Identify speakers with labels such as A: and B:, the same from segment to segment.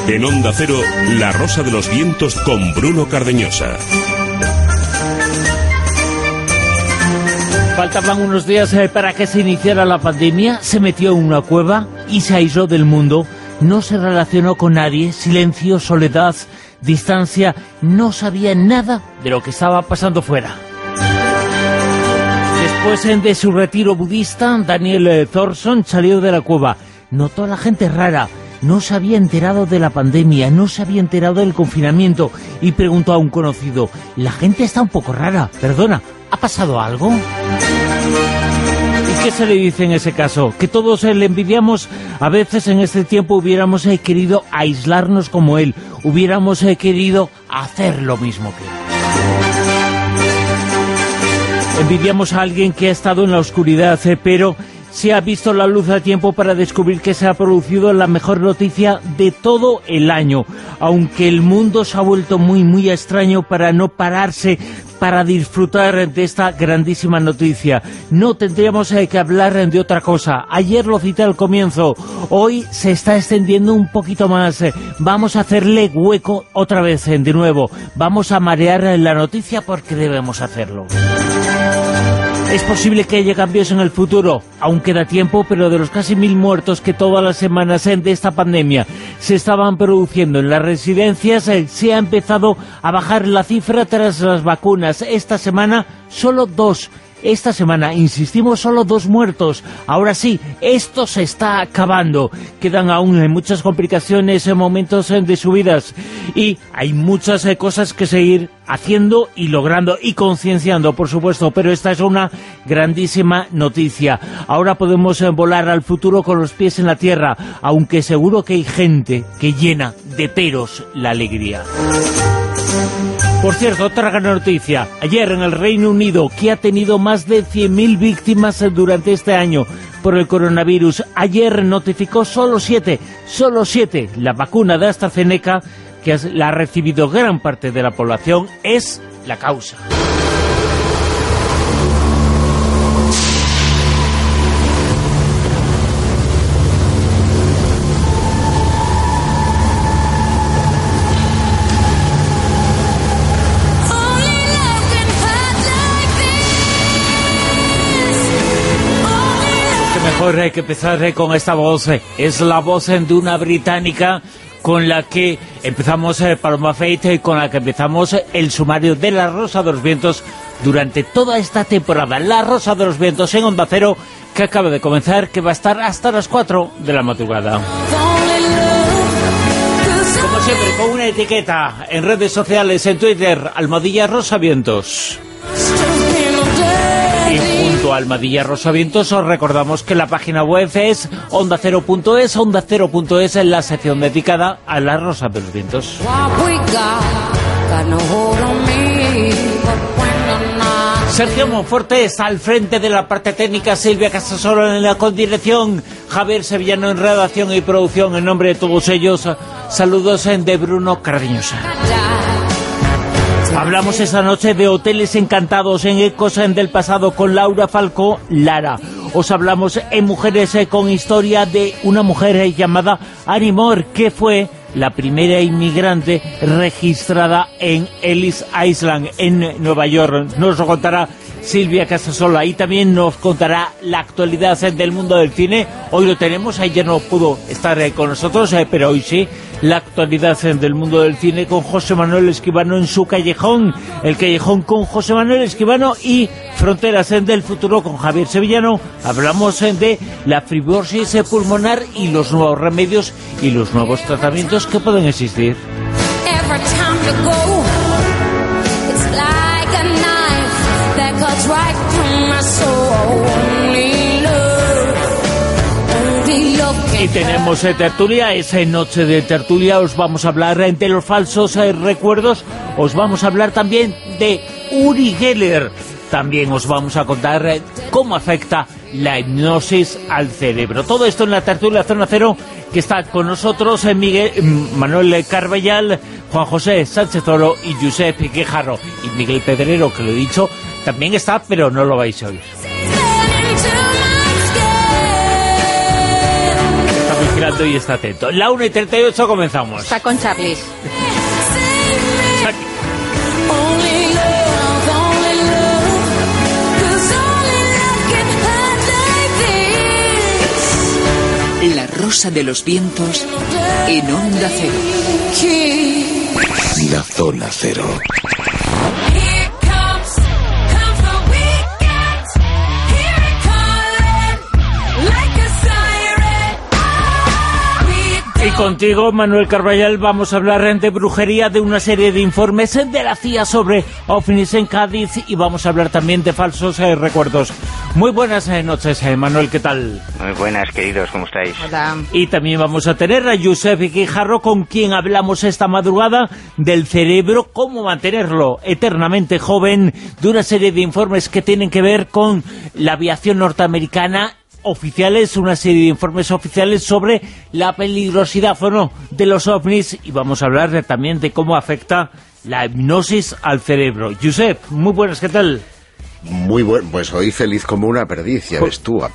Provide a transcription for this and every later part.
A: En Onda Cero, La Rosa de los Vientos con Bruno Cardeñosa.
B: Faltaban unos días para que se iniciara la pandemia. Se metió en una cueva y se aisló del mundo. No se relacionó con nadie. Silencio, soledad, distancia. No sabía nada de lo que estaba pasando fuera. Después de su retiro budista, Daniel Thorsson salió de la cueva. Notó a la gente rara. No se había enterado de la pandemia, no se había enterado del confinamiento, y preguntó a un conocido: la gente está un poco rara, perdona, ¿ha pasado algo? ¿Y qué se le dice en ese caso? Que todos le envidiamos. A veces en este tiempo hubiéramos querido aislarnos como él, hubiéramos querido hacer lo mismo que él. Envidiamos a alguien que ha estado en la oscuridad, pero se ha visto la luz a tiempo para descubrir que se ha producido la mejor noticia de todo el año. Aunque el mundo se ha vuelto muy, muy extraño, para no pararse, para disfrutar de esta grandísima noticia. No tendríamos que hablar de otra cosa. Ayer lo cité al comienzo, hoy se está extendiendo un poquito más. Vamos a hacerle hueco otra vez, de nuevo. Vamos a marear la noticia porque debemos hacerlo. Es posible que haya cambios en el futuro, aún queda tiempo, pero de los casi 1000 muertos que todas las semanas de esta pandemia se estaban produciendo en las residencias, se ha empezado a bajar la cifra tras las vacunas. Esta semana solo 2. Esta semana, insistimos, solo 2 muertos. Ahora sí, esto se está acabando. Quedan aún muchas complicaciones, momentos de subidas. Y hay muchas cosas que seguir haciendo y logrando y concienciando, por supuesto. Pero esta es una grandísima noticia. Ahora podemos volar al futuro con los pies en la tierra, aunque seguro que hay gente que llena de peros la alegría. Por cierto, otra gran noticia. Ayer en el Reino Unido, que ha tenido más de 100.000 víctimas durante este año por el coronavirus, ayer notificó solo 7, la vacuna de AstraZeneca, que la ha recibido gran parte de la población, es la causa. Mejor hay que empezar con esta voz. Es la voz de una británica con la que empezamos Paloma Faith, con la que empezamos el sumario de La Rosa de los Vientos durante toda esta temporada. La Rosa de los Vientos en Onda Cero, que acaba de comenzar, que va a estar hasta las 4 de la madrugada. Como siempre, con una etiqueta en redes sociales, en Twitter, @RosaVientos. Y junto a Almadilla Rosavientos os recordamos que la página web es ondacero.es, ondacero.es, en la sección dedicada a La Rosa de los Vientos. Sergio Monforte está al frente de la parte técnica, Silvia Casasola en la condirección, Javier Sevillano en redacción y producción. En nombre de todos ellos, saludos de Bruno Cardeñosa. Hablamos esta noche de hoteles encantados, en Ecos del pasado, con Laura Falcó Lara. Os hablamos en Mujeres con Historia de una mujer llamada Annie Moore, que fue la primera inmigrante registrada en Ellis Island, en Nueva York. Nos lo contará Silvia Casasola, y también nos contará la actualidad del mundo del cine. Hoy lo tenemos, ayer no pudo estar con nosotros, pero hoy sí, la actualidad del mundo del cine con José Manuel Esquivano en su Callejón, el Callejón con José Manuel Esquivano, y Fronteras del futuro con Javier Sevillano. Hablamos de la fibrosis pulmonar y los nuevos remedios y los nuevos tratamientos que pueden existir. Y tenemos tertulia, esa noche de tertulia os vamos a hablar de los falsos recuerdos, os vamos a hablar también de Uri Geller, también os vamos a contar cómo afecta la hipnosis al cerebro. Todo esto en la tertulia Zona Cero, que está con nosotros Manuel Carballal, Juan José Sánchez Oro y Josep Guijarro. Y Miguel Pedrero, que lo he dicho, también está, pero no lo vais a oír. mirando y está atento. La 1:38 comenzamos.
C: Está con Charlize.
D: La Rosa de los Vientos en Onda Cero.
E: La Zona Cero.
B: Y contigo, Manuel Carballal, vamos a hablar de brujería, de una serie de informes de la CIA sobre ovnis en Cádiz, y vamos a hablar también de falsos recuerdos. Muy buenas noches, Manuel, ¿qué tal?
F: Muy buenas, queridos, ¿cómo estáis?
C: Hola.
B: Y también vamos a tener a Josep Guijarro, con quien hablamos esta madrugada del cerebro, cómo mantenerlo eternamente joven, de una serie de informes que tienen que ver con la aviación norteamericana, oficiales, una serie de informes oficiales sobre la peligrosidad o no de los ovnis, y vamos a hablar también de cómo afecta la hipnosis al cerebro. Josep, muy buenas, ¿qué tal?
E: Muy bueno, pues hoy feliz como una perdiz, ya ves tú, ha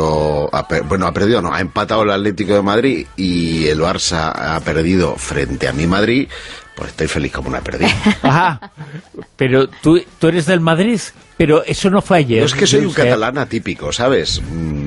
E: empatado el Atlético de Madrid y el Barça ha perdido frente a mi Madrid, pues estoy feliz como una perdiz.
B: Ajá, pero tú eres del Madrid, pero eso no fue ayer.
E: Yo es que soy un catalán atípico, ¿sabes?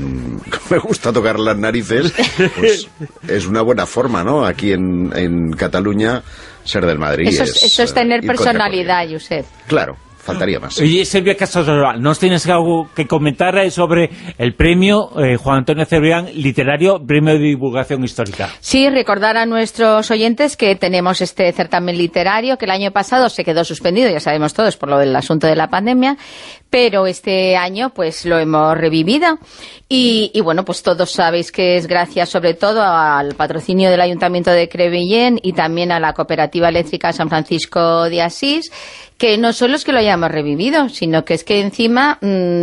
E: Me gusta tocar las narices, pues es una buena forma, ¿no? Aquí en Cataluña, ser del Madrid
C: Eso es tener personalidad, Josep.
E: Claro. Faltaría más.
B: Oye, Silvia Casasola, ¿nos tienes algo que comentar sobre el premio Juan Antonio Cebrián literario, premio de divulgación histórica?
C: Sí, recordar a nuestros oyentes que tenemos este certamen literario que el año pasado se quedó suspendido, ya sabemos todos, por lo del asunto de la pandemia, pero este año pues lo hemos revivido y bueno, pues todos sabéis que es gracias sobre todo al patrocinio del Ayuntamiento de Crevillent y también a la Cooperativa Eléctrica San Francisco de Asís, que no solo es que lo hayamos revivido, sino que es que encima,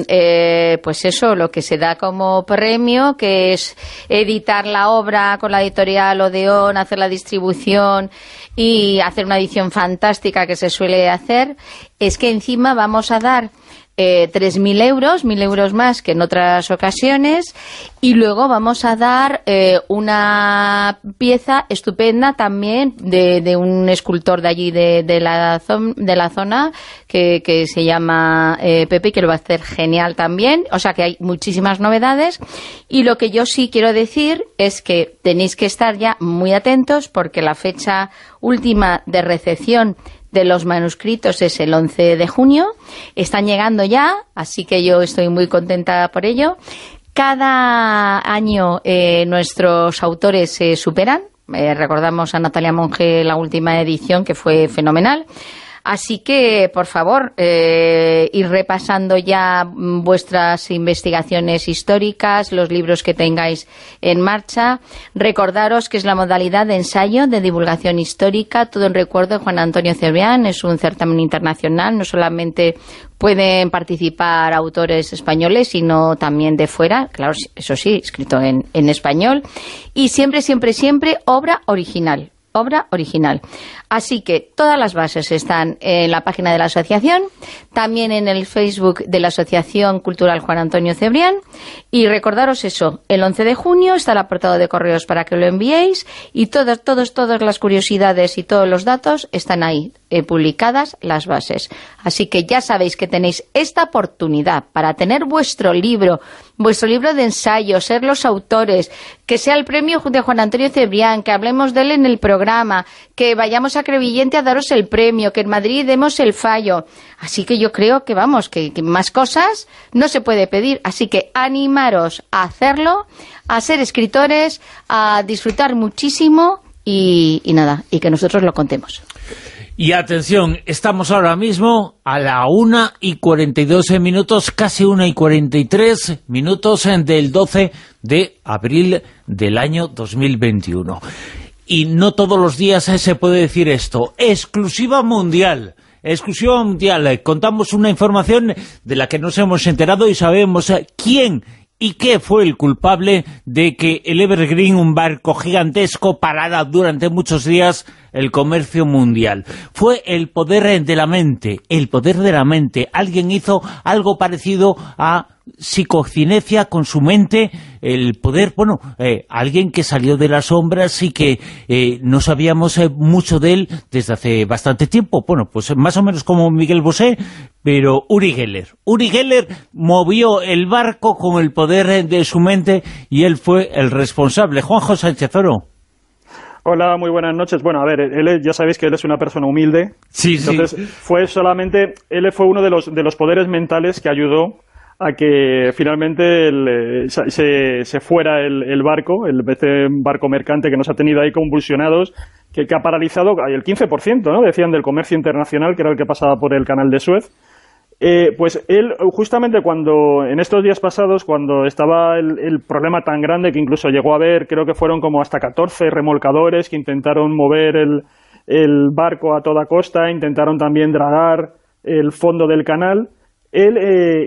C: pues eso, lo que se da como premio, que es editar la obra con la editorial Odeón, hacer la distribución y hacer una edición fantástica que se suele hacer, es que encima vamos a dar 3.000 euros, 1.000 euros más que en otras ocasiones, y luego vamos a dar una pieza estupenda también de un escultor de allí de la zona que se llama Pepe, que lo va a hacer genial también, o sea que hay muchísimas novedades, y lo que yo sí quiero decir es que tenéis que estar ya muy atentos porque la fecha última de recepción de los manuscritos es el 11 de junio, están llegando ya, así que yo estoy muy contenta por ello. Cada año nuestros autores se superan, recordamos a Natalia Monge la última edición que fue fenomenal. Así que, por favor, ir repasando ya vuestras investigaciones históricas, los libros que tengáis en marcha. Recordaros que es la modalidad de ensayo de divulgación histórica, todo en recuerdo de Juan Antonio Cebrián. Es un certamen internacional, no solamente pueden participar autores españoles, sino también de fuera, claro, eso sí, escrito en español. Y siempre, siempre, siempre obra original. Obra original. Así que todas las bases están en la página de la asociación, también en el Facebook de la Asociación Cultural Juan Antonio Cebrián, y recordaros eso, el 11 de junio está el apartado de correos para que lo enviéis, y todas las curiosidades y todos los datos están ahí, publicadas las bases. Así que ya sabéis que tenéis esta oportunidad para tener vuestro libro de ensayo, ser los autores, que sea el premio de Juan Antonio Cebrián, que hablemos de él en el programa, que vayamos a Crevillent a daros el premio, que en Madrid demos el fallo. Así que yo creo que vamos, que más cosas no se puede pedir. Así que animaros a hacerlo, a ser escritores, a disfrutar muchísimo y nada, y que nosotros lo contemos.
B: Y atención, estamos ahora mismo a la 1:42 casi 1:43 del 12 de abril del año 2021. Y no todos los días se puede decir esto. Exclusiva mundial. Contamos una información de la que nos hemos enterado y sabemos quién y qué fue el culpable de que el Evergreen, un barco gigantesco, parara durante muchos días el comercio mundial. Fue el poder de la mente, Alguien hizo algo parecido a psicocinesia con su mente, el poder, bueno, alguien que salió de las sombras y que no sabíamos mucho de él desde hace bastante tiempo. Bueno, pues más o menos como Miguel Bosé, pero Uri Geller. Uri Geller movió el barco con el poder de su mente y él fue el responsable. Juanjo Sánchez Oro.
G: Hola, muy buenas noches. Bueno, a ver, él ya sabéis que él es una persona humilde.
B: Sí,
G: entonces,
B: sí.
G: Él fue uno de los poderes mentales que ayudó a que finalmente se fuera el barco, este barco mercante que nos ha tenido ahí convulsionados, que ha paralizado el 15%, ¿no? Decían, del comercio internacional, que era el que pasaba por el canal de Suez. Pues él, justamente en estos días pasados, cuando estaba el problema tan grande que incluso llegó a haber, creo que fueron como hasta 14 remolcadores que intentaron mover el barco a toda costa, intentaron también dragar el fondo del canal, él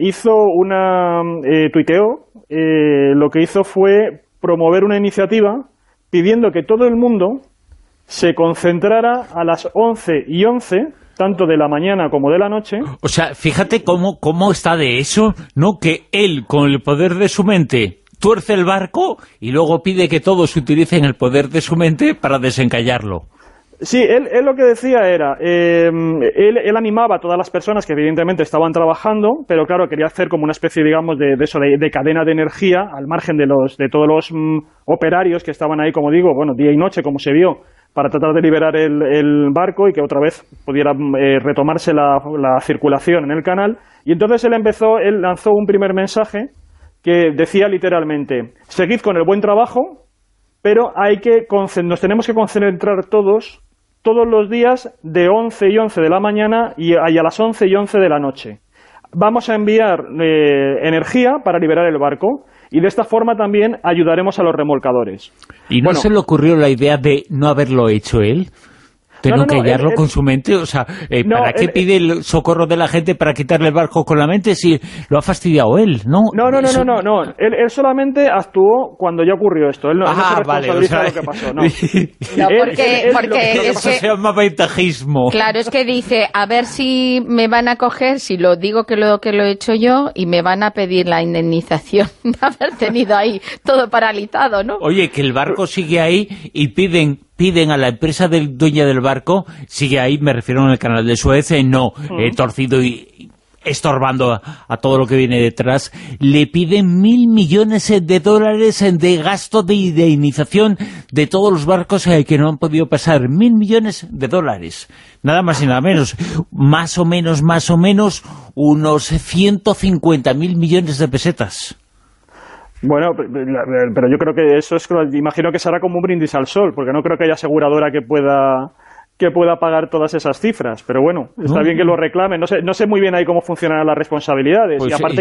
G: tuiteó, lo que hizo fue promover una iniciativa pidiendo que todo el mundo se concentrara a las 11:11, tanto de la mañana como de la noche.
B: O sea, fíjate cómo está de eso, ¿no? Que él, con el poder de su mente, tuerce el barco y luego pide que todos utilicen el poder de su mente para desencallarlo.
G: Sí, él lo que decía era, él animaba a todas las personas que evidentemente estaban trabajando, pero claro, quería hacer como una especie, digamos, de cadena de energía, al margen de todos los operarios que estaban ahí, como digo, bueno, día y noche, como se vio, para tratar de liberar el barco y que otra vez pudiera retomarse la circulación en el canal. Y entonces él lanzó un primer mensaje que decía literalmente: seguid con el buen trabajo, pero nos tenemos que concentrar todos los días de 11:11 de la mañana y a las 11:11 de la noche. Vamos a enviar energía para liberar el barco y de esta forma también ayudaremos a los remolcadores.
B: ¿Y no se le ocurrió la idea de no haberlo hecho él? ¿De no callarlo con su mente? O sea, ¿para qué pide el socorro de la gente para quitarle el barco con la mente si lo ha fastidiado él, no?
G: No. Él solamente actuó cuando ya ocurrió esto. Él no se responsabiliza de lo que pasó, no.
C: Porque
B: se llama ventajismo.
C: Claro, es que dice, a ver si me van a coger, si lo digo que lo he hecho yo, y me van a pedir la indemnización de haber tenido ahí todo paralizado, ¿no?
B: Oye, que el barco sigue ahí y piden a la empresa dueña del barco, sigue ahí, me refiero en el canal de Suez, torcido y estorbando a todo lo que viene detrás, le piden $1.000 millones de gasto de indemnización de todos los barcos que no han podido pasar. $1.000 millones. Nada más y nada menos. Más o menos, unos 150.000 millones de pesetas.
G: Bueno, pero yo creo que eso imagino que será como un brindis al sol, porque no creo que haya aseguradora que pueda pagar todas esas cifras, pero bueno, está bien que lo reclamen. No sé muy bien ahí cómo funcionarán las responsabilidades, pues, y aparte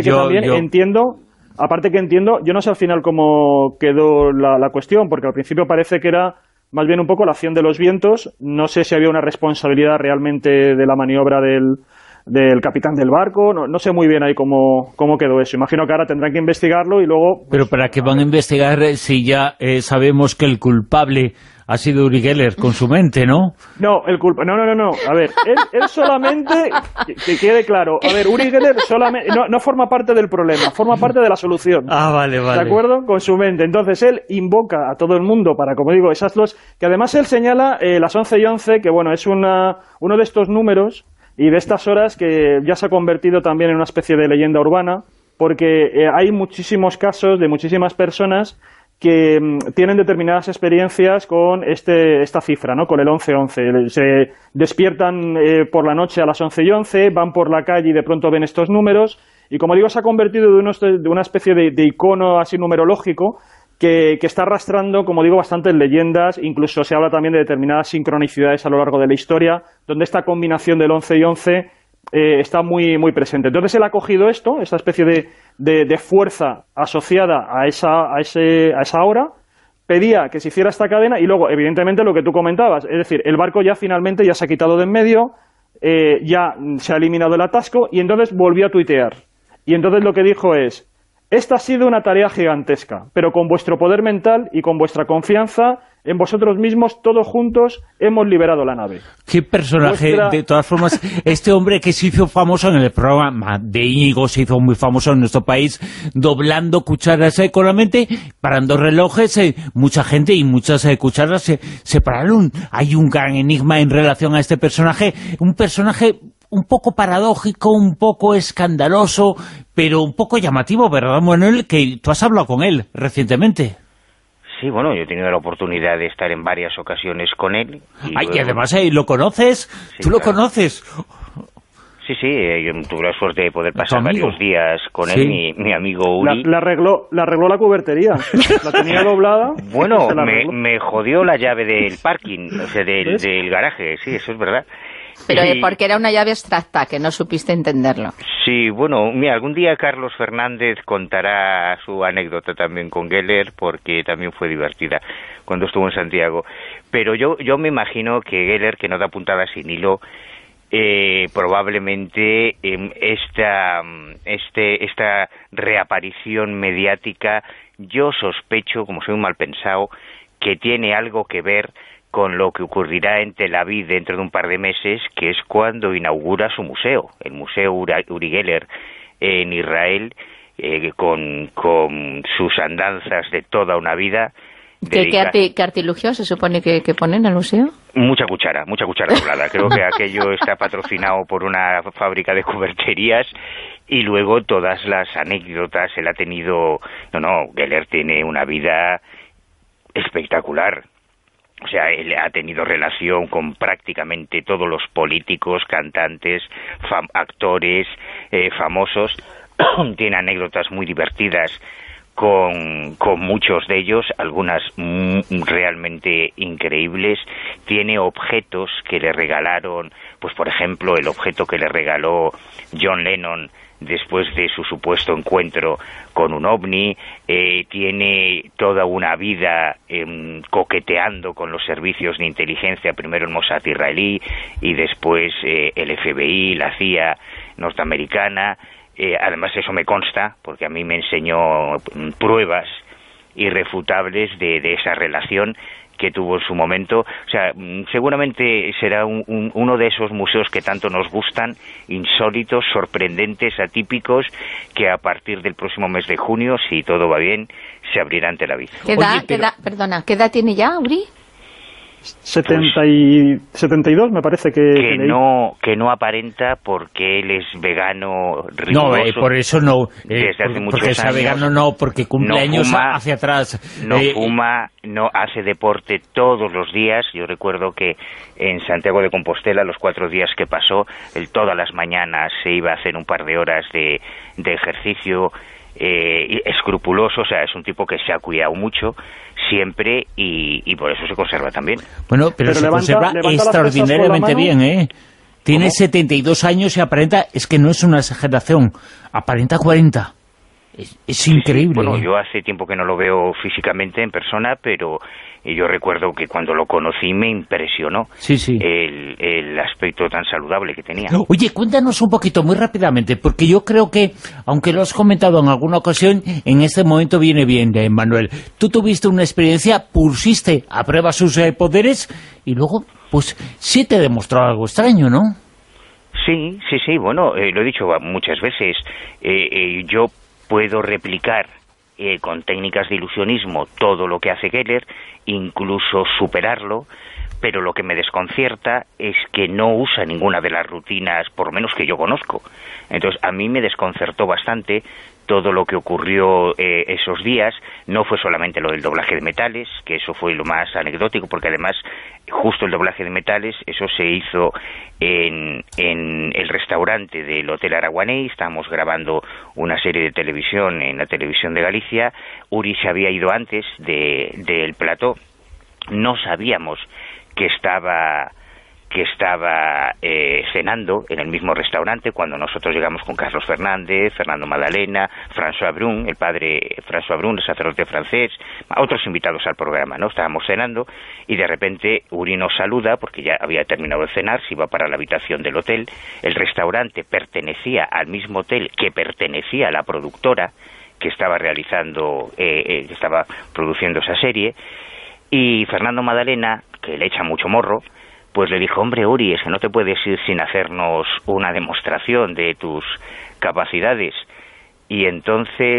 G: que entiendo, yo no sé al final cómo quedó la cuestión, porque al principio parece que era más bien un poco la acción de los vientos, no sé si había una responsabilidad realmente de la maniobra del capitán del barco, no sé muy bien ahí cómo quedó eso. Imagino que ahora tendrán que investigarlo y luego... Pues,
B: ¿pero para qué van a investigar si ya sabemos que el culpable ha sido Uri Geller con su mente, no?
G: No. A ver, él solamente, que quede claro, a ver, Uri Geller solamente no forma parte del problema, forma parte de la solución.
B: Ah, vale.
G: ¿De acuerdo? Con su mente. Entonces él invoca a todo el mundo para, como digo, que además él señala las 11:11, que bueno, es uno de estos números y de estas horas que ya se ha convertido también en una especie de leyenda urbana, porque hay muchísimos casos de muchísimas personas que tienen determinadas experiencias con esta cifra, ¿no? Con el 11:11. Se despiertan por la noche a las 11:11, van por la calle y de pronto ven estos números, y como digo, se ha convertido de una especie de icono así numerológico que está arrastrando, como digo, bastantes leyendas. Incluso se habla también de determinadas sincronicidades a lo largo de la historia, donde esta combinación del 11 y 11 está muy, muy presente. Entonces él ha cogido esta especie de fuerza asociada a esa hora, pedía que se hiciera esta cadena, y luego, evidentemente, lo que tú comentabas, es decir, el barco ya finalmente ya se ha quitado de en medio, ya se ha eliminado el atasco, y entonces volvió a tuitear. Y entonces lo que dijo es: esta ha sido una tarea gigantesca, pero con vuestro poder mental y con vuestra confianza en vosotros mismos, todos juntos hemos liberado la nave.
B: Qué personaje, de todas formas, este hombre que se hizo famoso en el programa de Íñigo, se hizo muy famoso en nuestro país, doblando cucharas con la mente, parando relojes, mucha gente y muchas cucharas se pararon. Hay un gran enigma en relación a este personaje, un personaje un poco paradójico, un poco escandaloso, pero un poco llamativo, ¿verdad, Manuel? Que tú has hablado con él recientemente.
F: Sí, bueno, yo he tenido la oportunidad de estar en varias ocasiones con él.
B: Y además, ¿lo conoces?
F: Sí,
B: ¿Tú lo conoces?
F: Sí, yo tuve la suerte de poder pasar varios días con él, mi amigo Uri.
G: Le arregló la cubertería, la tenía doblada.
F: Bueno, me jodió la llave del parking, o sea, del garaje, sí, eso es verdad.
C: Pero porque era una llave abstracta, que no supiste entenderlo.
F: Sí, bueno, mira, algún día Carlos Fernández contará su anécdota también con Geller, porque también fue divertida cuando estuvo en Santiago. Pero yo me imagino que Geller, que no da puntada sin hilo, probablemente esta reaparición mediática, yo sospecho, como soy un mal pensado, que tiene algo que ver con lo que ocurrirá en Tel Aviv dentro de un par de meses, que es cuando inaugura su museo, el Museo Uri Geller en Israel, con sus andanzas de toda una vida.
C: ¿Qué artilugio se supone que ponen en el museo?
F: Mucha cuchara doblada. Creo que aquello está patrocinado por una fábrica de cuberterías, y luego todas las anécdotas él ha tenido. Geller tiene una vida espectacular. O sea, él ha tenido relación con prácticamente todos los políticos, cantantes, actores famosos. Tiene anécdotas muy divertidas con muchos de ellos, algunas realmente increíbles. Tiene objetos que le regalaron, pues por ejemplo, el objeto que le regaló John Lennon después de su supuesto encuentro con un ovni. Tiene toda una vida coqueteando con los servicios de inteligencia, primero el Mossad israelí y después el FBI, la CIA norteamericana. Además eso me consta, porque a mí me enseñó pruebas irrefutables de esa relación que tuvo en su momento. O sea, seguramente será uno de esos museos que tanto nos gustan, insólitos, sorprendentes, atípicos, que a partir del próximo mes de junio, si todo va bien, se abrirá en Tel Aviv.
C: ¿Qué edad tiene ya, Uri?
G: 72 me parece que
F: no aparenta, porque él es vegano riguroso.
B: No, por eso no.
F: Desde hace muchos
B: porque sea
F: años,
B: vegano no, porque cumple años hacia atrás.
F: No fuma, no hace deporte todos los días. Yo recuerdo que en Santiago de Compostela, los 4 días que pasó, él todas las mañanas se iba a hacer un par de horas de ejercicio escrupuloso. O sea, es un tipo que se ha cuidado mucho siempre, y por eso se conserva también.
B: Bueno, pero se conserva extraordinariamente bien, ¿eh? Tiene 72 años y aparenta, es que no es una exageración, aparenta 40. Es increíble.
F: Sí. Bueno, yo hace tiempo que no lo veo físicamente en persona, pero yo recuerdo que cuando lo conocí me impresionó el aspecto tan saludable que tenía.
B: Oye, cuéntanos un poquito, muy rápidamente, porque yo creo que, aunque lo has comentado en alguna ocasión, en este momento viene bien, Manuel. Tú tuviste una experiencia, pusiste a prueba sus poderes, y luego, pues, sí te demostró algo extraño, ¿no?
F: Sí, bueno, lo he dicho muchas veces. Yo puedo replicar con técnicas de ilusionismo todo lo que hace Geller, incluso superarlo, pero lo que me desconcierta es que no usa ninguna de las rutinas, por lo menos que yo conozco. Entonces, a mí me desconcertó bastante todo lo que ocurrió esos días. No fue solamente lo del doblaje de metales, que eso fue lo más anecdótico, porque además justo el doblaje de metales, eso se hizo en el restaurante del Hotel Araguaney. Estábamos grabando una serie de televisión en la televisión de Galicia. Uri se había ido antes del plató. No sabíamos que estaba cenando en el mismo restaurante cuando nosotros llegamos con Carlos Fernández, Fernando Madalena, François Brun, el padre François Brun, el sacerdote francés, otros invitados al programa, ¿no? Estábamos cenando y de repente Uri nos saluda porque ya había terminado de cenar, se iba para la habitación del hotel. El restaurante pertenecía al mismo hotel que pertenecía a la productora, que estaba realizando, que estaba produciendo esa serie, y Fernando Madalena, que le echa mucho morro, pues le dijo, hombre, Uri, es que no te puedes ir sin hacernos una demostración de tus capacidades. Y entonces,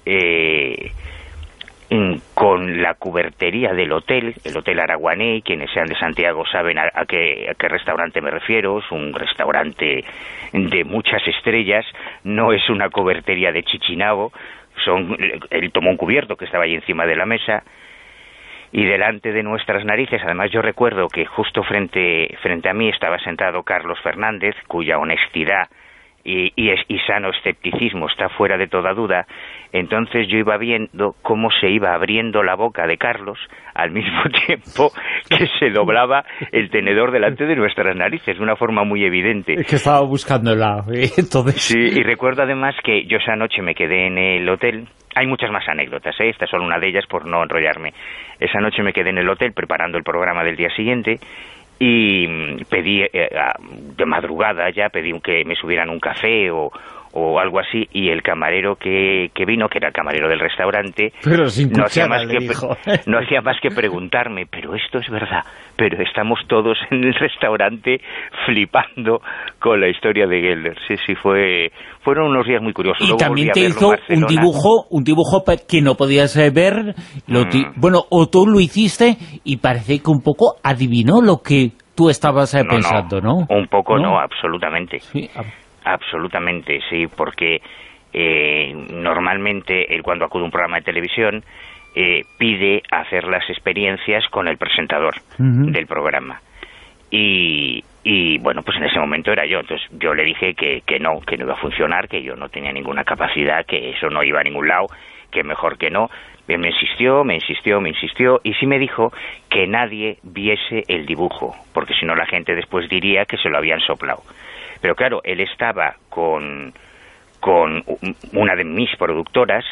F: con la cubertería del hotel, el Hotel Araguaney, quienes sean de Santiago saben a qué restaurante me refiero, es un restaurante de muchas estrellas, no es una cubertería de Chichinabo, él tomó un cubierto que estaba ahí encima de la mesa, y delante de nuestras narices, además yo recuerdo que justo frente a mí estaba sentado Carlos Fernández, cuya honestidad y sano escepticismo está fuera de toda duda. Entonces yo iba viendo cómo se iba abriendo la boca de Carlos al mismo tiempo que se doblaba el tenedor delante de nuestras narices, de una forma muy evidente.
B: Es que estaba buscándola, entonces...
F: Sí, y recuerdo además que yo esa noche me quedé en el hotel. Hay muchas más anécdotas, esta es solo una de ellas por no enrollarme. Esa noche me quedé en el hotel preparando el programa del día siguiente y pedí, de madrugada ya, pedí que me subieran un café o algo así, y el camarero que vino, que era el camarero del restaurante,
B: pero sin
F: no hacía más que preguntarme, pero esto es verdad, pero estamos todos en el restaurante flipando con la historia de Geller. Sí, fueron unos días muy curiosos.
B: Y
F: luego
B: también te hizo un dibujo que no podías ver, bueno, o tú lo hiciste y parece que un poco adivinó lo que tú estabas pensando, ¿no?
F: Un poco no, absolutamente.
B: Sí,
F: absolutamente, sí, porque normalmente él, cuando acude a un programa de televisión, pide hacer las experiencias con el presentador del programa. Y bueno, pues en ese momento era yo. Entonces yo le dije que no iba a funcionar, que yo no tenía ninguna capacidad, que eso no iba a ningún lado, que mejor que no. Me insistió, y sí me dijo que nadie viese el dibujo, porque si no la gente después diría que se lo habían soplado. Pero claro, él estaba con una de mis productoras,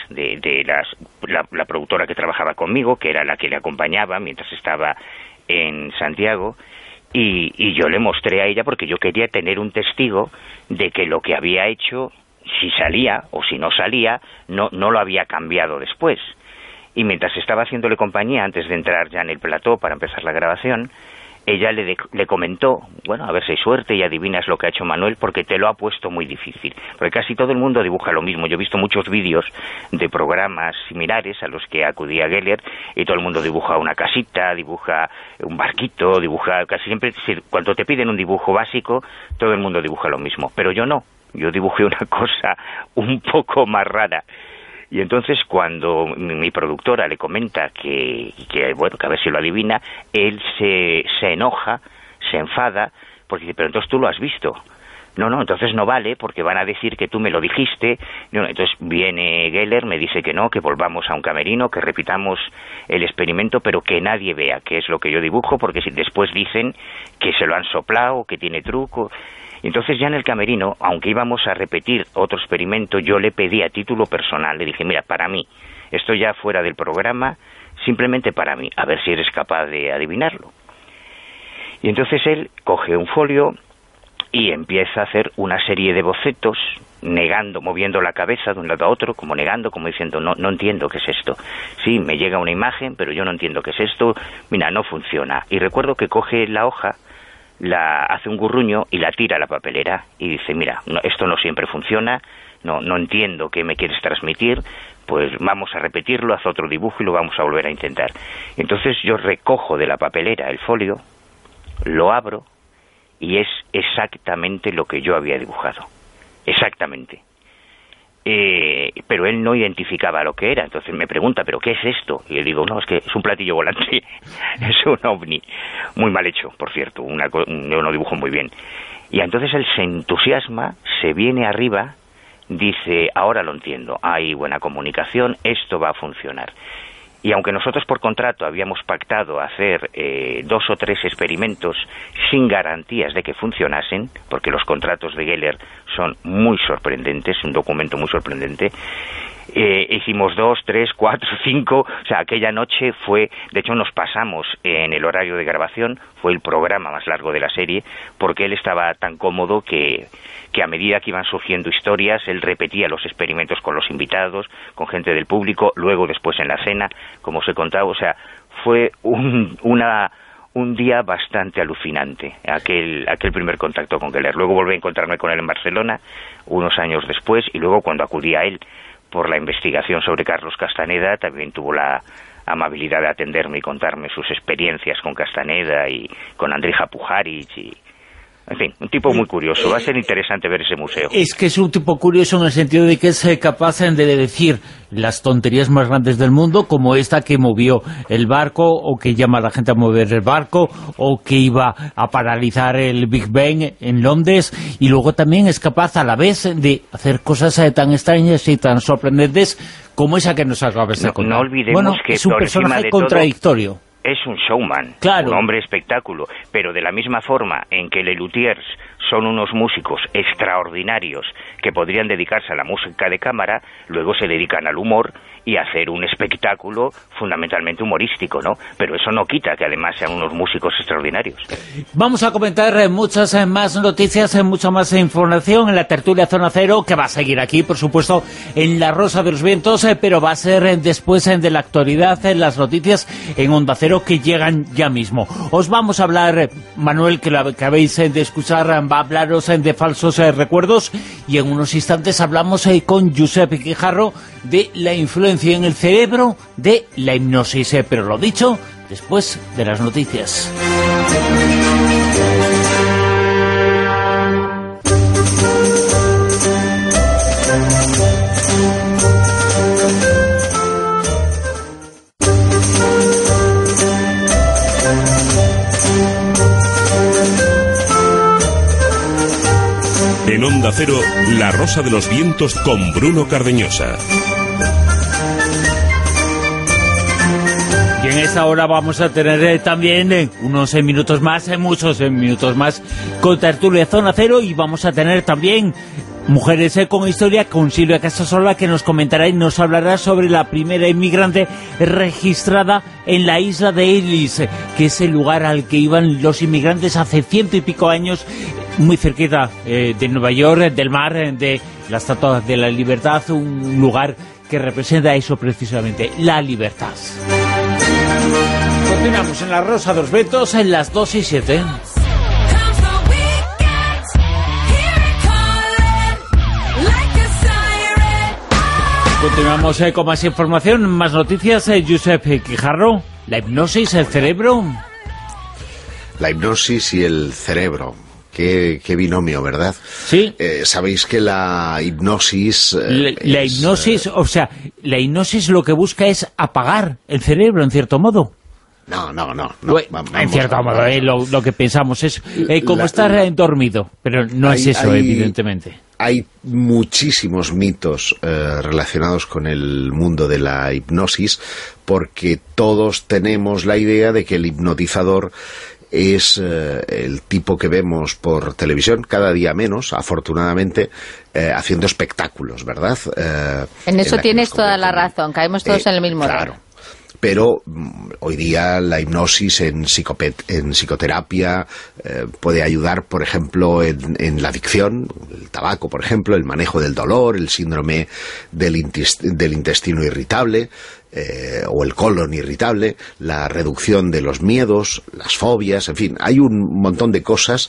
F: la productora que trabajaba conmigo, que era la que le acompañaba mientras estaba en Santiago, y yo le mostré a ella porque yo quería tener un testigo de que lo que había hecho, si salía o si no salía, no lo había cambiado después. Y mientras estaba haciéndole compañía, antes de entrar ya en el plató para empezar la grabación, ella le comentó, bueno, a ver si hay suerte y adivinas lo que ha hecho Manuel, porque te lo ha puesto muy difícil. Porque casi todo el mundo dibuja lo mismo. Yo he visto muchos vídeos de programas similares a los que acudía Geller, y todo el mundo dibuja una casita, dibuja un barquito, dibuja casi siempre. Cuando te piden un dibujo básico, todo el mundo dibuja lo mismo. Pero yo no. Yo dibujé una cosa un poco más rara. Y entonces cuando mi productora le comenta que a ver si lo adivina, él se enoja, se enfada, porque dice, pero entonces tú lo has visto. No, entonces no vale, porque van a decir que tú me lo dijiste. No, entonces viene Geller, me dice que no, que volvamos a un camerino, que repitamos el experimento, pero que nadie vea qué es lo que yo dibujo, porque si después dicen que se lo han soplado, que tiene truco. Entonces ya en el camerino, aunque íbamos a repetir otro experimento, yo le pedí a título personal, le dije, mira, para mí, esto ya fuera del programa, simplemente para mí, a ver si eres capaz de adivinarlo. Y entonces él coge un folio y empieza a hacer una serie de bocetos, negando, moviendo la cabeza de un lado a otro, como negando, como diciendo, no entiendo qué es esto. Sí, me llega una imagen, pero yo no entiendo qué es esto, mira, no funciona. Y recuerdo que coge la hoja, hace un gurruño y la tira a la papelera y dice, mira, esto no siempre funciona, no entiendo qué me quieres transmitir, pues vamos a repetirlo, haz otro dibujo y lo vamos a volver a intentar. Entonces yo recojo de la papelera el folio, lo abro y es exactamente lo que yo había dibujado, exactamente. Pero él no identificaba lo que era, entonces me pregunta, ¿pero qué es esto? Y le digo, no, es que es un platillo volante, es un ovni, muy mal hecho, por cierto, yo no dibujo muy bien. Y entonces él se entusiasma, se viene arriba, dice, ahora lo entiendo, hay buena comunicación, esto va a funcionar. Y aunque nosotros por contrato habíamos pactado hacer 2 o 3 experimentos sin garantías de que funcionasen, porque los contratos de Geller son muy sorprendentes, un documento muy sorprendente, Hicimos 2, 3, 4, 5, o sea, aquella noche fue, de hecho nos pasamos en el horario de grabación, fue el programa más largo de la serie, porque él estaba tan cómodo que a medida que iban surgiendo historias, él repetía los experimentos con los invitados, con gente del público, luego después en la cena, como os he contado, o sea, fue un día bastante alucinante, aquel primer contacto con Geller. Luego volví a encontrarme con él en Barcelona, unos años después, y luego cuando acudí a él por la investigación sobre Carlos Castaneda, también tuvo la amabilidad de atenderme y contarme sus experiencias con Castaneda y con Andrija Pujarich y... En fin, un tipo muy curioso. Va a ser interesante ver ese museo.
B: Es que es un tipo curioso en el sentido de que es capaz de decir las tonterías más grandes del mundo, como esta que movió el barco, o que llama a la gente a mover el barco, o que iba a paralizar el Big Bang en Londres, y luego también es capaz a la vez de hacer cosas tan extrañas y tan sorprendentes como esa que nos acabas de contar.
F: No olvidemos que
B: es un personaje contradictorio.
F: Es un showman,
B: claro,
F: un hombre espectáculo, pero de la misma forma en que Les Luthiers son unos músicos extraordinarios que podrían dedicarse a la música de cámara, luego se dedican al humor y a hacer un espectáculo fundamentalmente humorístico, ¿no? Pero eso no quita que además sean unos músicos extraordinarios.
B: Vamos a comentar muchas más noticias, mucha más información en la tertulia Zona Cero, que va a seguir aquí, por supuesto, en La Rosa de los Vientos, pero va a ser después de la actualidad, en las noticias en Onda Cero, que llegan ya mismo. Os vamos a hablar, Manuel, que lo acabéis de escuchar, va a hablaros de falsos recuerdos, y en unos instantes hablamos con Josep Guijarro de la influencia en el cerebro de la hipnosis, pero lo dicho, después de las noticias.
A: En Onda Cero, La Rosa de los Vientos con Bruno Cardeñosa.
B: Y en esta hora vamos a tener también unos minutos más, muchos minutos más, con tertulia Zona Cero, y vamos a tener también Mujeres con Historia, con Silvia Casasola, que nos comentará y nos hablará sobre la primera inmigrante registrada en la isla de Ellis, que es el lugar al que iban los inmigrantes hace 100 y pico años, muy cerquita de Nueva York, del mar, de la Estatua de la Libertad, un lugar que representa eso precisamente, la libertad. Continuamos en La Rosa de los Vientos, en las 2:07. Continuamos con más información, más noticias. Josep Guijarro, la hipnosis, el cerebro.
E: La hipnosis y el cerebro. Qué binomio, ¿verdad?
B: Sí.
E: Sabéis que la hipnosis...
B: la hipnosis, o sea, la hipnosis lo que busca es apagar el cerebro, en cierto modo.
E: No.
B: En cierto modo, lo que pensamos es como estar dormido, pero no es eso, evidentemente.
E: Hay muchísimos mitos relacionados con el mundo de la hipnosis, porque todos tenemos la idea de que el hipnotizador es el tipo que vemos por televisión, cada día menos, afortunadamente, haciendo espectáculos, ¿verdad?
C: En eso tienes toda la razón, caemos todos en el mismo
E: claro. Pero hoy día la hipnosis en psicoterapia puede ayudar, por ejemplo, en la adicción, el tabaco, por ejemplo, el manejo del dolor, el síndrome del intestino irritable, o el colon irritable, la reducción de los miedos, las fobias, en fin, hay un montón de cosas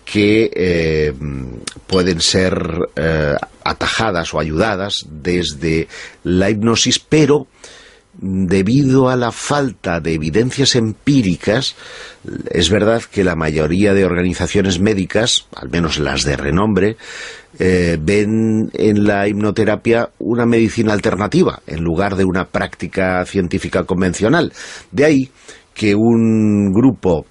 E: que pueden ser atajadas o ayudadas desde la hipnosis, pero debido a la falta de evidencias empíricas, es verdad que la mayoría de organizaciones médicas, al menos las de renombre, ven en la hipnoterapia una medicina alternativa en lugar de una práctica científica convencional. De ahí que un grupo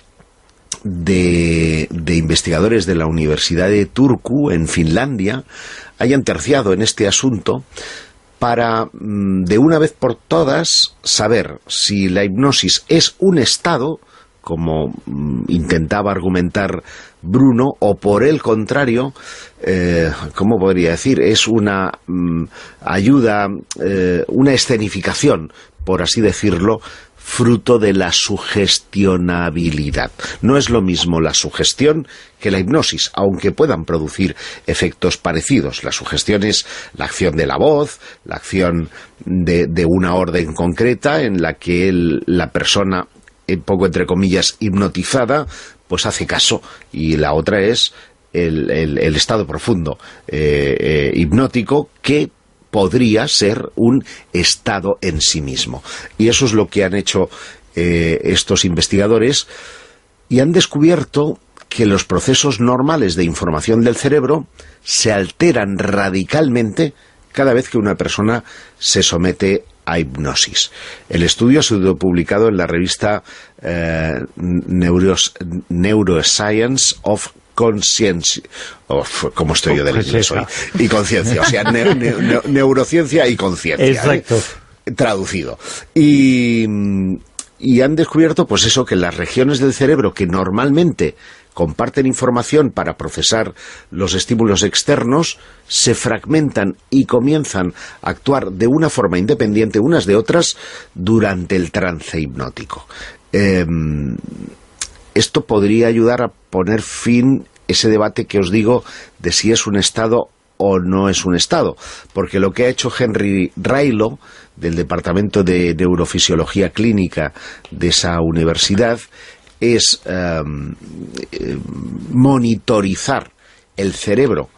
E: de investigadores de la Universidad de Turku, en Finlandia, hayan terciado en este asunto para, de una vez por todas, saber si la hipnosis es un estado, como intentaba argumentar Bruno, o por el contrario, ¿cómo podría decir? Es una ayuda, una escenificación, por así decirlo, fruto de la sugestionabilidad. No es lo mismo la sugestión que la hipnosis, aunque puedan producir efectos parecidos. La sugestión es la acción de la voz, la acción de una orden concreta en la que la persona, un poco entre comillas, hipnotizada, pues hace caso, y la otra es el estado profundo hipnótico, que podría ser un estado en sí mismo. Y eso es lo que han hecho estos investigadores, y han descubierto que los procesos normales de información del cerebro se alteran radicalmente cada vez que una persona se somete a hipnosis. El estudio ha sido publicado en la revista Neuroscience of Conscience, como estoy yo del inglés hoy, y conciencia, o sea, neurociencia y conciencia.
B: Exacto.
E: Traducido. Y han descubierto, pues eso, que las regiones del cerebro que normalmente comparten información para procesar los estímulos externos se fragmentan y comienzan a actuar de una forma independiente unas de otras durante el trance hipnótico. Esto podría ayudar a poner fin a ese debate que os digo de si es un estado o no es un estado, porque lo que ha hecho Henry Railo, del Departamento de Neurofisiología Clínica de esa universidad, es monitorizar el cerebro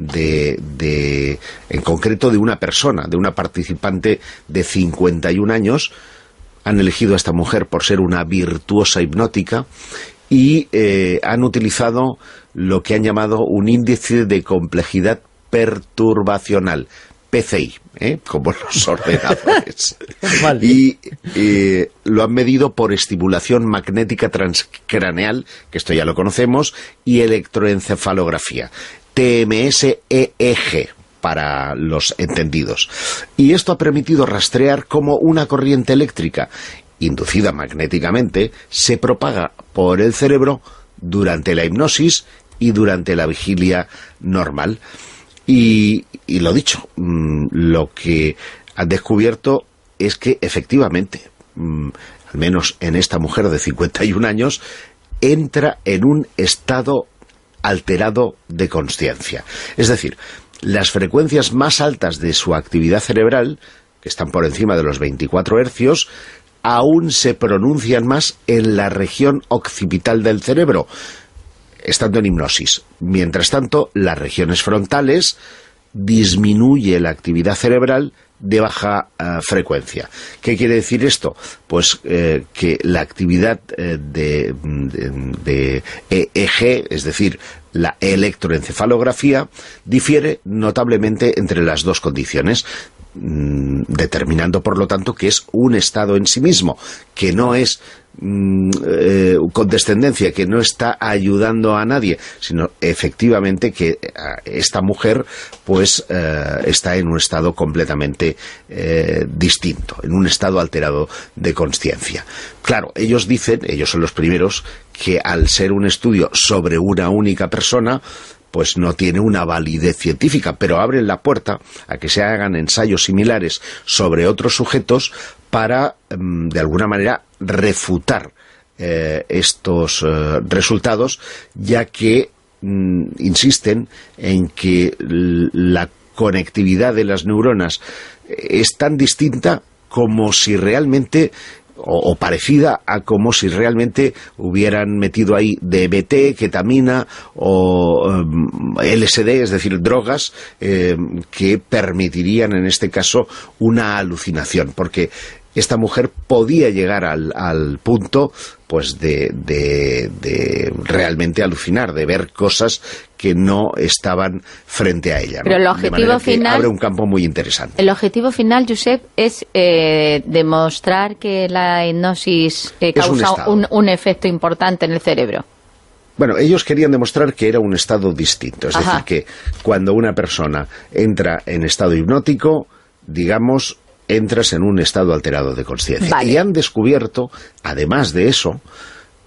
E: en concreto de una persona, de una participante de 51 años. Han elegido a esta mujer por ser una virtuosa hipnótica y han utilizado lo que han llamado un índice de complejidad perturbacional, PCI, como los ordenadores.
B: Vale.
E: Y lo han medido por estimulación magnética transcraneal, que esto ya lo conocemos, y electroencefalografía, TMS-EEG, para los entendidos. Y esto ha permitido rastrear cómo una corriente eléctrica inducida magnéticamente se propaga por el cerebro durante la hipnosis y durante la vigilia normal. Y lo dicho, lo que han descubierto es que efectivamente, al menos en esta mujer de 51 años, entra en un estado alterado de consciencia. Es decir, las frecuencias más altas de su actividad cerebral, que están por encima de los 24 hercios, aún se pronuncian más en la región occipital del cerebro, estando en hipnosis. Mientras tanto, las regiones frontales disminuye la actividad cerebral de baja frecuencia. ¿Qué quiere decir esto? Pues que la actividad de EEG, es decir, la electroencefalografía, difiere notablemente entre las dos condiciones, determinando por lo tanto que es un estado en sí mismo, que no es condescendencia, que no está ayudando a nadie, sino efectivamente que esta mujer pues está en un estado completamente distinto, en un estado alterado de consciencia. Claro, ellos dicen, ellos son los primeros, que al ser un estudio sobre una única persona, pues no tiene una validez científica, pero abren la puerta a que se hagan ensayos similares sobre otros sujetos para, de alguna manera, refutar estos resultados, ya que insisten en que la conectividad de las neuronas es tan distinta como si realmente, o parecida a como si realmente hubieran metido ahí DMT, ketamina o LSD, es decir, drogas que permitirían en este caso una alucinación, porque esta mujer podía llegar al punto pues de realmente alucinar, de ver cosas que no estaban frente a ella, ¿no?
C: Pero el objetivo final
E: abre un campo muy interesante.
C: El objetivo final, Josep, es demostrar que la hipnosis causa un efecto importante en el cerebro.
E: Bueno, ellos querían demostrar que era un estado distinto, es decir, que cuando una persona entra en estado hipnótico, digamos, entras en un estado alterado de conciencia. Vale. Y han descubierto, además de eso,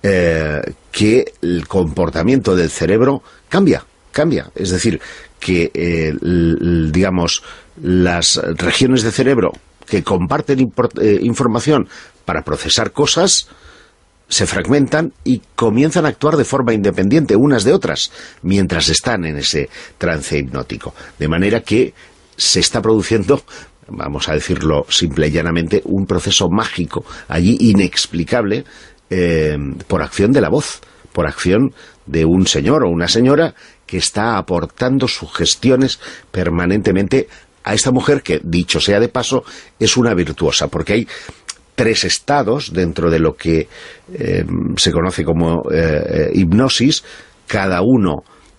E: que el comportamiento del cerebro cambia. Es decir, que, digamos, las regiones de cerebro que comparten información para procesar cosas se fragmentan y comienzan a actuar de forma independiente unas de otras mientras están en ese trance hipnótico. De manera que se está produciendo, vamos a decirlo simple y llanamente, un proceso mágico allí inexplicable por acción de la voz, por acción de un señor o una señora que está aportando sugestiones permanentemente a esta mujer que, dicho sea de paso, es una virtuosa, porque hay 3 estados dentro de lo que se conoce como hipnosis. Cada uno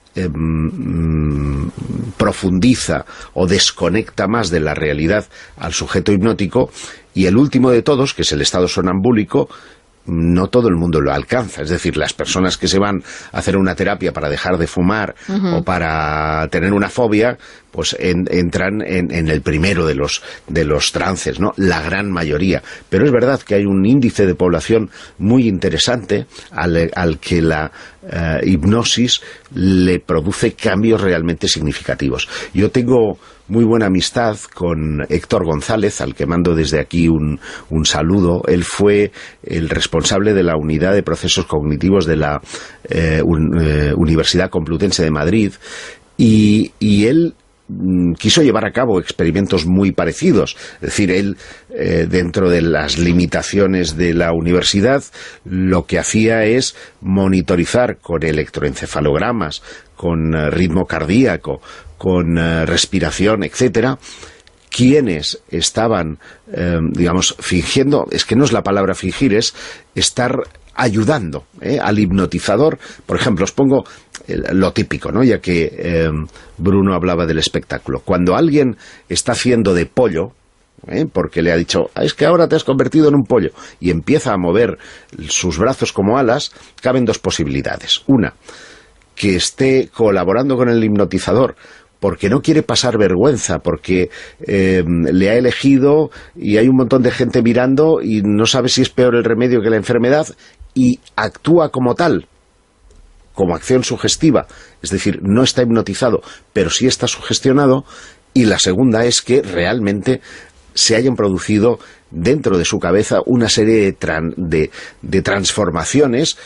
E: profundiza o desconecta más de la realidad al sujeto hipnótico, y el último de todos, que es el estado sonambúlico, no todo el mundo lo alcanza. Es decir, las personas que se van a hacer una terapia para dejar de fumar o para tener una fobia, pues entran en el primero de los trances, ¿no? La gran mayoría. Pero es verdad que hay un índice de población muy interesante al que la hipnosis le produce cambios realmente significativos. Yo tengo muy buena amistad con Héctor González, al que mando desde aquí un saludo. Él fue el responsable de la unidad de procesos cognitivos de la Universidad Complutense de Madrid, y él quiso llevar a cabo experimentos muy parecidos. Es decir, él, dentro de las limitaciones de la universidad, lo que hacía es monitorizar con electroencefalogramas, con ritmo cardíaco, con respiración, etcétera, quienes estaban, digamos, fingiendo. Es que no es la palabra fingir, es estar ayudando al hipnotizador. Por ejemplo, os pongo lo típico, ¿no? Ya que Bruno hablaba del espectáculo. Cuando alguien está haciendo de pollo, porque le ha dicho, es que ahora te has convertido en un pollo, y empieza a mover sus brazos como alas, caben 2 posibilidades. Una, que esté colaborando con el hipnotizador porque no quiere pasar vergüenza, porque le ha elegido y hay un montón de gente mirando y no sabe si es peor el remedio que la enfermedad, y actúa como tal, como acción sugestiva. Es decir, no está hipnotizado, pero sí está sugestionado. Y la segunda es que realmente se hayan producido dentro de su cabeza una serie de transformaciones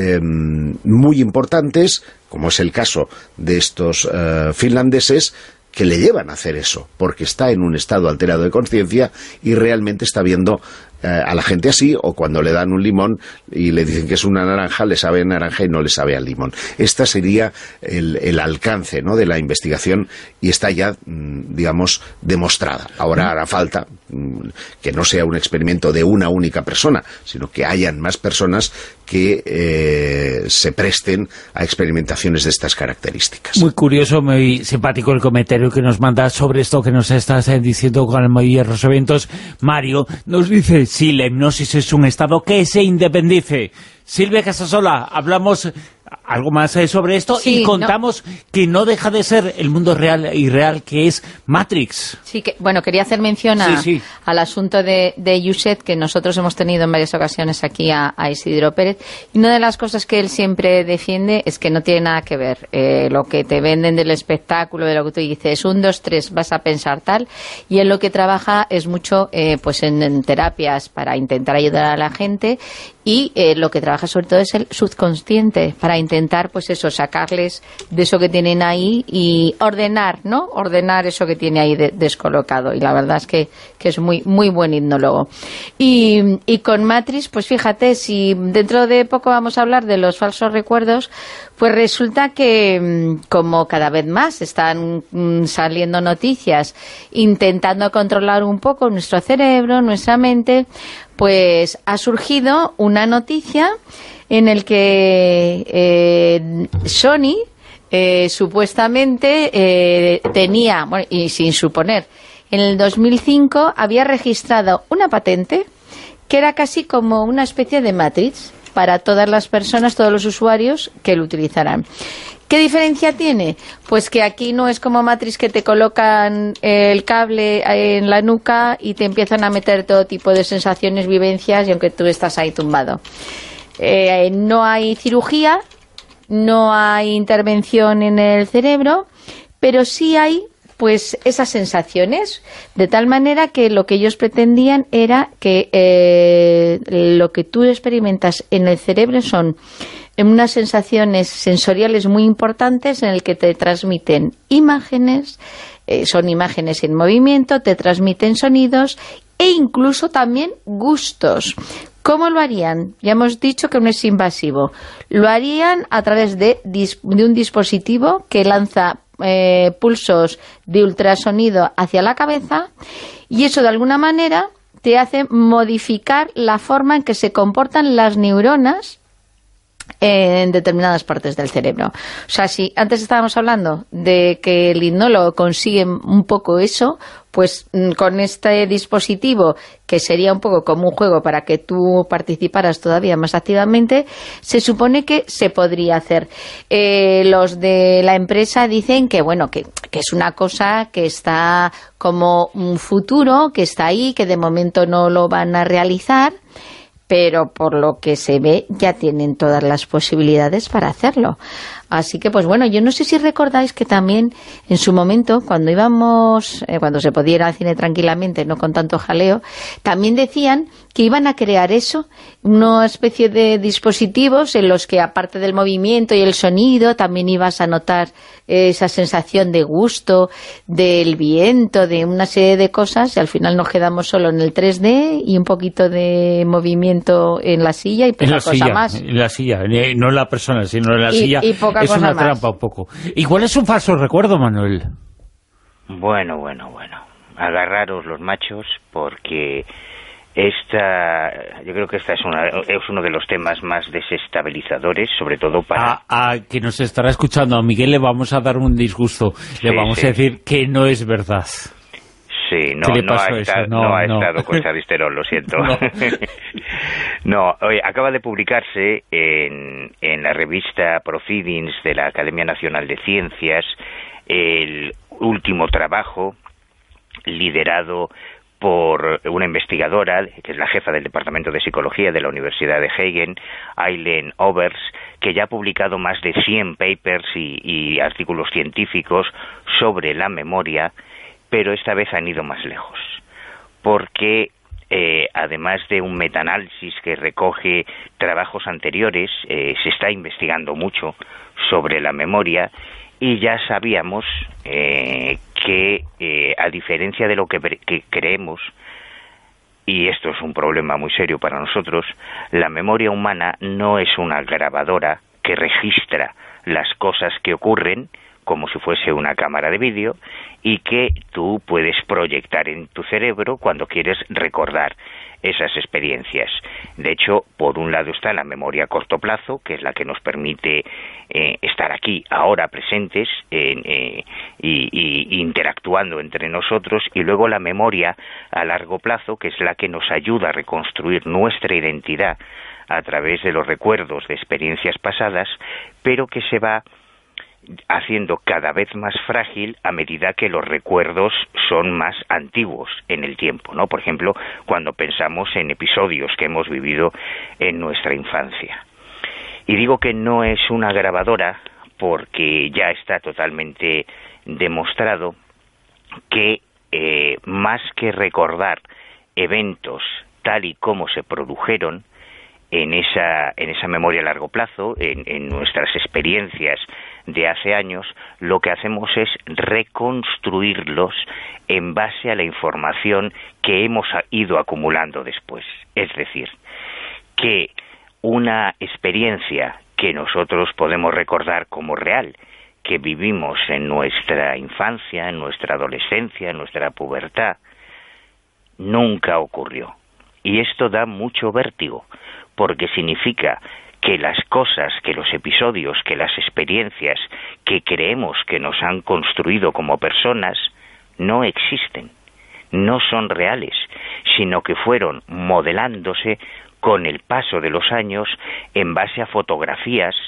E: muy importantes, como es el caso de estos finlandeses, que le llevan a hacer eso, porque está en un estado alterado de conciencia y realmente está viendo a la gente así, o cuando le dan un limón y le dicen que es una naranja, le sabe a naranja y no le sabe al limón. Este sería el alcance, ¿no?, de la investigación, y está ya, digamos, demostrada. Ahora hará falta que no sea un experimento de una única persona, sino que hayan más personas que se presten a experimentaciones de estas características.
B: Muy curioso, muy simpático el comentario que nos manda sobre esto que nos estás diciendo con los eventos. Mario nos dice, sí, la hipnosis es un estado que se independice. Silvia Casasola, hablamos algo más sobre esto, sí, y contamos que no deja de ser el mundo real y real, que es Matrix. Sí,
C: que, bueno, quería hacer mención al asunto de Yuset, que nosotros hemos tenido en varias ocasiones aquí a Isidro Pérez, y una de las cosas que él siempre defiende es que no tiene nada que ver lo que te venden del espectáculo, de lo que tú dices, 1, 2, 3, vas a pensar tal, y él lo que trabaja es mucho pues en terapias para intentar ayudar a la gente, y lo que trabaja sobre todo es el subconsciente, para intentar, pues eso, sacarles de eso que tienen ahí y ordenar, ¿no? Ordenar eso que tiene ahí descolocado. Y la verdad es que es muy muy buen hipnólogo. Y con Matrix, pues fíjate, si dentro de poco vamos a hablar de los falsos recuerdos, pues resulta que, como cada vez más están saliendo noticias intentando controlar un poco nuestro cerebro, nuestra mente, pues ha surgido una noticia en el que Sony supuestamente tenía, bueno, y sin suponer, en el 2005 había registrado una patente que era casi como una especie de Matrix para todas las personas, todos los usuarios que lo utilizaran. ¿Qué diferencia tiene? Pues que aquí no es como Matrix, que te colocan el cable en la nuca y te empiezan a meter todo tipo de sensaciones, vivencias, y aunque tú estás ahí tumbado. no hay cirugía, no hay intervención en el cerebro, pero sí hay pues esas sensaciones, de tal manera que lo que ellos pretendían era que lo que tú experimentas en el cerebro son unas sensaciones sensoriales muy importantes en el que te transmiten imágenes, son imágenes en movimiento, te transmiten sonidos e incluso también gustos. ¿Cómo lo harían? Ya hemos dicho que no es invasivo. Lo harían a través de un dispositivo que lanza pulsos de ultrasonido hacia la cabeza, y eso de alguna manera te hace modificar la forma en que se comportan las neuronas en determinadas partes del cerebro. O sea, si antes estábamos hablando de que el hipnólogo consigue un poco eso, pues con este dispositivo, que sería un poco como un juego para que tú participaras todavía más activamente, se supone que se podría hacer. Los de la empresa dicen que, bueno, que es una cosa que está como un futuro, que está ahí, que de momento no lo van a realizar, pero por lo que se ve ya tienen todas las posibilidades para hacerlo. Así que, pues bueno, yo no sé si recordáis que también en su momento, cuando íbamos, cuando se podía ir al cine tranquilamente, no con tanto jaleo, también decían que iban a crear eso, una especie de dispositivos en los que, aparte del movimiento y el sonido, también ibas a notar esa sensación de gusto, del viento, de una serie de cosas, y al final nos quedamos solo en el 3D y un poquito de movimiento en la silla y poca cosa más.
B: En la silla, no en la persona, sino en la silla.
C: Y poca
B: es
C: cosa
B: una
C: más.
B: trampa un poco. Igual es un falso recuerdo, Manuel.
F: Bueno. Agarraros los machos, porque yo creo que esta es uno de los temas más desestabilizadores, sobre todo para...
B: A que nos estará escuchando, a Miguel le vamos a dar un disgusto. Le vamos a decir que no es verdad.
F: Sí, no ha estado con Savisterol, lo siento. No, oye, acaba de publicarse en la revista Proceedings de la Academia Nacional de Ciencias el último trabajo liderado por una investigadora, que es la jefa del Departamento de Psicología de la Universidad de Hagen, Eileen Overs, que ya ha publicado más de 100 papers y artículos científicos sobre la memoria, pero esta vez han ido más lejos, porque además de un metaanálisis que recoge trabajos anteriores, se está investigando mucho sobre la memoria, y ya sabíamos que a diferencia de lo que creemos, y esto es un problema muy serio para nosotros, la memoria humana no es una grabadora que registra las cosas que ocurren como si fuese una cámara de vídeo y que tú puedes proyectar en tu cerebro cuando quieres recordar esas experiencias. De hecho, por un lado está la memoria a corto plazo, que es la que nos permite estar aquí, ahora presentes y interactuando entre nosotros, y luego la memoria a largo plazo, que es la que nos ayuda a reconstruir nuestra identidad a través de los recuerdos de experiencias pasadas, pero que se va haciendo cada vez más frágil a medida que los recuerdos son más antiguos en el tiempo, ¿no? Por ejemplo, cuando pensamos en episodios que hemos vivido en nuestra infancia. Y digo que no es una grabadora porque ya está totalmente demostrado que más que recordar eventos tal y como se produjeron en esa memoria a largo plazo, en nuestras experiencias de hace años, lo que hacemos es reconstruirlos en base a la información que hemos ido acumulando después. Es decir, que una experiencia que nosotros podemos recordar como real, que vivimos en nuestra infancia, en nuestra adolescencia, en nuestra pubertad, nunca ocurrió. Y esto da mucho vértigo, porque significa que las cosas, que los episodios, que las experiencias que creemos que nos han construido como personas no existen, no son reales, sino que fueron modelándose con el paso de los años en base a fotografías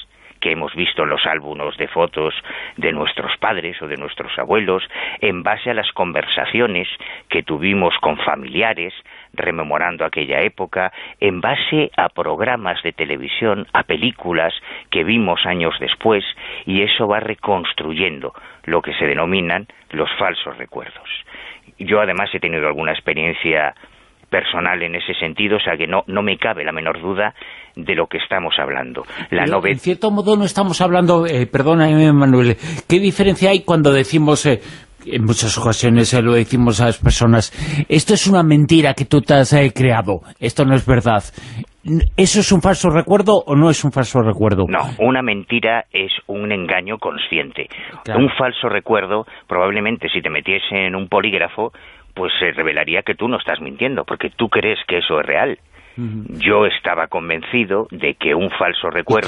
F: que hemos visto en los álbumes de fotos de nuestros padres o de nuestros abuelos, en base a las conversaciones que tuvimos con familiares, rememorando aquella época, en base a programas de televisión, a películas que vimos años después, y eso va reconstruyendo lo que se denominan los falsos recuerdos. Yo además he tenido alguna experiencia personal en ese sentido, o sea que no me cabe la menor duda de lo que estamos hablando.
B: En cierto modo no estamos hablando, perdóname Manuel, ¿qué diferencia hay cuando decimos, en muchas ocasiones lo decimos a las personas, esto es una mentira que tú te has creado, esto no es verdad? ¿Eso es un falso recuerdo o no es un falso recuerdo?
F: No, una mentira es un engaño consciente.
B: Claro.
F: Un falso recuerdo, probablemente si te metiese en un polígrafo, pues se revelaría que tú no estás mintiendo, porque tú crees que eso es real. Yo estaba convencido de que un falso recuerdo...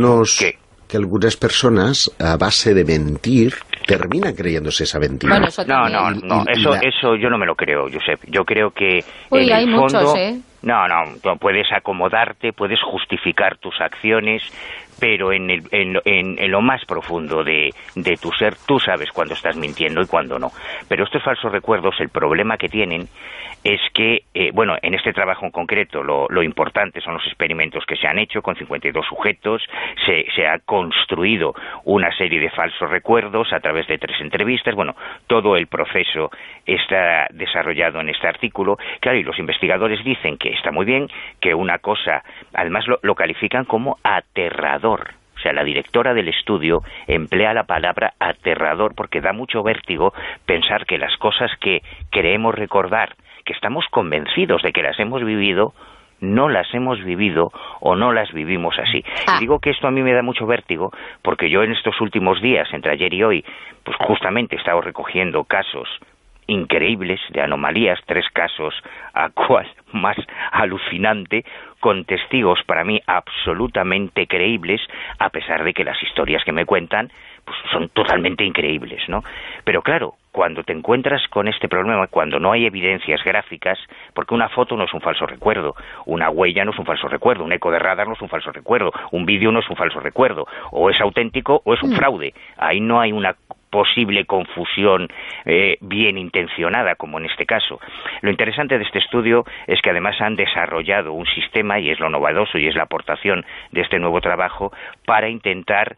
E: Que algunas personas, a base de mentir, terminan creyéndose esa mentira.
C: Bueno, eso
F: no, eso yo no me lo creo, Josep. Yo creo que
C: Uy,
F: en
C: hay
F: el fondo...
C: muchos, ¿eh?
F: No, puedes acomodarte, puedes justificar tus acciones, pero en lo más profundo de tu ser, tú sabes cuándo estás mintiendo y cuándo no. Pero estos falsos recuerdos, el problema que tienen es que, en este trabajo en concreto, lo importante son los experimentos que se han hecho con 52 sujetos, se ha construido una serie de falsos recuerdos a través de 3 entrevistas, todo el proceso está desarrollado en este artículo, claro, y los investigadores dicen que está muy bien, que una cosa, además lo califican como aterrador. O sea, la directora del estudio emplea la palabra aterrador porque da mucho vértigo pensar que las cosas que creemos recordar, que estamos convencidos de que las hemos vivido, no las hemos vivido o no las vivimos así. Y digo que esto a mí me da mucho vértigo porque yo en estos últimos días, entre ayer y hoy, pues justamente he estado recogiendo casos increíbles de anomalías, 3 casos a cual más alucinante, con testigos para mí absolutamente creíbles, a pesar de que las historias que me cuentan pues son totalmente increíbles, ¿no? Pero claro, cuando te encuentras con este problema, cuando no hay evidencias gráficas, porque una foto no es un falso recuerdo, una huella no es un falso recuerdo, un eco de radar no es un falso recuerdo, un vídeo no es un falso recuerdo, o es auténtico o es un fraude. Ahí no hay una posible confusión bien intencionada, como en este caso. Lo interesante de este estudio es que además han desarrollado un sistema, y es lo novedoso y es la aportación de este nuevo trabajo, para intentar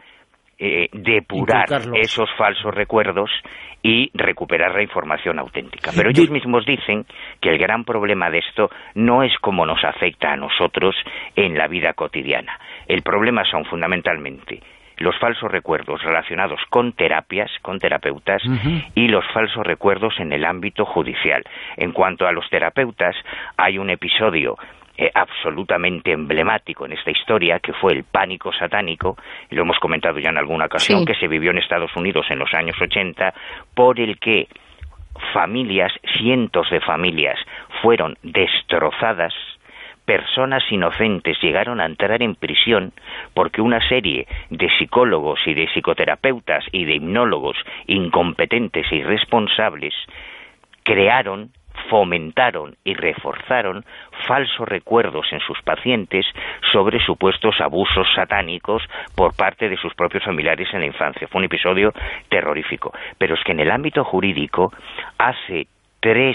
F: depurar esos falsos recuerdos y recuperar la información auténtica. Pero ellos mismos dicen que el gran problema de esto no es cómo nos afecta a nosotros en la vida cotidiana. El problema son fundamentalmente los falsos recuerdos relacionados con terapias, con terapeutas, y los falsos recuerdos en el ámbito judicial. En cuanto a los terapeutas, hay un episodio absolutamente emblemático en esta historia, que fue el pánico satánico, y lo hemos comentado ya en alguna ocasión, que se vivió en Estados Unidos en los años 80, por el que familias, cientos de familias, fueron destrozadas. Personas inocentes llegaron a entrar en prisión porque una serie de psicólogos y de psicoterapeutas y de hipnólogos incompetentes e irresponsables crearon, fomentaron y reforzaron falsos recuerdos en sus pacientes sobre supuestos abusos satánicos por parte de sus propios familiares en la infancia. Fue un episodio terrorífico. Pero es que en el ámbito jurídico, hace 3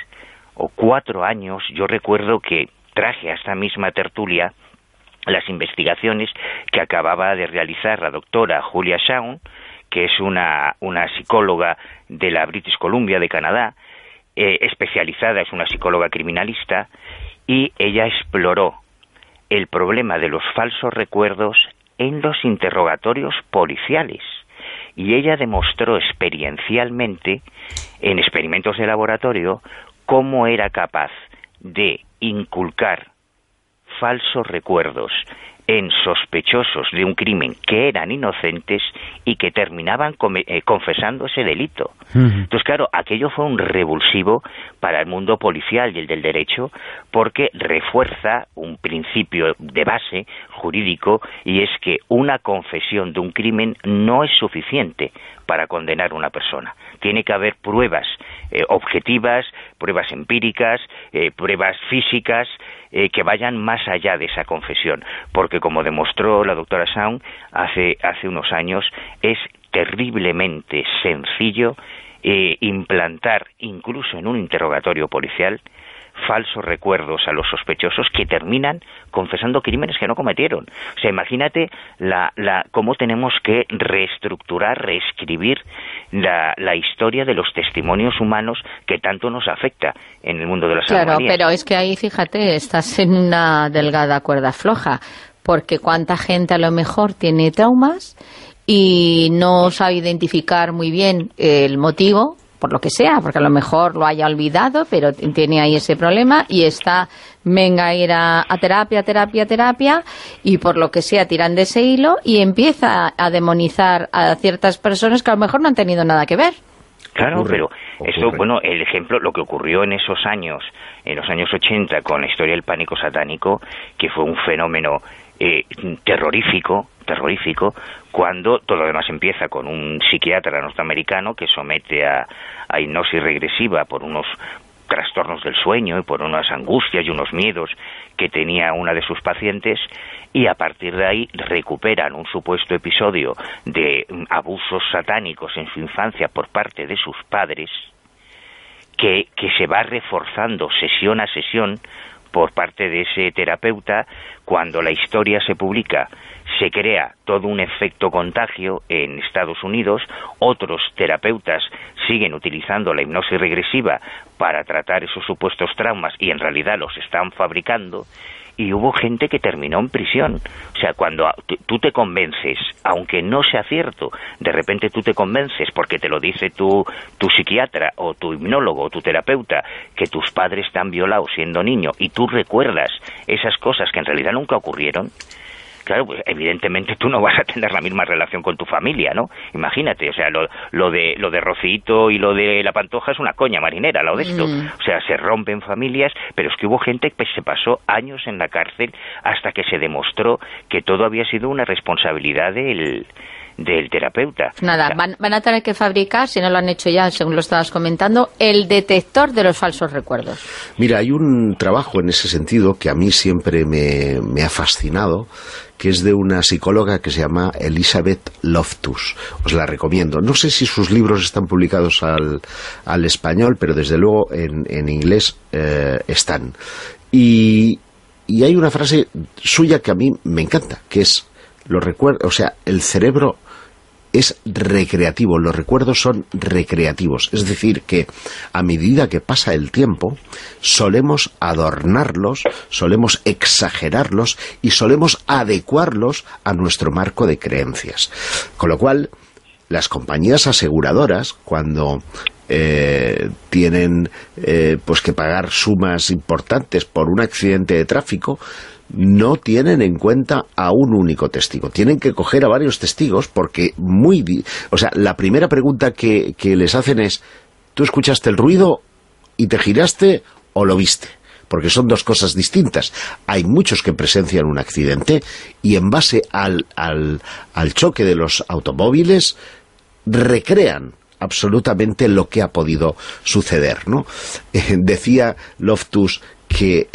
F: o 4 años, yo recuerdo que traje a esta misma tertulia las investigaciones que acababa de realizar la doctora Julia Shaun, que es una psicóloga de la British Columbia de Canadá, especializada, es una psicóloga criminalista, y ella exploró el problema de los falsos recuerdos en los interrogatorios policiales. Y ella demostró experiencialmente, en experimentos de laboratorio, cómo era capaz de inculcar falsos recuerdos en sospechosos de un crimen que eran inocentes y que terminaban confesando ese delito. Entonces, claro, aquello fue un revulsivo para el mundo policial y el del derecho, porque refuerza un principio de base jurídico, y es que una confesión de un crimen no es suficiente para condenar a una persona. Tiene que haber pruebas objetivas, pruebas empíricas, pruebas físicas, que vayan más allá de esa confesión, porque como demostró la doctora Sound hace unos años, es terriblemente sencillo implantar, incluso en un interrogatorio policial, falsos recuerdos a los sospechosos que terminan confesando crímenes que no cometieron. O sea, imagínate cómo tenemos que reestructurar, reescribir la historia de los testimonios humanos que tanto nos afecta en el mundo de las anomalías.
C: Claro, pero es que ahí, fíjate, estás en una delgada cuerda floja, porque cuánta gente a lo mejor tiene traumas y no sabe identificar muy bien el motivo, por lo que sea, porque a lo mejor lo haya olvidado, pero tiene ahí ese problema y venga a ir a terapia, y por lo que sea tiran de ese hilo y empieza a demonizar a ciertas personas que a lo mejor no han tenido nada que ver.
F: Claro, pero esto, bueno, el ejemplo, lo que ocurrió en esos años, en los años 80, con la historia del pánico satánico, que fue un fenómeno terrorífico, cuando todo lo demás empieza con un psiquiatra norteamericano que somete a hipnosis regresiva por unos trastornos del sueño y por unas angustias y unos miedos que tenía una de sus pacientes, y a partir de ahí recuperan un supuesto episodio de abusos satánicos en su infancia por parte de sus padres, que se va reforzando sesión a sesión por parte de ese terapeuta. Cuando la historia se publica, se crea todo un efecto contagio en Estados Unidos. Otros terapeutas siguen utilizando la hipnosis regresiva para tratar esos supuestos traumas y en realidad los están fabricando, y hubo gente que terminó en prisión. O sea, cuando tú te convences, aunque no sea cierto, de repente tú te convences porque te lo dice tu psiquiatra o tu hipnólogo o tu terapeuta, que tus padres te han violado siendo niño, y tú recuerdas esas cosas que en realidad nunca ocurrieron, claro, pues evidentemente tú no vas a tener la misma relación con tu familia, ¿no? Imagínate, o sea, lo de Rocito y lo de la Pantoja es una coña marinera, lo de esto. O sea, se rompen familias, pero es que hubo gente que se pasó años en la cárcel hasta que se demostró que todo había sido una responsabilidad del terapeuta.
C: Nada, van a tener que fabricar, si no lo han hecho ya, según lo estabas comentando, el detector de los falsos recuerdos.
E: Mira, hay un trabajo en ese sentido que a mí siempre me ha fascinado, que es de una psicóloga que se llama Elizabeth Loftus. Os la recomiendo. No sé si sus libros están publicados al español, pero desde luego en inglés están. Y hay una frase suya que a mí me encanta, que es: el cerebro es recreativo, los recuerdos son recreativos, es decir, que a medida que pasa el tiempo solemos adornarlos, solemos exagerarlos y solemos adecuarlos a nuestro marco de creencias. Con lo cual, las compañías aseguradoras, cuando tienen pues que pagar sumas importantes por un accidente de tráfico, no tienen en cuenta a un único testigo, tienen que coger a varios testigos, porque la primera pregunta que les hacen es: ¿tú escuchaste el ruido y te giraste o lo viste? Porque son dos cosas distintas. Hay muchos que presencian un accidente y en base al choque de los automóviles recrean absolutamente lo que ha podido suceder, ¿no? Decía Loftus que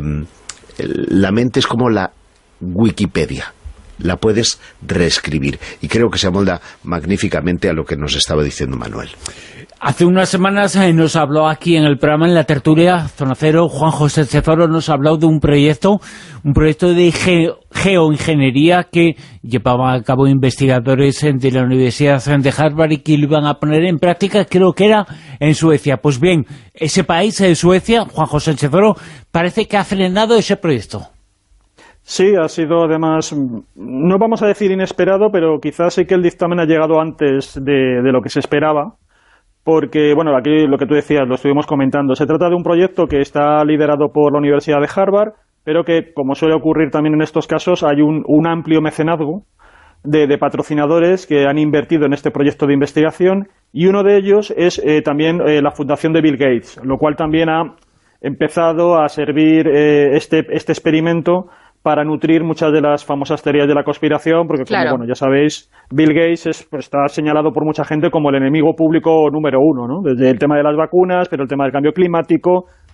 E: la mente es como la Wikipedia, la puedes reescribir, y creo que se amolda magníficamente a lo que nos estaba diciendo Manuel.
B: Hace unas semanas nos habló aquí en el programa, en la tertulia Zona Cero, Juan José Cezoro nos ha hablado de un proyecto de geoingeniería que llevaban a cabo investigadores de la Universidad de Harvard y que lo iban a poner en práctica, creo que era en Suecia. Pues bien, ese país, Suecia, Juan José Cezoro, parece que ha frenado ese proyecto.
G: Sí, ha sido además, no vamos a decir inesperado, pero quizás sí que el dictamen ha llegado antes de lo que se esperaba. Porque, bueno, aquí lo que tú decías, lo estuvimos comentando, se trata de un proyecto que está liderado por la Universidad de Harvard, pero que, como suele ocurrir también en estos casos, hay un amplio mecenazgo de patrocinadores que han invertido en este proyecto de investigación, y uno de ellos es también la fundación de Bill Gates, lo cual también ha empezado a servir este experimento para nutrir muchas de las famosas teorías de la conspiración, porque como bueno, ya sabéis, Bill Gates está señalado por mucha gente como el enemigo público número uno, ¿no? Desde el tema de las vacunas, pero el tema del cambio climático,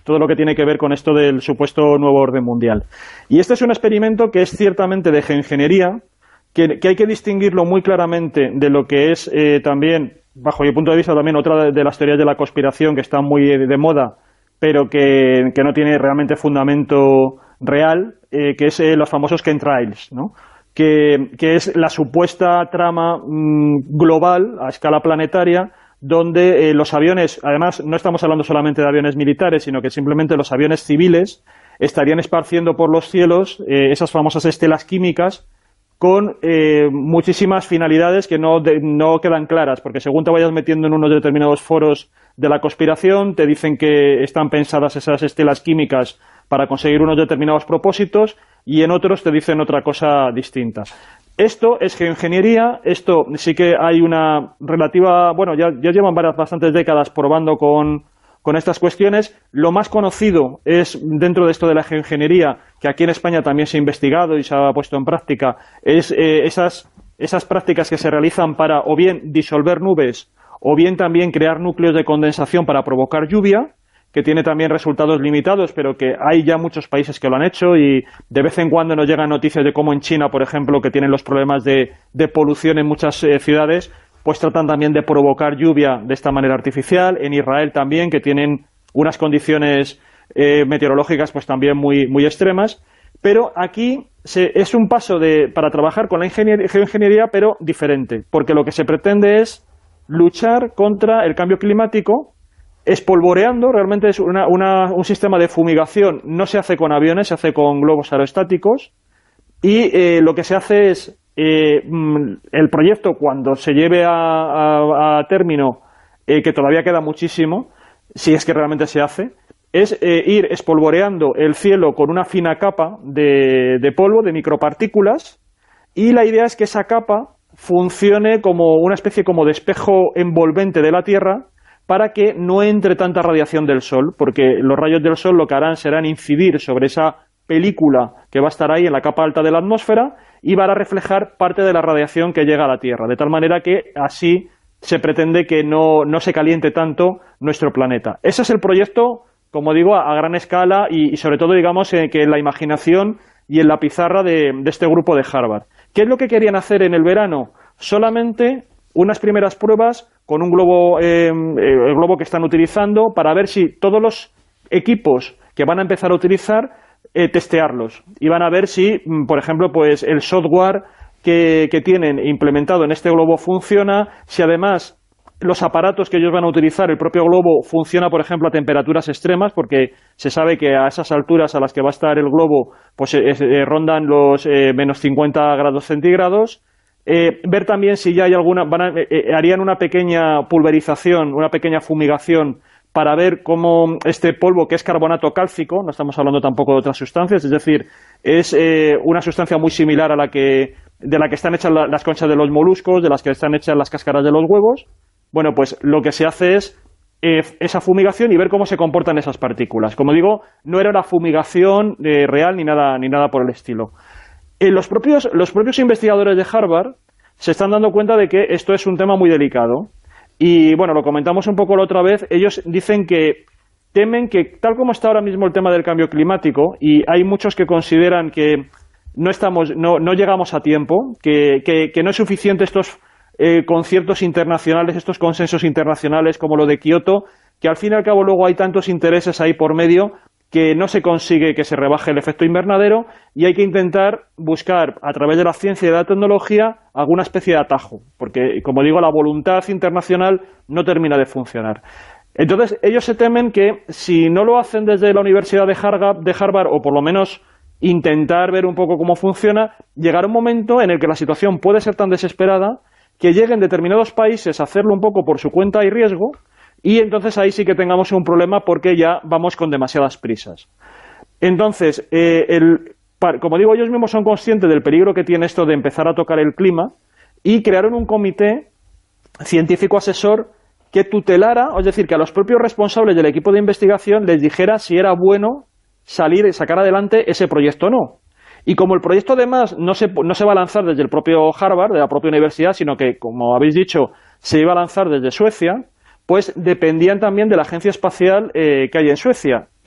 G: todo lo que tiene que ver con esto del supuesto nuevo orden mundial. Y este es un experimento que es ciertamente de geoingeniería, que hay que distinguirlo muy claramente de lo que es también, bajo mi punto de vista, también otra de las teorías de la conspiración que están muy de moda, pero que no tiene realmente fundamento real, que es los famosos chemtrails, ¿no? Que es la supuesta trama global a escala planetaria, donde los aviones, además no estamos hablando solamente de aviones militares, sino que simplemente los aviones civiles estarían esparciendo por los cielos esas famosas estelas químicas con muchísimas finalidades que no quedan claras, porque según te vayas metiendo en unos determinados foros de la conspiración, te dicen que están pensadas esas estelas químicas para conseguir unos determinados propósitos, y en otros te dicen otra cosa distinta. Esto es geoingeniería, esto sí que hay una relativa, bueno, ya llevan bastantes décadas probando con estas cuestiones. Lo más conocido es, dentro de esto de la geoingeniería, que aquí en España también se ha investigado y se ha puesto en práctica, es esas prácticas que se realizan para o bien disolver nubes o bien también crear núcleos de condensación para provocar lluvia, que tiene también resultados limitados, pero que hay ya muchos países que lo han hecho, y de vez en cuando nos llegan noticias de cómo en China, por ejemplo, que tienen los problemas de polución en muchas ciudades, pues tratan también de provocar lluvia de esta manera artificial. En Israel también, que tienen unas condiciones meteorológicas pues también muy extremas. Pero aquí es un paso para trabajar con la geoingeniería, pero diferente, porque lo que se pretende es luchar contra el cambio climático espolvoreando. Realmente es un sistema de fumigación. No se hace con aviones, se hace con globos aerostáticos, y lo que se hace es el proyecto, cuando se lleve a término, que todavía queda muchísimo, si es que realmente se hace, es ir espolvoreando el cielo con una fina capa de polvo, de micropartículas, y la idea es que esa capa funcione como una especie como de espejo envolvente de la Tierra, para que no entre tanta radiación del Sol, porque los rayos del Sol lo que harán serán incidir sobre esa película que va a estar ahí en la capa alta de la atmósfera, y van a reflejar parte de la radiación que llega a la Tierra, de tal manera que así se pretende que no se caliente tanto nuestro planeta. Ese es el proyecto, como digo, a gran escala, y sobre todo, digamos, que en la imaginación y en la pizarra de este grupo de Harvard. ¿Qué es lo que querían hacer en el verano? Solamente unas primeras pruebas con un globo, el globo que están utilizando, para ver si todos los equipos que van a empezar a utilizar, testearlos, y van a ver si, por ejemplo, pues el software que tienen implementado en este globo funciona, si además los aparatos que ellos van a utilizar, el propio globo, funciona, por ejemplo, a temperaturas extremas, porque se sabe que a esas alturas a las que va a estar el globo, pues rondan los menos 50 grados centígrados. Ver también si ya hay harían una pequeña pulverización, una pequeña fumigación, para ver cómo este polvo, que es carbonato cálcico, no estamos hablando tampoco de otras sustancias, es decir, es una sustancia muy similar de la que están hechas las conchas de los moluscos, de las que están hechas las cáscaras de los huevos. Bueno, pues lo que se hace es esa fumigación y ver cómo se comportan esas partículas. Como digo, no era una fumigación real ni nada por el estilo. Los propios investigadores de Harvard se están dando cuenta de que esto es un tema muy delicado. Y bueno, lo comentamos un poco la otra vez. Ellos dicen que temen que, tal como está ahora mismo el tema del cambio climático, y hay muchos que consideran que no llegamos a tiempo, que no es suficiente estos conciertos internacionales, estos consensos internacionales como lo de Kioto, que al fin y al cabo luego hay tantos intereses ahí por medio que no se consigue que se rebaje el efecto invernadero, y hay que intentar buscar, a través de la ciencia y de la tecnología, alguna especie de atajo, porque, como digo, la voluntad internacional no termina de funcionar. Entonces, ellos se temen que, si no lo hacen desde la Universidad de Harvard, o por lo menos intentar ver un poco cómo funciona, llegará un momento en el que la situación puede ser tan desesperada que lleguen determinados países a hacerlo un poco por su cuenta y riesgo, y entonces ahí sí que tengamos un problema, porque ya vamos con demasiadas prisas. Entonces, como digo, ellos mismos son conscientes del peligro que tiene esto de empezar a tocar el clima, y crearon un comité científico asesor que tutelara, es decir, que a los propios responsables del equipo de investigación les dijera si era bueno salir y sacar adelante ese proyecto o no. Y como el proyecto además no se va a lanzar desde el propio Harvard, de la propia universidad, sino que, como habéis dicho, se iba a lanzar desde Suecia, pues dependían también de la agencia espacial que hay en Suecia,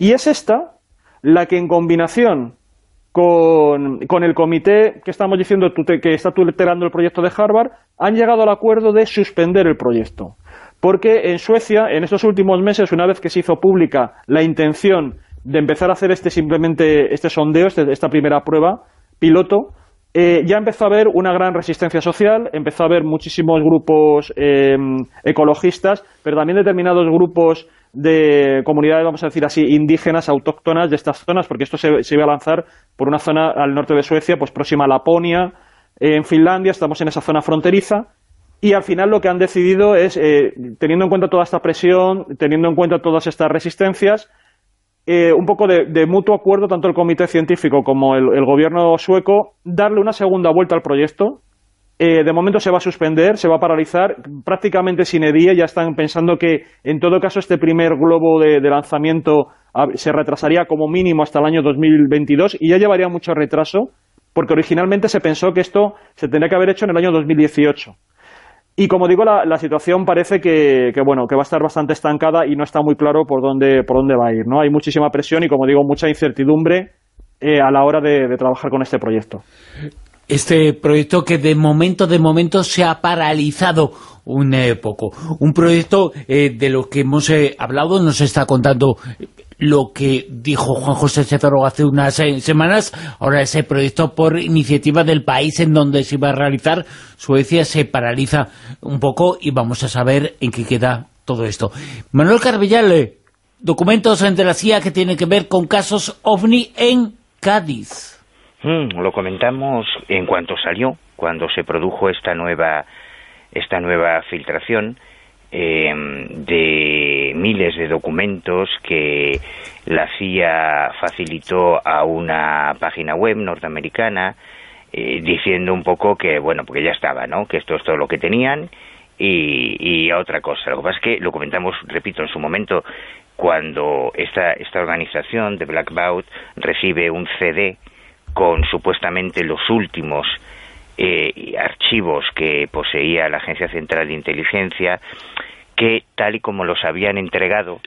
G: Y es esta la que, en combinación con el comité que estamos diciendo que está tutelando el proyecto de Harvard, han llegado al acuerdo de suspender el proyecto. Porque en Suecia, en estos últimos meses, una vez que se hizo pública la intención de empezar a hacer este sondeo, esta primera prueba piloto, ya empezó a haber una gran resistencia social, empezó a haber muchísimos grupos ecologistas, pero también determinados grupos de comunidades, vamos a decir así, indígenas, autóctonas de estas zonas, porque esto se iba a lanzar por una zona al norte de Suecia, pues próxima a Laponia, en Finlandia, estamos en esa zona fronteriza, y al final lo que han decidido es, teniendo en cuenta toda esta presión, teniendo en cuenta todas estas resistencias, un poco de mutuo acuerdo, tanto el comité científico como el gobierno sueco, darle una segunda vuelta al proyecto. De momento se va a suspender, se va a paralizar, prácticamente sin edie. Ya están pensando que, en todo caso, este primer globo de lanzamiento se retrasaría como mínimo hasta el año 2022 y ya llevaría mucho retraso, porque originalmente se pensó que esto se tendría que haber hecho en el año 2018. Y como digo, la situación parece que va a estar bastante estancada y no está muy claro por dónde va a ir, ¿no? Hay muchísima presión y, como digo, mucha incertidumbre a la hora de trabajar con este proyecto.
B: Este proyecto que de momento se ha paralizado un poco. Un proyecto de lo que hemos hablado, nos está contando lo que dijo Juan José Cezaro hace unas semanas. Ahora ese proyecto, por iniciativa del país en donde se iba a realizar, Suecia, se paraliza un poco y vamos a saber en qué queda todo esto. Manuel Carbellal, documentos de la CIA que tienen que ver con casos OVNI en Cádiz.
F: Lo comentamos en cuanto salió, cuando se produjo esta nueva filtración de miles de documentos que la CIA facilitó a una página web norteamericana, diciendo un poco que, bueno, porque ya estaba, ¿no?, que esto es todo lo que tenían y otra cosa. Lo que pasa es que lo comentamos, repito, en su momento, cuando esta organización de Black Vault recibe un CD con supuestamente los últimos archivos que poseía la Agencia Central de Inteligencia, que tal y como los habían entregado,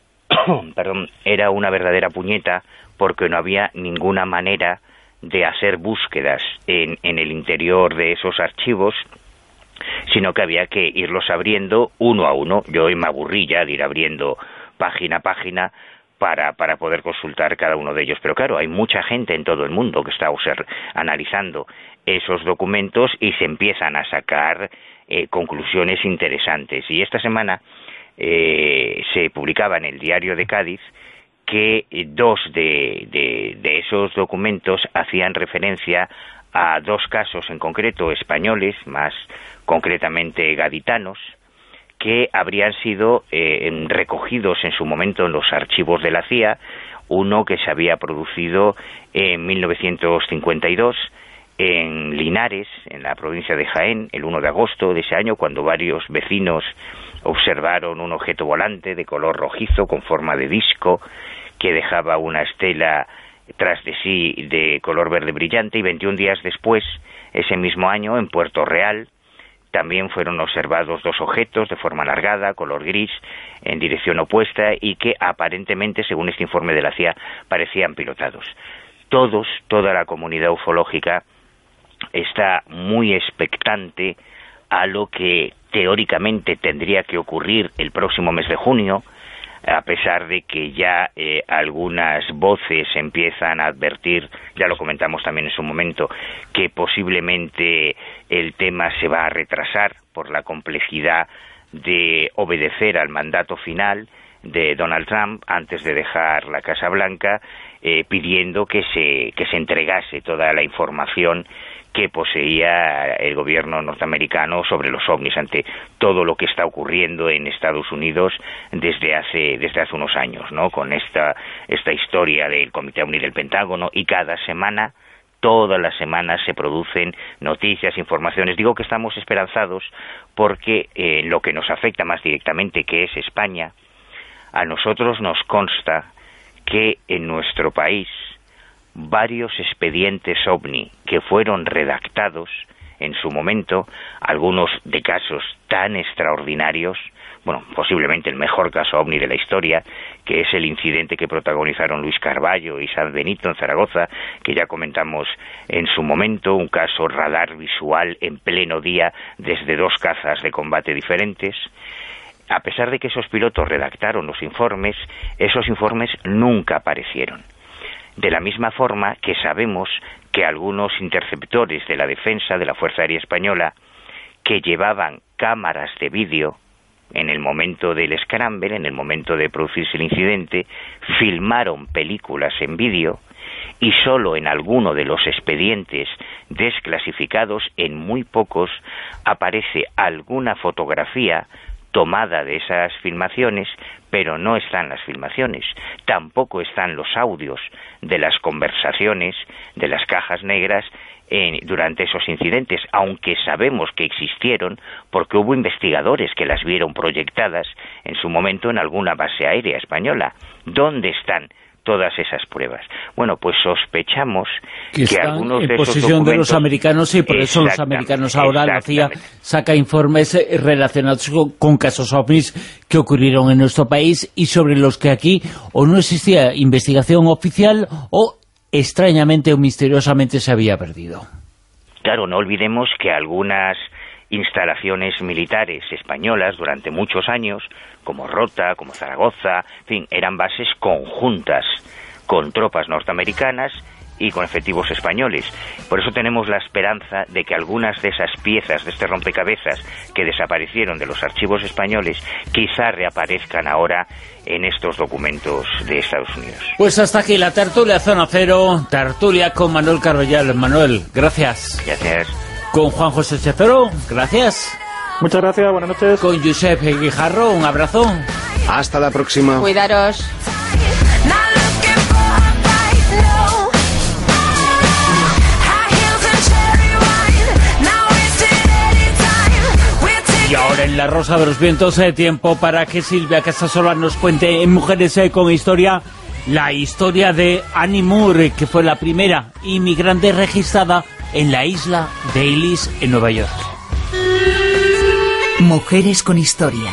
F: era una verdadera puñeta, porque no había ninguna manera de hacer búsquedas en el interior de esos archivos, sino que había que irlos abriendo uno a uno. Yo me aburrí ya de ir abriendo página a página para poder consultar cada uno de ellos. Pero claro, hay mucha gente en todo el mundo que está analizando esos documentos y se empiezan a sacar conclusiones interesantes. Y esta semana se publicaba en el Diario de Cádiz que dos de esos documentos hacían referencia a dos casos en concreto españoles, más concretamente gaditanos, que habrían sido recogidos en su momento en los archivos de la CIA. Uno que se había producido en 1952 en Linares, en la provincia de Jaén, el 1 de agosto de ese año, cuando varios vecinos observaron un objeto volante de color rojizo con forma de disco que dejaba una estela tras de sí de color verde brillante. Y 21 días después, ese mismo año, en Puerto Real, también fueron observados dos objetos de forma alargada, color gris, en dirección opuesta, y que aparentemente, según este informe de la CIA, parecían pilotados. Toda la comunidad ufológica está muy expectante a lo que teóricamente tendría que ocurrir el próximo mes de junio, a pesar de que ya algunas voces empiezan a advertir, ya lo comentamos también en su momento, que posiblemente el tema se va a retrasar por la complejidad de obedecer al mandato final de Donald Trump antes de dejar la Casa Blanca, pidiendo que se entregase toda la información que poseía el gobierno norteamericano sobre los ovnis, ante todo lo que está ocurriendo en Estados Unidos desde hace unos años, ¿no?, con esta historia del Comité OVNI del Pentágono. Y cada semana, todas las semanas, se producen noticias, informaciones. Digo que estamos esperanzados porque lo que nos afecta más directamente, que es España, a nosotros nos consta que en nuestro país varios expedientes OVNI que fueron redactados en su momento, algunos de casos tan extraordinarios bueno, posiblemente el mejor caso OVNI de la historia, que es el incidente que protagonizaron Luis Carballo y Sanz Benito en Zaragoza, que ya comentamos en su momento, un caso radar visual en pleno día desde 2 cazas de combate diferentes. A pesar de que esos pilotos redactaron los informes, esos informes nunca aparecieron. De la misma forma que sabemos que algunos interceptores de la defensa de la Fuerza Aérea Española, que llevaban cámaras de vídeo en el momento del scramble, en el momento de producirse el incidente, filmaron películas en vídeo, y solo en alguno de los expedientes desclasificados, en muy pocos, aparece alguna fotografía tomada de esas filmaciones, pero no están las filmaciones, tampoco están los audios de las conversaciones de las cajas negras durante esos incidentes, aunque sabemos que existieron porque hubo investigadores que las vieron proyectadas en su momento en alguna base aérea española. ¿Dónde están todas esas pruebas? Bueno, pues sospechamos que algunos de esos
B: posesión
F: documentos,
B: de los americanos, y por eso los americanos ahora, la CIA saca informes relacionados con casos OVNIs que ocurrieron en nuestro país y sobre los que aquí o no existía investigación oficial o extrañamente o misteriosamente se había perdido.
F: Claro, no olvidemos que algunas instalaciones militares españolas durante muchos años, como Rota, como Zaragoza, en fin, eran bases conjuntas con tropas norteamericanas y con efectivos españoles. Por eso tenemos la esperanza de que algunas de esas piezas de este rompecabezas que desaparecieron de los archivos españoles quizá reaparezcan ahora en estos documentos de Estados Unidos.
B: Pues hasta aquí la tertulia Zona Cero, tertulia con Manuel Carvallal. Manuel, gracias.
F: Gracias.
B: Con Juan José Chezoro, gracias.
G: Muchas gracias, buenas noches.
B: Con Josep Guijarro, un abrazo.
E: Hasta la próxima.
C: Cuidaros.
B: Y ahora en La Rosa de los Vientos, tiempo para que Silvia Casasola nos cuente en Mujeres con Historia la historia de Annie Moore, que fue la primera inmigrante registrada en la isla de Ellis, en Nueva York.
D: Mujeres con Historia.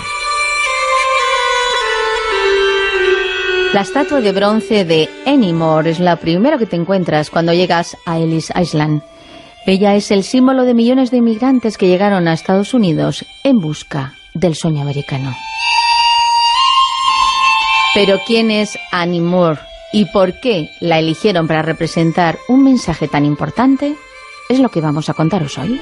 C: La estatua de bronce de Annie Moore es la primera que te encuentras cuando llegas a Ellis Island. Ella es el símbolo de millones de inmigrantes que llegaron a Estados Unidos en busca del sueño americano. Pero ¿quién es Annie Moore y por qué la eligieron para representar un mensaje tan importante? Es lo que vamos a contaros hoy.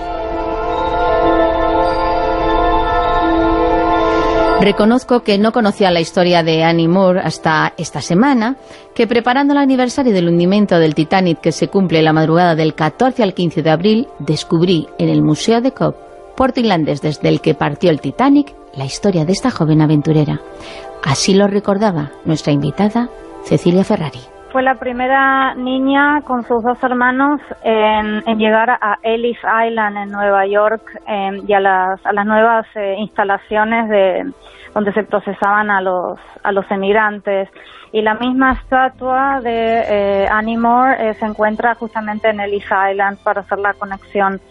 C: Reconozco que no conocía la historia de Annie Moore hasta esta semana, que preparando el aniversario del hundimiento del Titanic que se cumple la madrugada del 14 al 15 de abril, descubrí en el Museo de Cobb, puerto irlandés desde el que partió el Titanic, la historia de esta joven aventurera. Así lo recordaba nuestra invitada, Cecilia Ferrari.
H: Fue la primera niña con sus 2 hermanos en llegar a Ellis Island en Nueva York y a las nuevas instalaciones donde se procesaban a los emigrantes. Y la misma estatua de Annie Moore se encuentra justamente en Ellis Island para hacer la conexión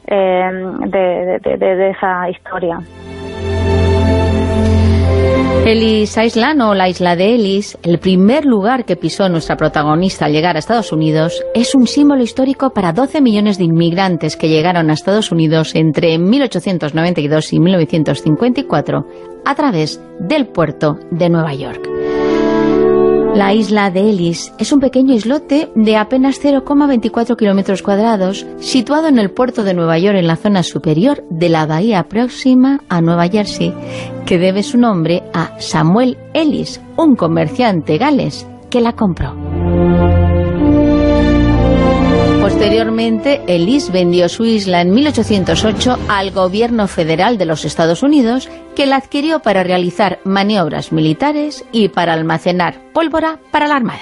H: de esa historia.
C: Ellis Island, o la isla de Ellis, el primer lugar que pisó nuestra protagonista al llegar a Estados Unidos, es un símbolo histórico para 12 millones de inmigrantes que llegaron a Estados Unidos entre 1892 y 1954 a través del puerto de Nueva York. La isla de Ellis es un pequeño islote de apenas 0,24 kilómetros cuadrados, situado en el puerto de Nueva York en la zona superior de la bahía próxima a Nueva Jersey, que debe su nombre a Samuel Ellis, un comerciante galés que la compró. Posteriormente, Ellis vendió su isla en 1808 al gobierno federal de los Estados Unidos, que la adquirió para realizar maniobras militares y para almacenar pólvora para la Armada.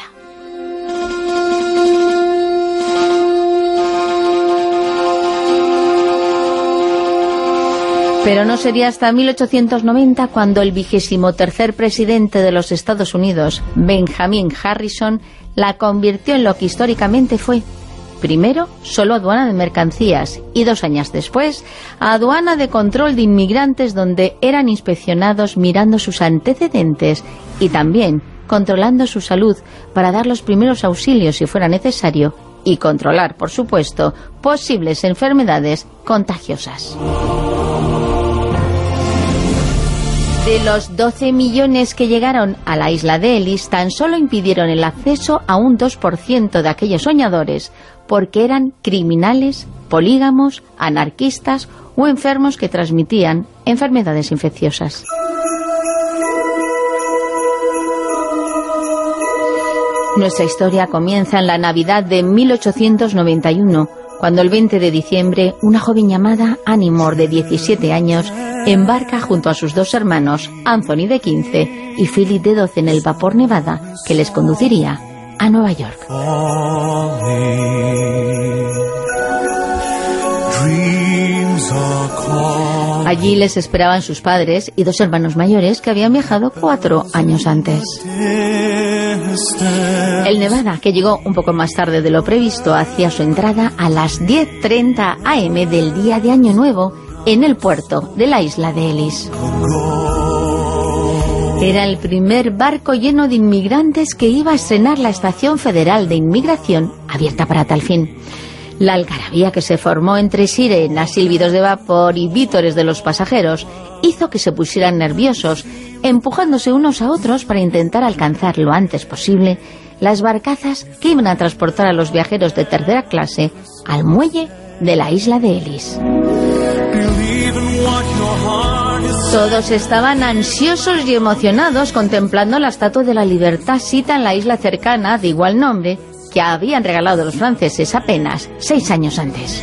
C: Pero no sería hasta 1890 cuando el 23º presidente de los Estados Unidos, Benjamin Harrison, la convirtió en lo que históricamente fue Primero, solo aduana de mercancías y 2 años después, aduana de control de inmigrantes, donde eran inspeccionados mirando sus antecedentes y también controlando su salud para dar los primeros auxilios si fuera necesario y controlar, por supuesto, posibles enfermedades contagiosas. De los 12 millones que llegaron a la isla de Ellis, tan solo impidieron el acceso a un 2% de aquellos soñadores, porque eran criminales, polígamos, anarquistas o enfermos que transmitían enfermedades infecciosas. Nuestra historia comienza en la Navidad de 1891, cuando el 20 de diciembre una joven llamada Annie Moore, de 17 años, embarca junto a sus 2 hermanos, Anthony, de 15, y Philip, de 12, en el vapor Nevada, que les conduciría a Nueva York. Allí les esperaban sus padres y 2 hermanos mayores que habían viajado 4 años antes. El Nevada, que llegó un poco más tarde de lo previsto, hacía su entrada a las 10:30 am del día de Año Nuevo en el puerto de la isla de Ellis. Era el primer barco lleno de inmigrantes que iba a estrenar la Estación Federal de Inmigración, abierta para tal fin. La algarabía que se formó entre sirenas, silbidos de vapor y vítores de los pasajeros hizo que se pusieran nerviosos, empujándose unos a otros para intentar alcanzar lo antes posible las barcazas que iban a transportar a los viajeros de tercera clase al muelle de la isla de Ellis. Todos estaban ansiosos y emocionados contemplando la Estatua de la Libertad sita en la isla cercana de igual nombre que habían regalado los franceses apenas 6 años antes.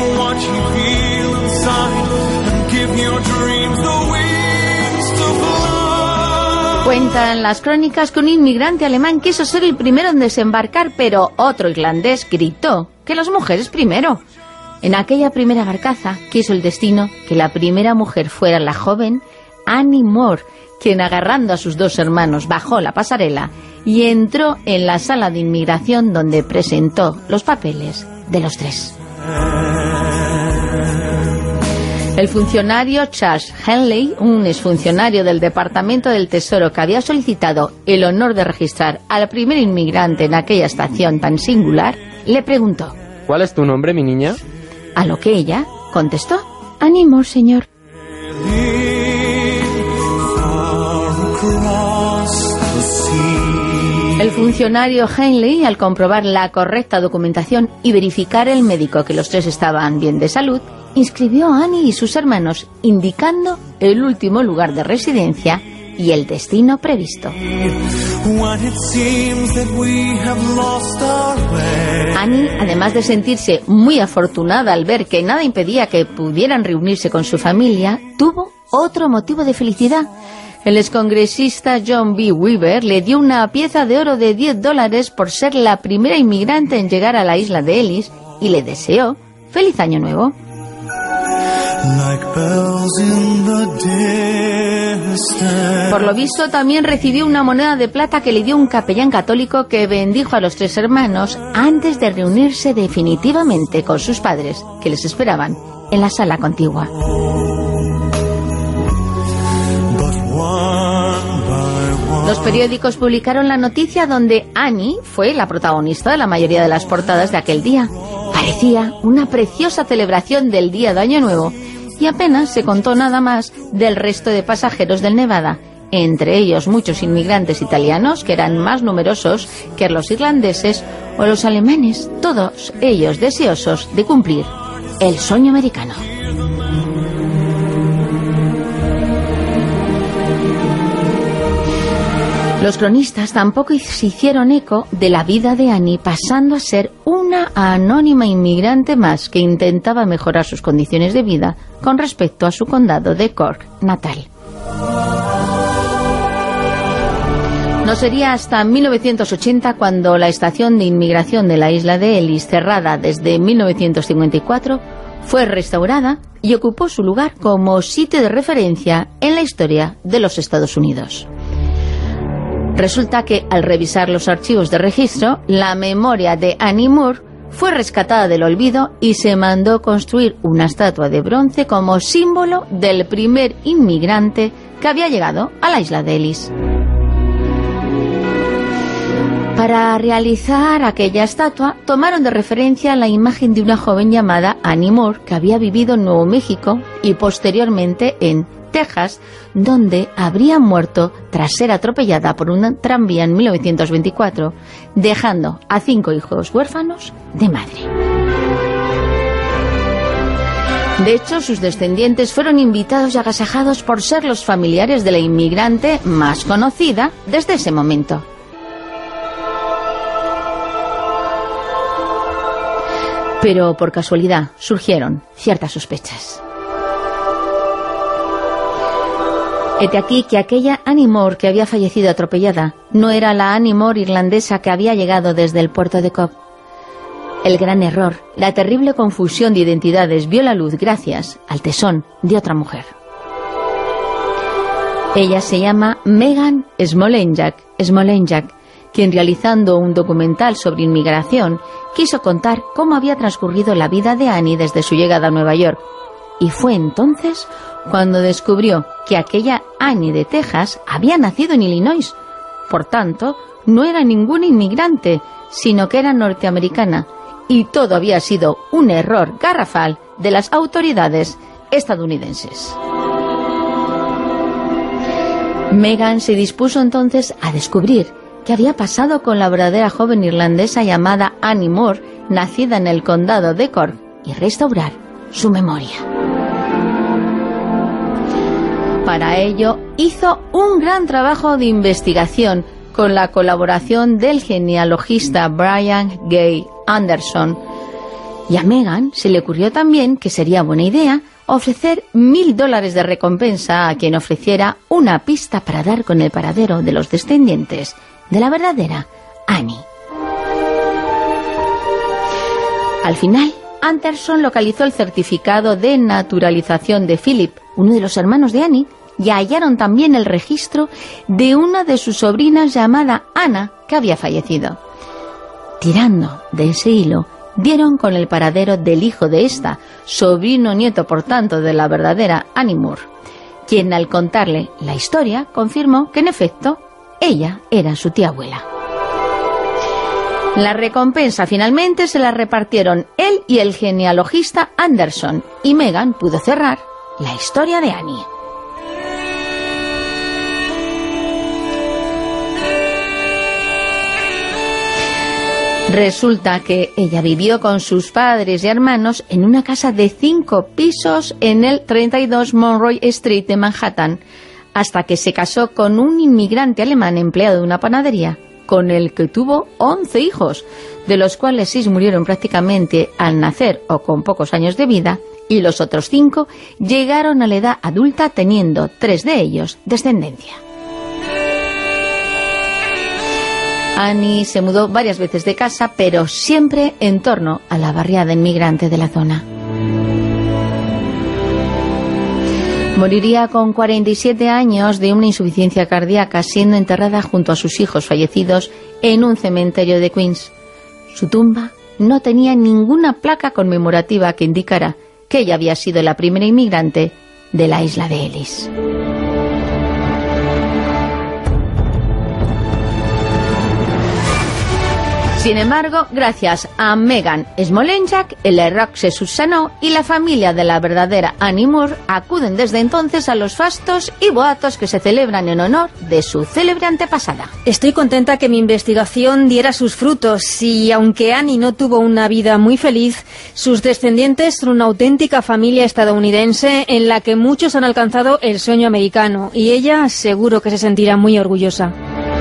C: Cuentan las crónicas que un inmigrante alemán quiso ser el primero en desembarcar, pero otro irlandés gritó que las mujeres primero. En aquella primera barcaza quiso el destino que la primera mujer fuera la joven Annie Moore, quien, agarrando a sus 2 hermanos, bajó la pasarela y entró en la sala de inmigración, donde presentó los papeles de los 3. El funcionario Charles Henley, un exfuncionario del Departamento del Tesoro que había solicitado el honor de registrar al primer inmigrante en aquella estación tan singular, le preguntó:
I: ¿Cuál es tu nombre, mi niña?
C: A lo que ella contestó: Annie Moore, señor. El funcionario Henley, al comprobar la correcta documentación y verificar el médico que los 3 estaban bien de salud, inscribió a Annie y sus hermanos, indicando el último lugar de residencia y el destino previsto. Annie, además de sentirse muy afortunada al ver que nada impedía que pudieran reunirse con su familia, tuvo otro motivo de felicidad. El excongresista John B. Weaver le dio una pieza de oro de $10 por ser la primera inmigrante en llegar a la isla de Ellis y le deseó feliz año nuevo. Por lo visto, también recibió una moneda de plata que le dio un capellán católico, que bendijo a los 3 hermanos antes de reunirse definitivamente con sus padres, que les esperaban en la sala contigua. Los periódicos publicaron la noticia, donde Annie fue la protagonista de la mayoría de las portadas de aquel día. Parecía una preciosa celebración del día de Año Nuevo, y apenas se contó nada más del resto de pasajeros del Nevada, entre ellos muchos inmigrantes italianos, que eran más numerosos que los irlandeses o los alemanes, todos ellos deseosos de cumplir el sueño americano. Los cronistas tampoco se hicieron eco de la vida de Annie, pasando a ser una anónima inmigrante más que intentaba mejorar sus condiciones de vida con respecto a su condado de Cork natal. No sería hasta 1980 cuando la estación de inmigración de la isla de Ellis, cerrada desde 1954, fue restaurada y ocupó su lugar como sitio de referencia en la historia de los Estados Unidos. Resulta que, al revisar los archivos de registro, la memoria de Annie Moore fue rescatada del olvido y se mandó construir una estatua de bronce como símbolo del primer inmigrante que había llegado a la isla de Ellis. Para realizar aquella estatua, tomaron de referencia la imagen de una joven llamada Annie Moore, que había vivido en Nuevo México y posteriormente en Texas, donde habría muerto tras ser atropellada por un tranvía en 1924, dejando a 5 hijos huérfanos de madre. De hecho, sus descendientes fueron invitados y agasajados por ser los familiares de la inmigrante más conocida desde ese momento. Pero por casualidad surgieron ciertas sospechas. Hete aquí que aquella Annie Moore que había fallecido atropellada no era la Annie Moore irlandesa que había llegado desde el puerto de Cobb. El gran error, la terrible confusión de identidades vio la luz gracias al tesón de otra mujer. Ella se llama Megan Smolenjak, quien realizando un documental sobre inmigración quiso contar cómo había transcurrido la vida de Annie desde su llegada a Nueva York. Y fue entonces cuando descubrió que aquella Annie de Texas había nacido en Illinois. Por tanto, no era ninguna inmigrante, sino que era norteamericana. Y todo había sido un error garrafal de las autoridades estadounidenses. Megan se dispuso entonces a descubrir qué había pasado con la verdadera joven irlandesa llamada Annie Moore, nacida en el condado de Cork, y restaurar su memoria. Para ello, hizo un gran trabajo de investigación con la colaboración del genealogista Brian Gay Anderson. Y a Megan se le ocurrió también que sería buena idea ofrecer $1,000 de recompensa a quien ofreciera una pista para dar con el paradero de los descendientes de la verdadera Annie. Al final, Anderson localizó el certificado de naturalización de Philip, uno de los hermanos de Annie, y hallaron también el registro de una de sus sobrinas llamada Anna, que había fallecido. Tirando de ese hilo, dieron con el paradero del hijo de esta, sobrino nieto por tanto de la verdadera Annie Moore, quien al contarle la historia confirmó que en efecto ella era su tía abuela. La recompensa finalmente se la repartieron él y el genealogista Anderson, y Megan pudo cerrar la historia de Annie. Resulta que ella vivió con sus padres y hermanos en una casa de 5 pisos en el 32 Monroe Street de Manhattan, hasta que se casó con un inmigrante alemán empleado de una panadería, con el que tuvo 11 hijos, de los cuales 6 murieron prácticamente al nacer o con pocos años de vida, y los otros 5 llegaron a la edad adulta teniendo 3 de ellos descendencia. Annie se mudó varias veces de casa, pero siempre en torno a la barriada inmigrante de la zona. Moriría con 47 años de una insuficiencia cardíaca, siendo enterrada junto a sus hijos fallecidos en un cementerio de Queens. Su tumba no tenía ninguna placa conmemorativa que indicara que ella había sido la primera inmigrante de la isla de Ellis. Sin embargo, gracias a Megan Smolenjak, el error se subsanó y la familia de la verdadera Annie Moore acuden desde entonces a los fastos y boatos que se celebran en honor de su célebre antepasada.
I: Estoy contenta que mi investigación diera sus frutos y aunque Annie no tuvo una vida muy feliz, sus descendientes son una auténtica familia estadounidense en la que muchos han alcanzado el sueño americano y ella seguro que se sentirá muy orgullosa.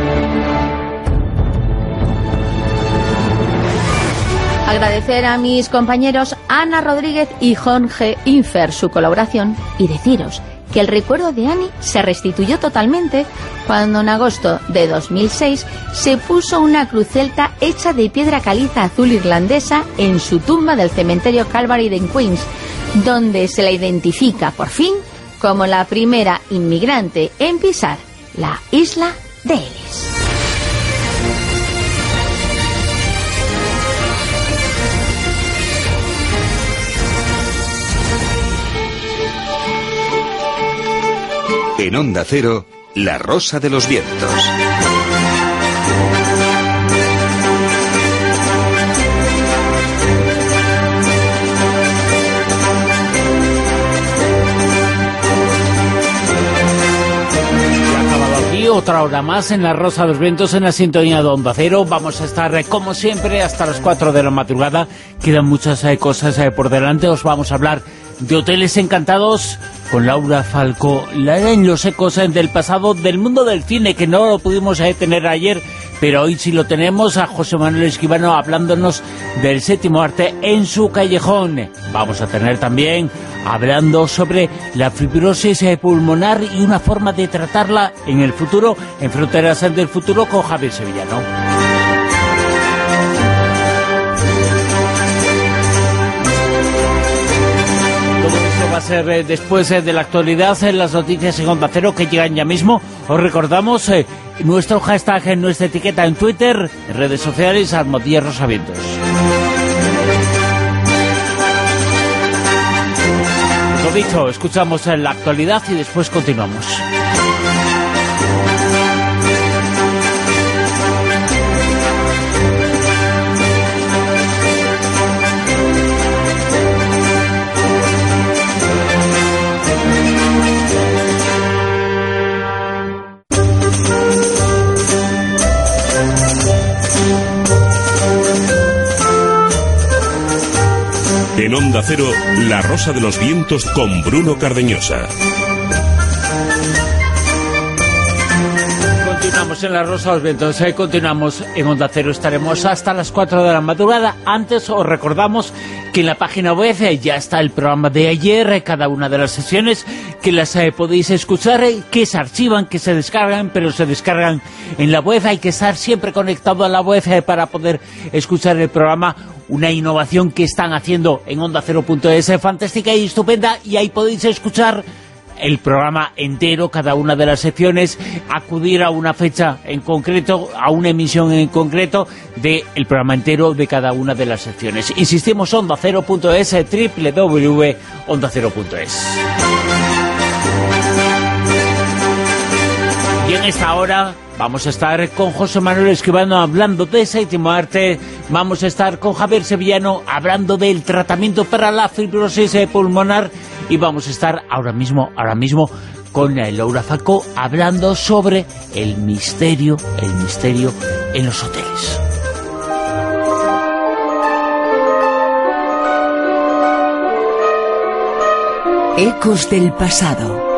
C: Agradecer a mis compañeros Ana Rodríguez y Jorge Infer su colaboración y deciros que el recuerdo de Annie se restituyó totalmente cuando en agosto de 2006 se puso una cruz celta hecha de piedra caliza azul irlandesa en su tumba del cementerio Calvary de Queens, donde se la identifica por fin como la primera inmigrante en pisar la isla de Ellis.
J: En Onda Cero, La Rosa de los Vientos.
B: Otra hora más en La Rosa de los Vientos, en la sintonía de Onda Cero. Vamos a estar, como siempre, hasta las 4 de la madrugada. Quedan muchas cosas por delante. Os vamos a hablar de hoteles encantados con Laura Falcó, en los ecos del pasado del mundo del cine, que no lo pudimos tener ayer, pero hoy sí lo tenemos, a José Manuel Escribano hablándonos del séptimo arte en su callejón. Vamos a tener también hablando sobre la fibrosis pulmonar y una forma de tratarla en el futuro, en Fronteras del Futuro, con Javier Sevillano. Va a ser después de la actualidad, en las noticias en Onda Cero que llegan ya mismo. Os recordamos nuestro hashtag, nuestra etiqueta en Twitter, en redes sociales, @RosaVientos. Lo dicho, escuchamos la actualidad y después continuamos.
A: En Onda Cero, La Rosa de los Vientos con Bruno Cardeñosa.
B: Continuamos en La Rosa de los Vientos, continuamos en Onda Cero, estaremos hasta las 4 de la madrugada. Antes os recordamos que en la página web ya está el programa de ayer, cada una de las sesiones, que las podéis escuchar, que se archivan, que se descargan, pero se descargan en la web. Hay que estar siempre conectado a la web para poder escuchar el programa. Una innovación que están haciendo en OndaCero.es, fantástica y estupenda, y ahí podéis escuchar el programa entero, cada una de las secciones, acudir a una fecha en concreto, a una emisión en concreto del programa entero de cada una de las secciones. Insistimos, OndaCero.es, www.ondacero.es. Y en esta hora vamos a estar con José Manuel Escribano hablando de séptimo arte, vamos a estar con Javier Sevillano hablando del tratamiento para la fibrosis pulmonar, y vamos a estar ahora mismo con Laura Falcó hablando sobre el misterio en los hoteles.
D: Ecos del pasado.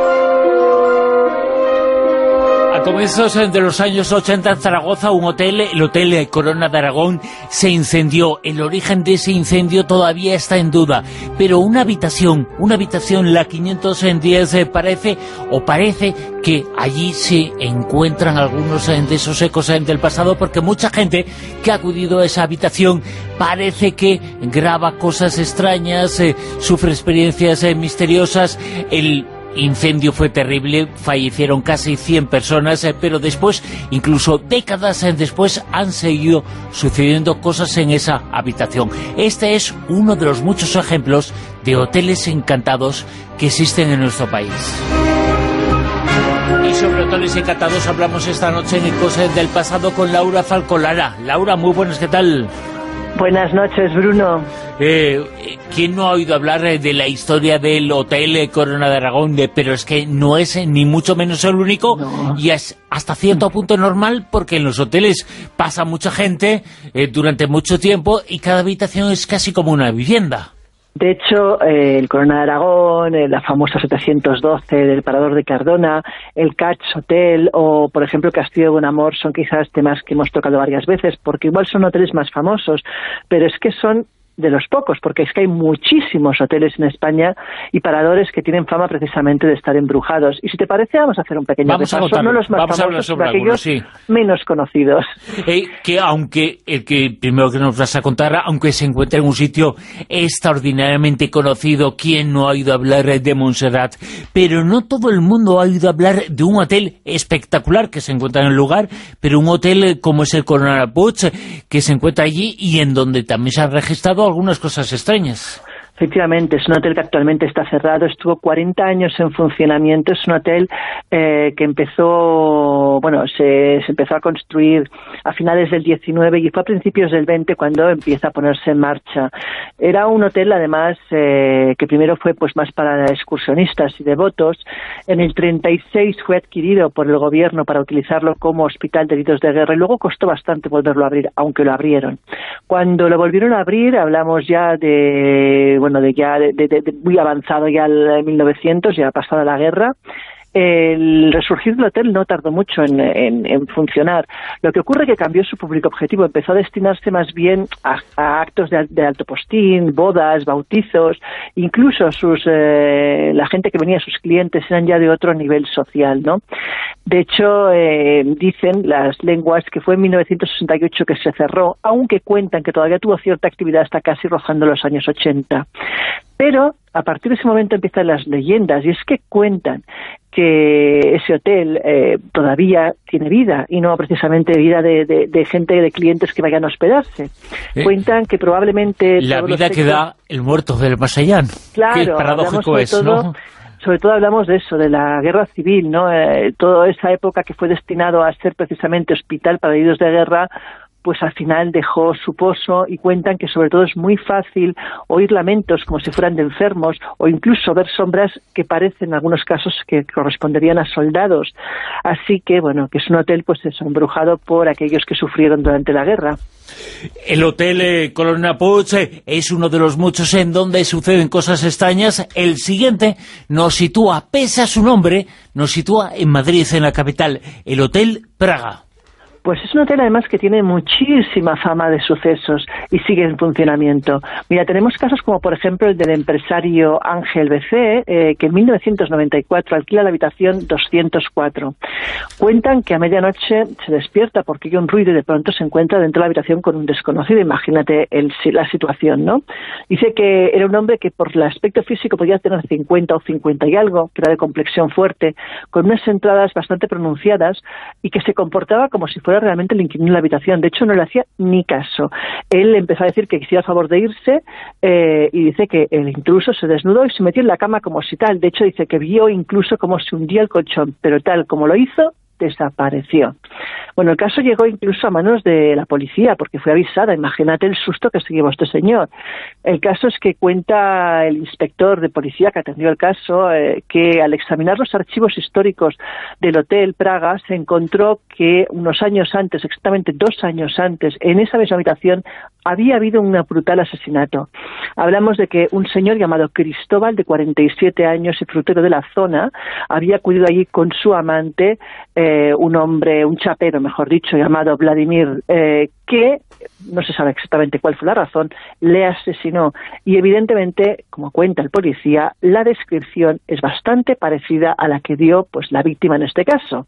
B: A comienzos de los años 80 en Zaragoza, el Hotel Corona de Aragón, se incendió. El origen de ese incendio todavía está en duda, pero una habitación, la 510, parece que allí se encuentran algunos de esos ecos del pasado, porque mucha gente que ha acudido a esa habitación parece que graba cosas extrañas, sufre experiencias misteriosas. El incendio fue terrible, fallecieron casi 100 personas, pero después, incluso décadas después, han seguido sucediendo cosas en esa habitación. Este es uno de los muchos ejemplos de hoteles encantados que existen en nuestro país. Y sobre hoteles encantados hablamos esta noche en Ecos del Pasado con Laura Falcó. Laura, muy buenas, ¿qué tal?
K: Buenas noches, Bruno.
B: ¿Quién no ha oído hablar de la historia del Hotel Corona de Aragón? Pero es que no es ni mucho menos el único, no. Y es hasta cierto punto normal, porque en los hoteles pasa mucha gente durante mucho tiempo y cada habitación es casi como una vivienda.
K: De hecho, el Corona de Aragón, la famosa 712 del Parador de Cardona, el Catch Hotel o, por ejemplo, el Castillo de Bonamor son quizás temas que hemos tocado varias veces, porque igual son hoteles más famosos, pero es que son de los pocos, porque es que hay muchísimos hoteles en España y paradores que tienen fama precisamente de estar embrujados. Y si te parece, vamos a hacer un pequeño repaso, no los más famosos, sobre aquellos menos conocidos.
B: Que aunque el que primero que nos vas a contar, aunque se encuentra en un sitio extraordinariamente conocido, ¿quién no ha oído hablar de Montserrat? Pero no todo el mundo ha oído hablar de un hotel espectacular que se encuentra en el lugar, pero un hotel como es el Corona Puig, que se encuentra allí y en donde también se han registrado algunas cosas extrañas.
K: Efectivamente, es un hotel que actualmente está cerrado, estuvo 40 años en funcionamiento, es un hotel que empezó, se empezó a construir a finales del 19 y fue a principios del 20 cuando empieza a ponerse en marcha. Era un hotel, además, que primero fue pues más para excursionistas y devotos. En el 36 fue adquirido por el gobierno para utilizarlo como hospital de heridos de guerra y luego costó bastante volverlo a abrir, aunque lo abrieron. Cuando lo volvieron a abrir, hablamos ya de muy avanzado ya el 1900, ya pasada la guerra. El resurgir del hotel no tardó mucho en funcionar. Lo que ocurre es que cambió su público objetivo, empezó a destinarse más bien a actos de alto postín, bodas, bautizos, incluso la gente que venía, sus clientes, eran ya de otro nivel social, ¿no? De hecho, dicen las lenguas que fue en 1968 que se cerró, aunque cuentan que todavía tuvo cierta actividad hasta casi rozando los años 80. Pero a partir de ese momento empiezan las leyendas, y es que cuentan que ese hotel todavía tiene vida, y no precisamente vida de gente, de clientes que vayan a hospedarse. Cuentan que probablemente...
B: La vida que da el muerto del más allá.
K: Claro,
B: qué paradójico es, ¿no?
K: Sobre todo hablamos de eso, de la guerra civil, ¿no? Toda esa época que fue destinado a ser precisamente hospital para heridos de guerra, pues al final dejó su pozo, y cuentan que sobre todo es muy fácil oír lamentos como si fueran de enfermos, o incluso ver sombras que parecen en algunos casos que corresponderían a soldados. Así que, que es un hotel pues eso, embrujado por aquellos que sufrieron durante la guerra.
B: El hotel Colonna Puig es uno de los muchos en donde suceden cosas extrañas. El siguiente nos sitúa, pese a su nombre, nos sitúa en Madrid, en la capital, el Hotel Praga.
K: Pues es un hotel además que tiene muchísima fama de sucesos y sigue en funcionamiento. Mira, tenemos casos como por ejemplo el del empresario Ángel BC, que en 1994 alquila la habitación 204. Cuentan que a medianoche se despierta porque oye un ruido y de pronto se encuentra dentro de la habitación con un desconocido. Imagínate la situación, ¿no? Dice que era un hombre que por el aspecto físico podía tener 50 o 50 y algo, que era de complexión fuerte, con unas entradas bastante pronunciadas y que se comportaba como si fuera realmente el inquilino de la habitación. De hecho, no le hacía ni caso. Él empezó a decir que quisiera a favor de irse y dice que el intruso se desnudó y se metió en la cama como si tal. De hecho, dice que vio incluso cómo se hundía el colchón, pero tal como lo hizo, desapareció. Bueno, el caso llegó incluso a manos de la policía, porque fue avisada. Imagínate el susto que se llevó este señor. El caso es que cuenta el inspector de policía que atendió el caso, que al examinar los archivos históricos del Hotel Praga, se encontró que unos años antes, exactamente 2 años antes, en esa misma habitación, había habido un brutal asesinato. Hablamos de que un señor llamado Cristóbal, de 47 años y frutero de la zona, había acudido allí con su amante, un hombre, un chapero, mejor dicho, llamado Vladimir, que no se sabe exactamente cuál fue la razón, le asesinó. Y evidentemente, como cuenta el policía, la descripción es bastante parecida a la que dio pues la víctima en este caso.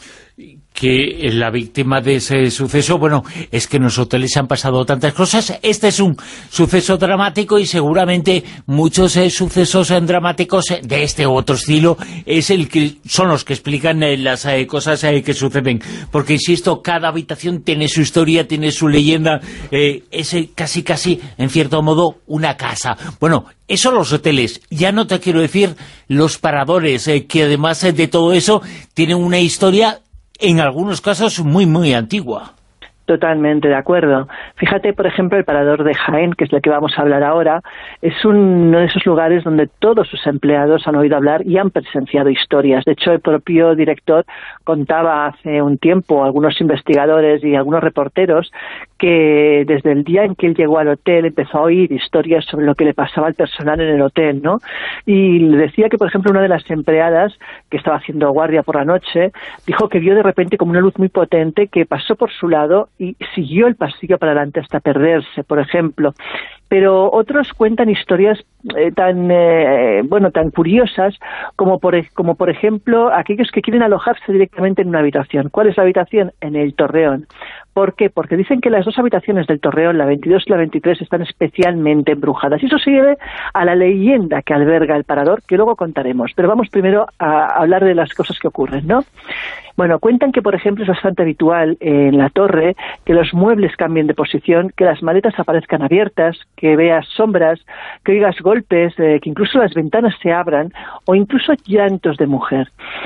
B: Que la víctima de ese suceso, es que en los hoteles han pasado tantas cosas. Este es un suceso dramático y seguramente muchos sucesos dramáticos de este u otro estilo son los que explican las cosas que suceden. Porque, insisto, cada habitación tiene su historia, tiene su leyenda, es casi, en cierto modo, una casa. Eso los hoteles. Ya no te quiero decir los paradores, que además de todo eso, tienen una historia en algunos casos muy, muy antigua.
K: Totalmente de acuerdo. Fíjate, por ejemplo, el Parador de Jaén, que es lo que vamos a hablar ahora, es uno de esos lugares donde todos sus empleados han oído hablar y han presenciado historias. De hecho, el propio director contaba hace un tiempo a algunos investigadores y a algunos reporteros que desde el día en que él llegó al hotel empezó a oír historias sobre lo que le pasaba al personal en el hotel, ¿no? Y le decía que, por ejemplo, una de las empleadas que estaba haciendo guardia por la noche dijo que vio de repente como una luz muy potente que pasó por su lado y siguió el pasillo para adelante hasta perderse, por ejemplo. Pero otros cuentan historias tan curiosas como por ejemplo aquellos que quieren alojarse directamente en una habitación. ¿Cuál es la habitación? En el Torreón. ¿Por qué? Porque dicen que las 2 habitaciones del Torreón, la 22 y la 23, están especialmente embrujadas. Y eso se debe a la leyenda que alberga el Parador, que luego contaremos. Pero vamos primero a hablar de las cosas que ocurren, ¿no? Cuentan que, por ejemplo, es bastante habitual en la torre que los muebles cambien de posición, que las maletas aparezcan abiertas, que veas sombras, que oigas golpes, que incluso las ventanas se abran, o incluso llantos de mujer.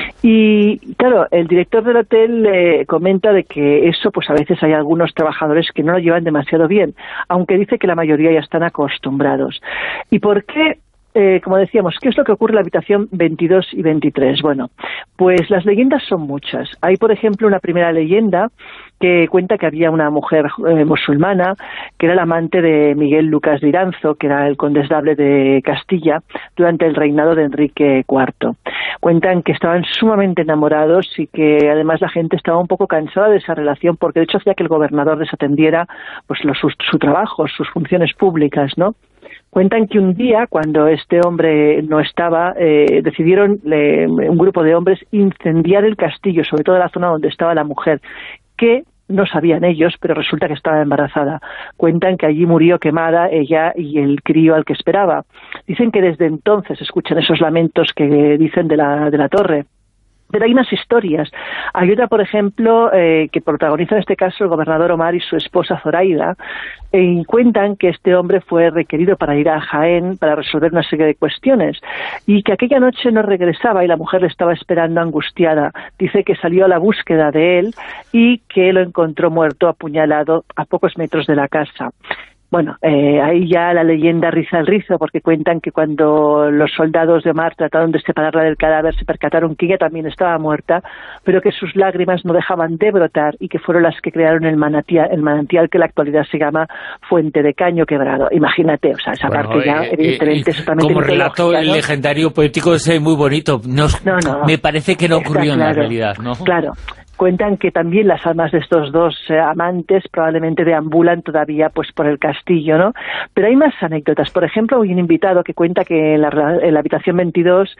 K: Y claro, el director del hotel comenta de que eso, pues a veces hay algunos trabajadores que no lo llevan demasiado bien, aunque dice que la mayoría ya están acostumbrados. ¿Y por qué? Como decíamos, ¿qué es lo que ocurre en la habitación 22 y 23? Bueno, pues las leyendas son muchas. Hay, por ejemplo, una primera leyenda que cuenta que había una mujer musulmana que era la amante de Miguel Lucas de Iranzo, que era el condestable de Castilla durante el reinado de Enrique IV. Cuentan que estaban sumamente enamorados y que además la gente estaba un poco cansada de esa relación, porque de hecho hacía que el gobernador desatendiera pues su trabajo, sus funciones públicas, ¿no? Cuentan que un día, cuando este hombre no estaba, decidieron un grupo de hombres incendiar el castillo, sobre todo la zona donde estaba la mujer, que no sabían ellos, pero resulta que estaba embarazada. Cuentan que allí murió quemada ella y el crío al que esperaba. Dicen que desde entonces escuchan esos lamentos que dicen de la torre. Pero hay unas historias. Hay otra, por ejemplo, que protagoniza en este caso el gobernador Omar y su esposa Zoraida, y cuentan que este hombre fue requerido para ir a Jaén para resolver una serie de cuestiones, y que aquella noche no regresaba y la mujer le estaba esperando angustiada. Dice que salió a la búsqueda de él y que lo encontró muerto, apuñalado, a pocos metros de la casa. Bueno, ahí ya la leyenda riza el rizo, porque cuentan que cuando los soldados de Omar trataron de separarla del cadáver, se percataron que ella también estaba muerta, pero que sus lágrimas no dejaban de brotar y que fueron las que crearon el manantial que en la actualidad se llama Fuente de Caño Quebrado. Imagínate, o sea, esa parte ya evidentemente es totalmente
B: como relato, ¿no? El legendario poético es muy bonito. No, me parece que no ocurrió en la realidad, ¿no?
K: Claro. Cuentan que también las almas de estos dos amantes probablemente deambulan todavía pues por el castillo, ¿no? Pero hay más anécdotas. Por ejemplo, hay un invitado que cuenta que en la habitación 22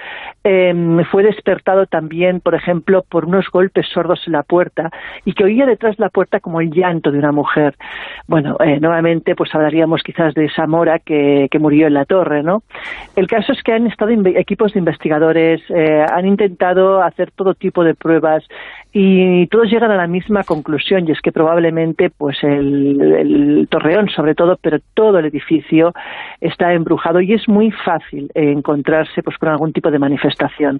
K: fue despertado también, por ejemplo, por unos golpes sordos en la puerta y que oía detrás de la puerta como el llanto de una mujer. Bueno, nuevamente pues hablaríamos quizás de esa mora que murió en la torre, ¿no? El caso es que han estado equipos de investigadores, han intentado hacer todo tipo de pruebas y todos llegan a la misma conclusión, y es que probablemente pues el torreón sobre todo, pero todo el edificio está embrujado y es muy fácil encontrarse pues con algún tipo de manifestación.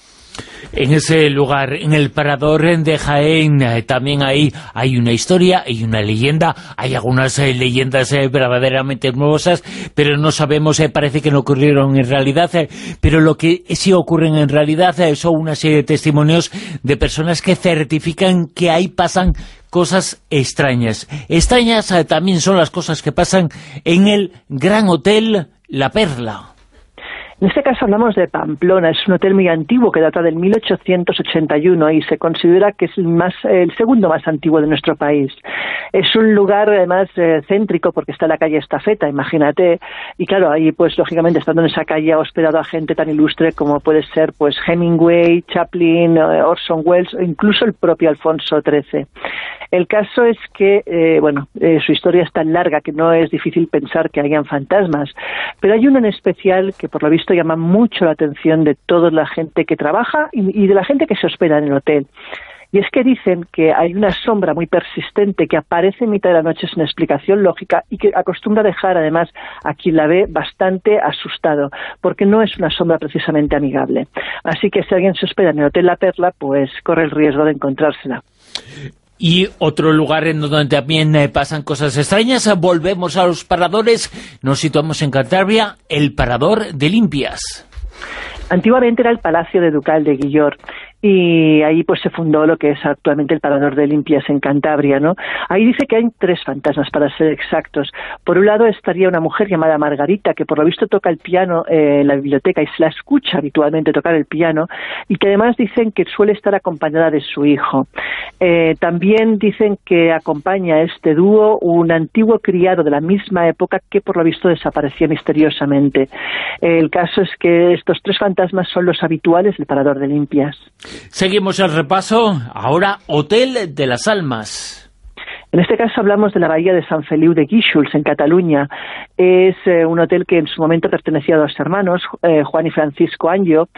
B: En ese lugar, en el Parador de Jaén, también ahí hay una historia y una leyenda. Hay algunas leyendas verdaderamente hermosas, pero no sabemos, parece que no ocurrieron en realidad. Pero lo que sí ocurren en realidad son una serie de testimonios de personas que certifican que ahí pasan cosas extrañas. Extrañas también son las cosas que pasan en el Gran Hotel La Perla.
K: En este caso hablamos de Pamplona. Es un hotel muy antiguo que data del 1881 y se considera que es el segundo más antiguo de nuestro país. Es un lugar además céntrico porque está en la calle Estafeta, imagínate, y claro, ahí pues lógicamente estando en esa calle ha hospedado a gente tan ilustre como puede ser pues Hemingway, Chaplin, Orson Welles o incluso el propio Alfonso XIII. El caso es que, su historia es tan larga que no es difícil pensar que hayan fantasmas, pero hay uno en especial que por lo visto llama mucho la atención de toda la gente que trabaja y de la gente que se hospeda en el hotel. Y es que dicen que hay una sombra muy persistente que aparece en mitad de la noche sin explicación lógica y que acostumbra dejar además a quien la ve bastante asustado, porque no es una sombra precisamente amigable. Así que si alguien se hospeda en el Hotel La Perla, pues corre el riesgo de encontrársela.
B: Y otro lugar en donde también pasan cosas extrañas, volvemos a los paradores, nos situamos en Cantabria, el Parador de Limpias.
K: Antiguamente era el Palacio de Ducal de Guillor y ahí pues se fundó lo que es actualmente el Parador de Limpias en Cantabria, ¿no? Ahí dice que hay 3 fantasmas, para ser exactos. Por un lado estaría una mujer llamada Margarita, que por lo visto toca el piano en la biblioteca y se la escucha habitualmente tocar el piano, y que además dicen que suele estar acompañada de su hijo. También dicen que acompaña a este dúo un antiguo criado de la misma época que por lo visto desapareció misteriosamente. El caso es que estos 3 fantasmas son los habituales del Parador de Limpias.
B: Seguimos el repaso, ahora Hotel de las Almas.
K: En este caso hablamos de la bahía de Sant Feliu de Guíxols, en Cataluña. Es un hotel que en su momento pertenecía a 2 hermanos, Juan y Francisco Anjo,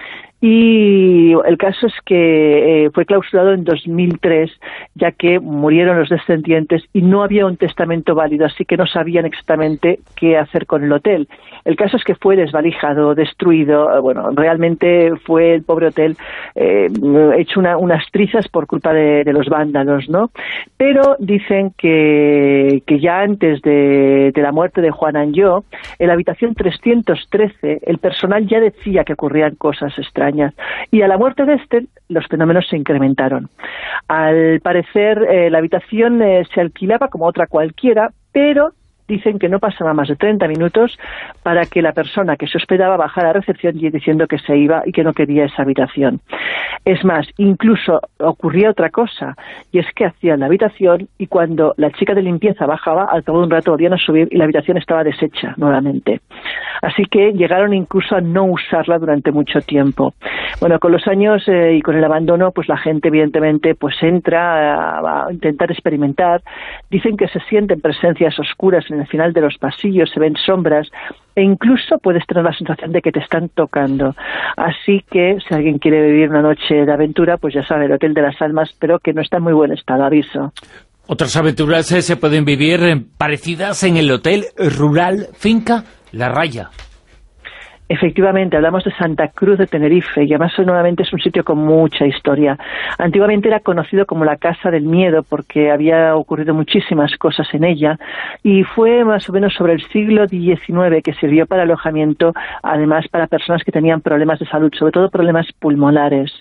K: y el caso es que fue clausurado en 2003, ya que murieron los descendientes y no había un testamento válido, así que no sabían exactamente qué hacer con el hotel. El caso es que fue desvalijado, destruido, bueno, realmente fue el pobre hotel hecho unas trizas por culpa de los vándalos, ¿no? Pero dicen que ya antes de la muerte de Juan Anjo, en la habitación 313, el personal ya decía que ocurrían cosas extrañas. Y a la muerte de los fenómenos se incrementaron. Al parecer, la habitación se alquilaba como otra cualquiera, pero dicen que no pasaba más de 30 minutos para que la persona que se hospedaba bajara a la recepción diciendo que se iba y que no quería esa habitación. Es más, incluso ocurría otra cosa, y es que hacían la habitación y cuando la chica de limpieza bajaba, al cabo de un rato volvían a subir y la habitación estaba deshecha nuevamente. Así que llegaron incluso a no usarla durante mucho tiempo. Bueno, con los años y con el abandono, pues la gente evidentemente pues entra a intentar experimentar. Dicen que se sienten presencias oscuras en el final de los pasillos, se ven sombras e incluso puedes tener la sensación de que te están tocando. Así que si alguien quiere vivir una noche de aventura, pues ya sabe, el Hotel de las Almas, pero que no está en muy buen estado, aviso.
B: Otras aventuras se pueden vivir parecidas en el Hotel Rural Finca La Raya.
K: Efectivamente, hablamos de Santa Cruz de Tenerife y además nuevamente es un sitio con mucha historia. Antiguamente era conocido como la Casa del Miedo porque había ocurrido muchísimas cosas en ella y fue más o menos sobre el siglo XIX que sirvió para alojamiento, además para personas que tenían problemas de salud, sobre todo problemas pulmonares.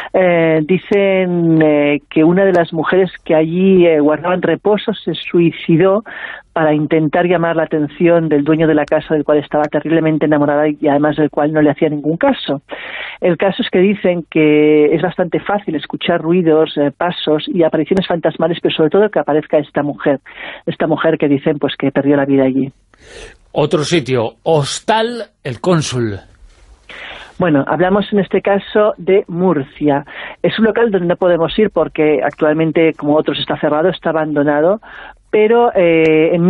K: Dicen que una de las mujeres que allí guardaban reposo se suicidó para intentar llamar la atención del dueño de la casa, del cual estaba terriblemente enamorada y además del cual no le hacía ningún caso. El caso es que dicen que es bastante fácil escuchar ruidos, pasos y apariciones fantasmales, pero sobre todo que aparezca esta mujer que dicen pues que perdió la vida allí.
B: Otro sitio, Hostal El Cónsul.
K: Bueno, hablamos en este caso de Murcia. Es un local donde no podemos ir porque actualmente, como otros, está cerrado, está abandonado, pero en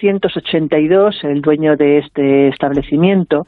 K: 1982 el dueño de este establecimiento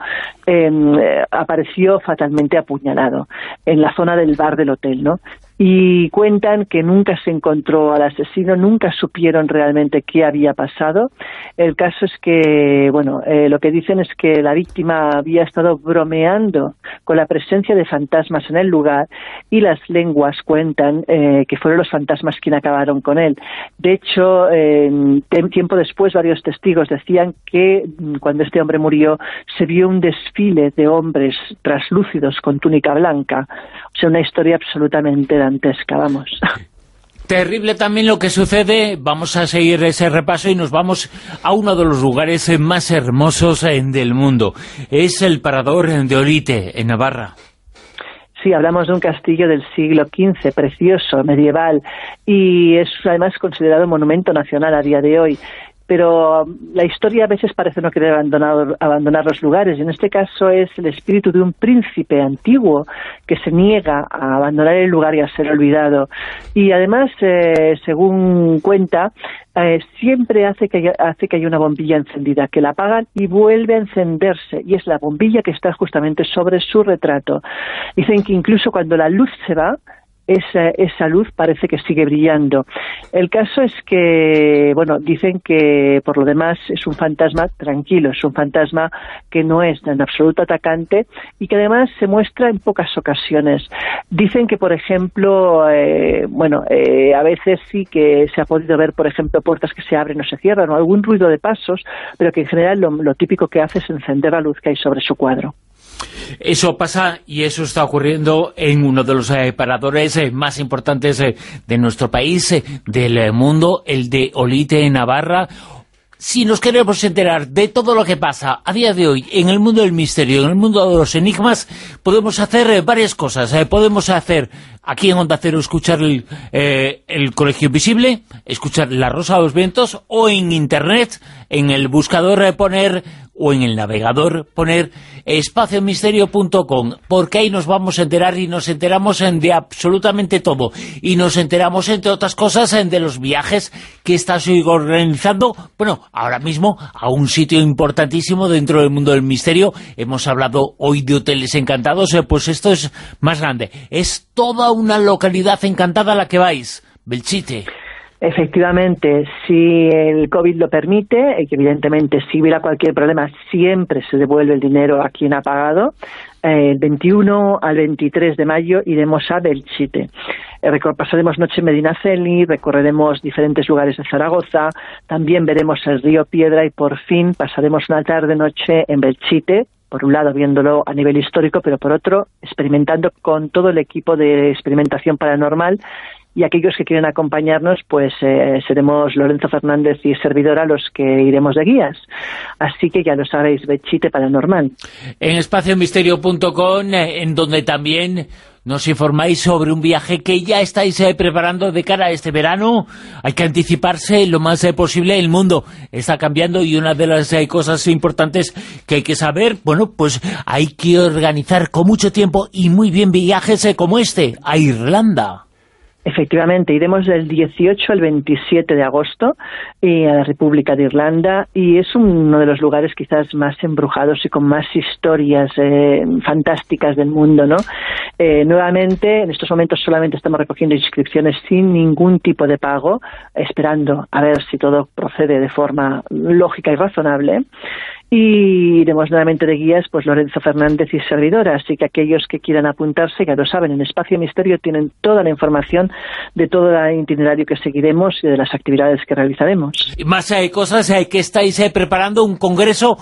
K: apareció fatalmente apuñalado en la zona del bar del hotel, ¿no? Y cuentan que nunca se encontró al asesino, nunca supieron realmente qué había pasado. El caso es que, bueno, lo que dicen es que la víctima había estado bromeando con la presencia de fantasmas en el lugar y las lenguas cuentan que fueron los fantasmas quienes acabaron con él. De hecho, tiempo después varios testigos decían que cuando este hombre murió se vio un desfile de hombres traslúcidos con túnica blanca. O sea, una historia absolutamente dantesca, vamos.
B: Terrible también lo que sucede. Vamos a seguir ese repaso y nos vamos a uno de los lugares más hermosos del mundo. Es el Parador de Olite, en Navarra.
K: Sí, hablamos de un castillo del siglo XV, precioso, medieval, y es además considerado monumento nacional a día de hoy. Pero la historia a veces parece no querer abandonar los lugares, y en este caso es el espíritu de un príncipe antiguo que se niega a abandonar el lugar y a ser olvidado. Y además, según cuenta, siempre hace que haya una bombilla encendida, que la apagan y vuelve a encenderse, y es la bombilla que está justamente sobre su retrato. Dicen que incluso cuando la luz se va, esa luz parece que sigue brillando. El caso es que, bueno, dicen que por lo demás es un fantasma tranquilo, es un fantasma que no es en absoluto atacante y que además se muestra en pocas ocasiones. Dicen que, por ejemplo, a veces sí que se ha podido ver, por ejemplo, puertas que se abren o se cierran o algún ruido de pasos, pero que en general lo típico que hace es encender la luz que hay sobre su cuadro.
B: Eso pasa y eso está ocurriendo en uno de los paradores más importantes de nuestro país, del mundo, el de Olite, en Navarra. Si nos queremos enterar de todo lo que pasa a día de hoy en el mundo del misterio, en el mundo de los enigmas, podemos hacer varias cosas. Podemos hacer aquí en Onda Cero, escuchar el Colegio Invisible, escuchar La Rosa de los Vientos, o en Internet, en el buscador, poner o en el navegador poner espaciomisterio.com, porque ahí nos vamos a enterar y nos enteramos de absolutamente todo. Y nos enteramos, entre otras cosas, de los viajes que estás organizando, bueno, ahora mismo a un sitio importantísimo dentro del mundo del misterio. Hemos hablado hoy de hoteles encantados, pues esto es más grande. Es toda una localidad encantada a la que vais, Belchite.
K: Efectivamente, si el COVID lo permite, y que evidentemente si hubiera cualquier problema siempre se devuelve el dinero a quien ha pagado, el 21 al 23 de mayo iremos a Belchite. Pasaremos noche en Medinaceli, recorreremos diferentes lugares de Zaragoza, también veremos el río Piedra y por fin pasaremos una tarde-noche en Belchite, por un lado viéndolo a nivel histórico, pero por otro experimentando con todo el equipo de experimentación paranormal. Y aquellos que quieren acompañarnos, pues seremos Lorenzo Fernández y servidora los que iremos de guías. Así que ya lo sabéis, Belchite Paranormal. En
B: espaciomisterio.com, en donde también nos informáis sobre un viaje que ya estáis preparando de cara a este verano. Hay que anticiparse lo más posible. El mundo está cambiando y una de las cosas importantes que hay que saber, bueno, pues hay que organizar con mucho tiempo y muy bien viajes como este, a Irlanda.
K: Efectivamente, iremos del 18 al 27 de agosto a la República de Irlanda y es uno de los lugares quizás más embrujados y con más historias fantásticas del mundo, ¿no? Nuevamente, en estos momentos solamente estamos recogiendo inscripciones sin ningún tipo de pago, esperando a ver si todo procede de forma lógica y razonable. Y iremos nuevamente de guías, pues Lorenzo Fernández y servidora, así que aquellos que quieran apuntarse, ya lo saben, en Espacio Misterio tienen toda la información de todo el itinerario que seguiremos y de las actividades que realizaremos.
B: Y más cosas que estáis preparando, un congreso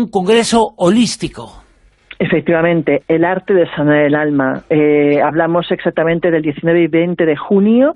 B: holístico.
K: Efectivamente, el arte de sanar el alma. Hablamos exactamente del 19 y 20 de junio,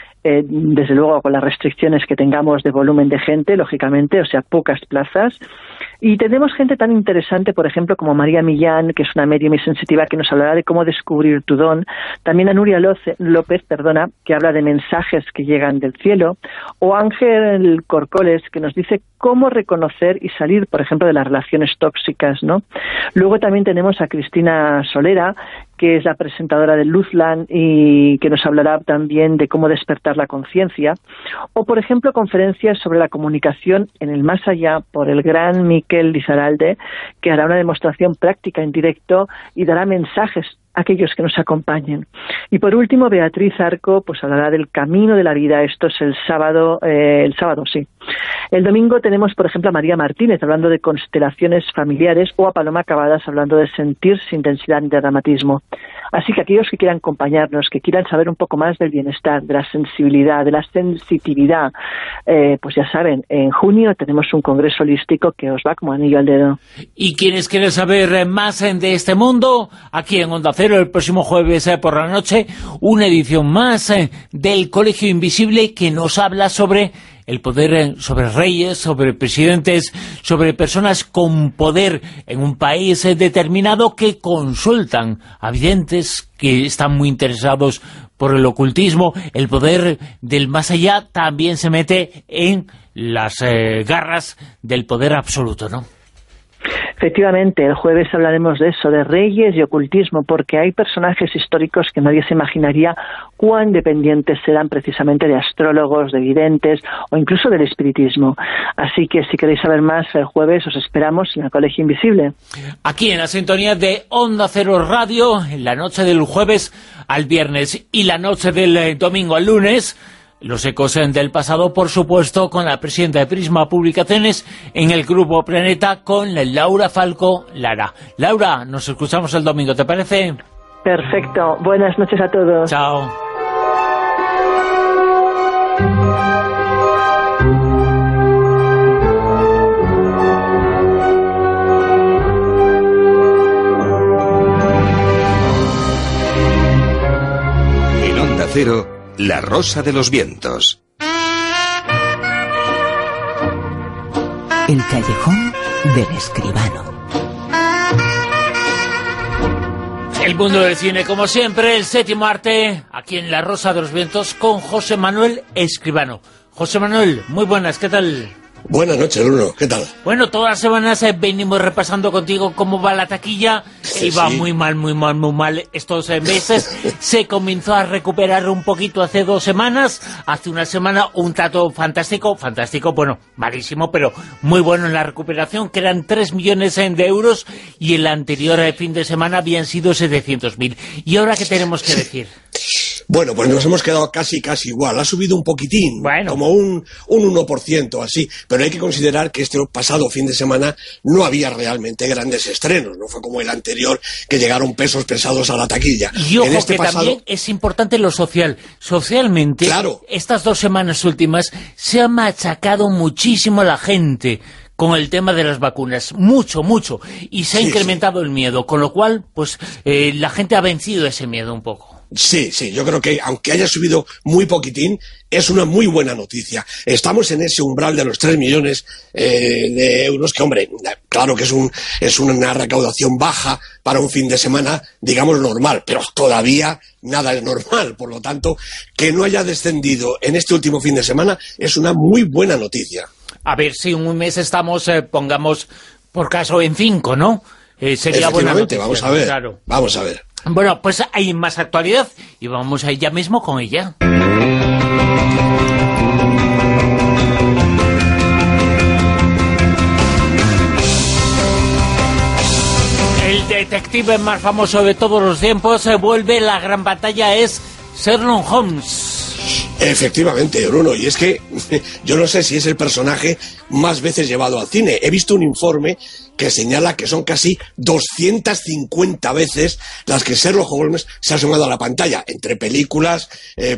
K: desde luego con las restricciones que tengamos de volumen de gente, lógicamente, o sea, pocas plazas. Y tenemos gente tan interesante, por ejemplo, como María Millán, que es una medium y sensitiva, que nos hablará de cómo descubrir tu don. También a Nuria López, que habla de mensajes que llegan del cielo. O Ángel Corcoles, que nos dice cómo reconocer y salir, por ejemplo, de las relaciones tóxicas, ¿no? Luego también tenemos a Cristina Solera, que es la presentadora de Luzland y que nos hablará también de cómo despertar la conciencia. O, por ejemplo, conferencias sobre la comunicación en el más allá por el gran Miquel Lizarralde, que hará una demostración práctica en directo y dará mensajes a aquellos que nos acompañen. Y por último, Beatriz Arco pues hablará del camino de la vida. Esto es el sábado, sí. El domingo tenemos, por ejemplo, a María Martínez hablando de constelaciones familiares o a Paloma Cavadas hablando de sentirse intensidad y de dramatismo. Así que aquellos que quieran acompañarnos, que quieran saber un poco más del bienestar, de la sensibilidad, de la sensitividad, pues ya saben, en junio tenemos un congreso holístico que os va como anillo al dedo.
B: Y quienes quieren saber más de este mundo, aquí en Onda Cero, el próximo jueves por la noche, una edición más del Colegio Invisible que nos habla sobre el poder, sobre reyes, sobre presidentes, sobre personas con poder en un país determinado que consultan a videntes que están muy interesados por el ocultismo. El poder del más allá también se mete en las garras del poder absoluto, ¿no?
K: Efectivamente, el jueves hablaremos de eso, de reyes y ocultismo, porque hay personajes históricos que nadie se imaginaría cuán dependientes serán precisamente de astrólogos, de videntes o incluso del espiritismo. Así que si queréis saber más, el jueves os esperamos en el Colegio Invisible.
B: Aquí en la sintonía de Onda Cero Radio, en la noche del jueves al viernes y la noche del domingo al lunes, los ecos del pasado, por supuesto, con la presidenta de Prisma Publicaciones en el Grupo Planeta, con Laura Falco Lara. Laura, nos escuchamos el domingo, ¿te parece?
K: Perfecto. Buenas noches a todos.
B: Chao.
J: En Onda Cero, La Rosa de los Vientos.
L: El callejón del escribano.
B: El mundo del cine, como siempre, el séptimo arte, aquí en La Rosa de los Vientos, con José Manuel Escribano. José Manuel, muy buenas, ¿qué tal?
M: Buenas noches, Bruno. ¿Qué tal?
B: Bueno, todas las semanas venimos repasando contigo cómo va la taquilla. Iba muy mal estos meses. Se comenzó a recuperar un poquito hace 2 semanas. Hace una semana un dato fantástico, bueno, malísimo, pero muy bueno en la recuperación, que eran 3 millones de euros, y el anterior fin de semana habían sido 700.000. ¿Y ahora qué tenemos que decir?
M: Bueno, pues nos hemos quedado casi igual. Ha subido un poquitín, como un 1% así, pero hay que considerar que este pasado fin de semana no había realmente grandes estrenos, no fue como el anterior, que llegaron pesos pesados a la taquilla.
B: Y ojo, también es importante lo social. Socialmente, claro, estas 2 semanas últimas se ha machacado muchísimo a la gente con el tema de las vacunas, mucho, y se ha incrementado el miedo, con lo cual, pues, la gente ha vencido ese miedo un poco.
M: Sí, yo creo que aunque haya subido muy poquitín, es una muy buena noticia. Estamos en ese umbral de los 3 millones de euros, que, hombre, claro que es una recaudación baja para un fin de semana, digamos, normal, pero todavía nada es normal. Por lo tanto, que no haya descendido en este último fin de semana es una muy buena noticia.
B: A ver, si un mes estamos, pongamos, por caso, en 5, ¿no? Sería buena noticia.
M: Vamos a ver,
B: claro.
M: Vamos a ver.
B: Bueno, pues hay más actualidad y vamos a ir ya mismo con ella. El detective más famoso de todos los tiempos vuelve. La gran batalla es Sherlock Holmes.
M: Efectivamente, Bruno, y es que yo no sé si es el personaje más veces llevado al cine. He visto un informe que señala que son casi 250 veces las que Sherlock Holmes se ha sumado a la pantalla, entre películas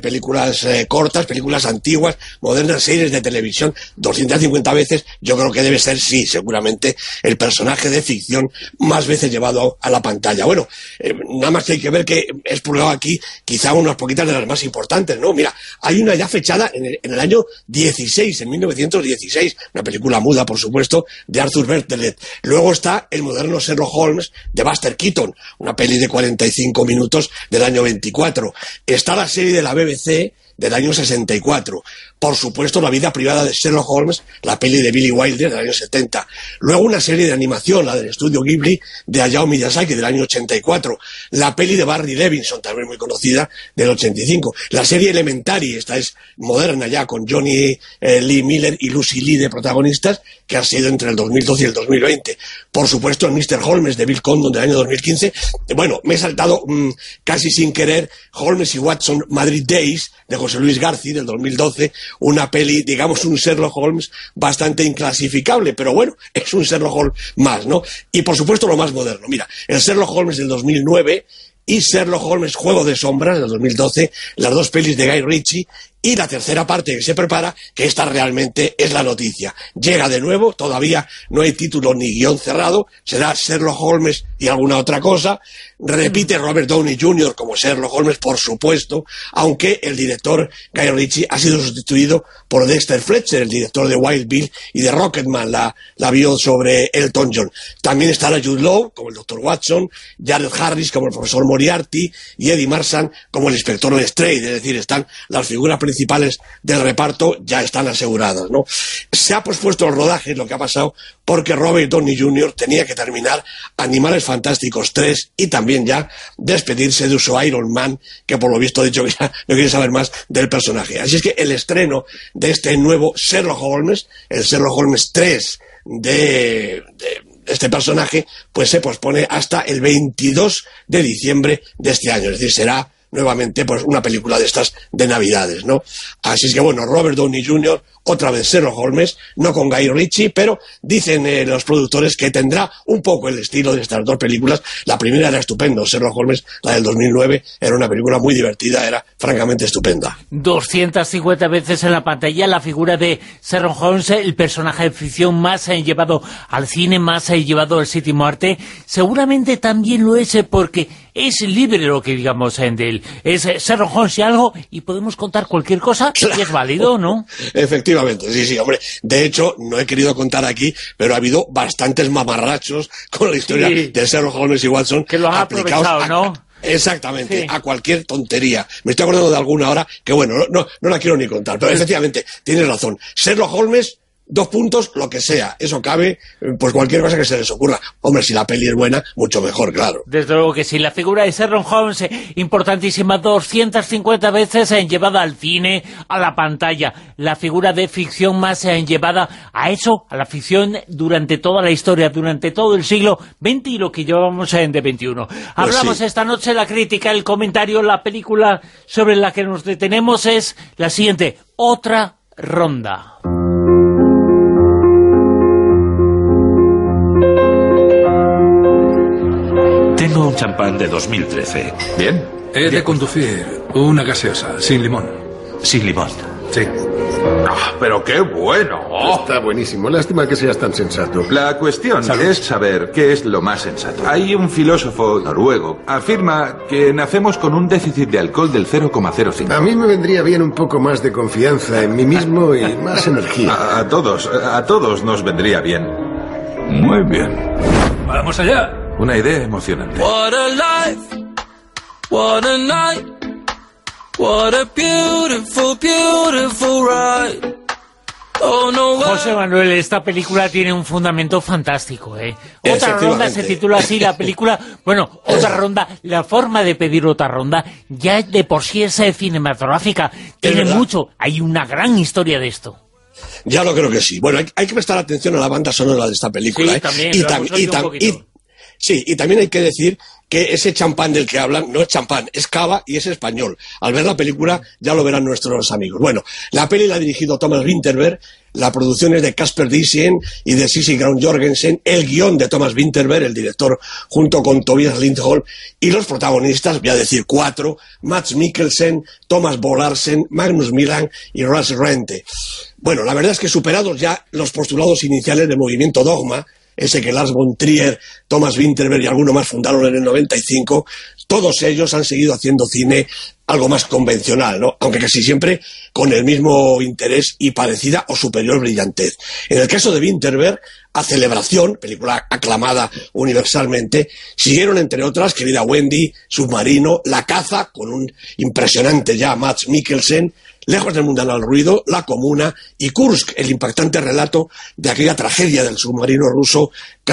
M: cortas, películas antiguas, modernas, series de televisión. 250 veces, yo creo que debe ser, sí, seguramente, el personaje de ficción más veces llevado a la pantalla. Bueno, nada más que hay que ver que he expurgado aquí quizá unas poquitas de las más importantes, ¿no? Mira, hay una ya fechada en el año 16, en 1916, una película muda, por supuesto, de Arthur Bertelet. Luego está el moderno Sherlock Holmes de Buster Keaton, una peli de 45 minutos del año 24. Está la serie de la BBC del año 64. Por supuesto, La vida privada de Sherlock Holmes, la peli de Billy Wilder del año 70. Luego una serie de animación, la del estudio Ghibli de Hayao Miyazaki del año 84. La peli de Barry Levinson, también muy conocida, del 85. La serie Elementary, esta es moderna ya, con Johnny Lee Miller y Lucy Lee de protagonistas, que ha sido entre el 2012 y el 2020. Por supuesto, el Mr. Holmes de Bill Condon del año 2015. Bueno, me he saltado casi sin querer Holmes y Watson Madrid Days de José Luis García del 2012, una peli, digamos, un Sherlock Holmes bastante inclasificable, pero bueno, es un Sherlock Holmes más, ¿no? Y por supuesto lo más moderno, mira, el Sherlock Holmes del 2009 y Sherlock Holmes Juego de Sombras del 2012, las 2 pelis de Guy Ritchie, y la tercera parte que se prepara, que esta realmente es la noticia. Llega de nuevo, todavía no hay título ni guión cerrado, será Sherlock Holmes y alguna otra cosa. Repite Robert Downey Jr. como Sherlock Holmes, por supuesto, aunque el director Guy Ritchie ha sido sustituido por Dexter Fletcher, el director de Wild Bill y de Rocketman, la vio sobre Elton John. También estará Jude Law como el Dr. Watson, Jared Harris como el profesor Moriarty y Eddie Marsan como el inspector Lestrade, es decir, están las figuras principales del reparto, ya están aseguradas, ¿no? Se ha pospuesto el rodaje, lo que ha pasado, porque Robert Downey Jr. tenía que terminar Animales Fantásticos 3 y también ya despedirse de uso Iron Man, que por lo visto ha dicho que ya no quiere saber más del personaje. Así es que el estreno de este nuevo Sherlock Holmes, el Sherlock Holmes 3 de este personaje, pues se pospone hasta el 22 de diciembre de este año, es decir, será nuevamente pues una película de estas de Navidades, ¿no? Así es que bueno, Robert Downey Jr., otra vez Sherlock Holmes, no con Guy Ritchie, pero dicen los productores que tendrá un poco el estilo de estas 2 películas. La primera era estupendo, Sherlock Holmes, la del 2009, era una película muy divertida, era francamente estupenda.
B: 250 veces en la pantalla la figura de Sherlock Holmes, el personaje de ficción más llevado al cine, más llevado al séptimo arte. Seguramente también lo es porque es libre lo que digamos de él. Es Sherlock Holmes y algo, y podemos contar cualquier cosa, claro, y es válido, ¿no?
M: Efectivamente, sí, hombre. De hecho, no he querido contar aquí, pero ha habido bastantes mamarrachos con la historia de Sherlock Holmes y Watson.
B: Que lo han aprovechado, ¿no?
M: Exactamente, sí, a cualquier tontería. Me estoy acordando de alguna ahora que, bueno, no la quiero ni contar, pero efectivamente, tienes razón. Sherlock Holmes 2 puntos, lo que sea. Eso cabe, pues cualquier cosa que se les ocurra. Hombre, si la peli es buena, mucho mejor, claro.
B: Desde luego que sí. La figura de Sherlock Holmes, importantísima, 250 veces llevada al cine, a la pantalla. La figura de ficción más llevada a eso, a la ficción, durante toda la historia, durante todo el siglo XX y lo que llevamos de XXI. Hablamos esta noche, la crítica, el comentario, la película sobre la que nos detenemos es la siguiente: Otra ronda.
N: Tengo un champán de 2013. ¿Bien?
O: He de conducir una gaseosa, sin limón.
N: ¿Sin limón?
O: Sí.
N: ¡Pero qué bueno!
P: Está buenísimo. Lástima que seas tan sensato.
N: La cuestión es saber qué es lo más sensato. Hay un filósofo noruego. Afirma que nacemos con un déficit de alcohol del 0,05.
P: A mí me vendría bien un poco más de confianza en mí mismo y más energía.
N: A todos nos vendría bien.
O: Muy bien. ¡Vamos allá!
N: Una idea emocionante.
Q: What a life, what a night, what a beautiful, beautiful ride. Oh, no.
B: José Manuel, esta película tiene un fundamento fantástico, Otra ronda se titula así la película. Bueno, otra ronda, la forma de pedir otra ronda ya de por sí es cinematográfica. Tiene mucho, hay una gran historia de esto.
M: Ya lo creo que sí. Bueno, hay que prestar atención a la banda sonora de esta película.
B: Sí, también,
M: y también hay que decir que ese champán del que hablan no es champán, es cava y es español. Al ver la película ya lo verán nuestros amigos. Bueno, la peli la ha dirigido Thomas Vinterberg, la producción es de Casper Diesen y de Sissy Graun Jorgensen, el guión de Thomas Vinterberg, el director, junto con Tobias Lindholm, y los protagonistas, voy a decir 4, Mads Mikkelsen, Thomas Bo Larsen, Magnus Milan y Lars Rente. Bueno, la verdad es que superados ya los postulados iniciales del movimiento Dogma, ese que Lars von Trier, Thomas Vinterberg y alguno más fundaron en el 95, todos ellos han seguido haciendo cine algo más convencional, ¿no? Aunque casi siempre con el mismo interés y parecida o superior brillantez. En el caso de Vinterberg, A Celebración, película aclamada universalmente, siguieron entre otras Querida Wendy, Submarino, La Caza, con un impresionante ya Mads Mikkelsen, Lejos del mundanal ruido, La Comuna y Kursk, el impactante relato de aquella tragedia del submarino ruso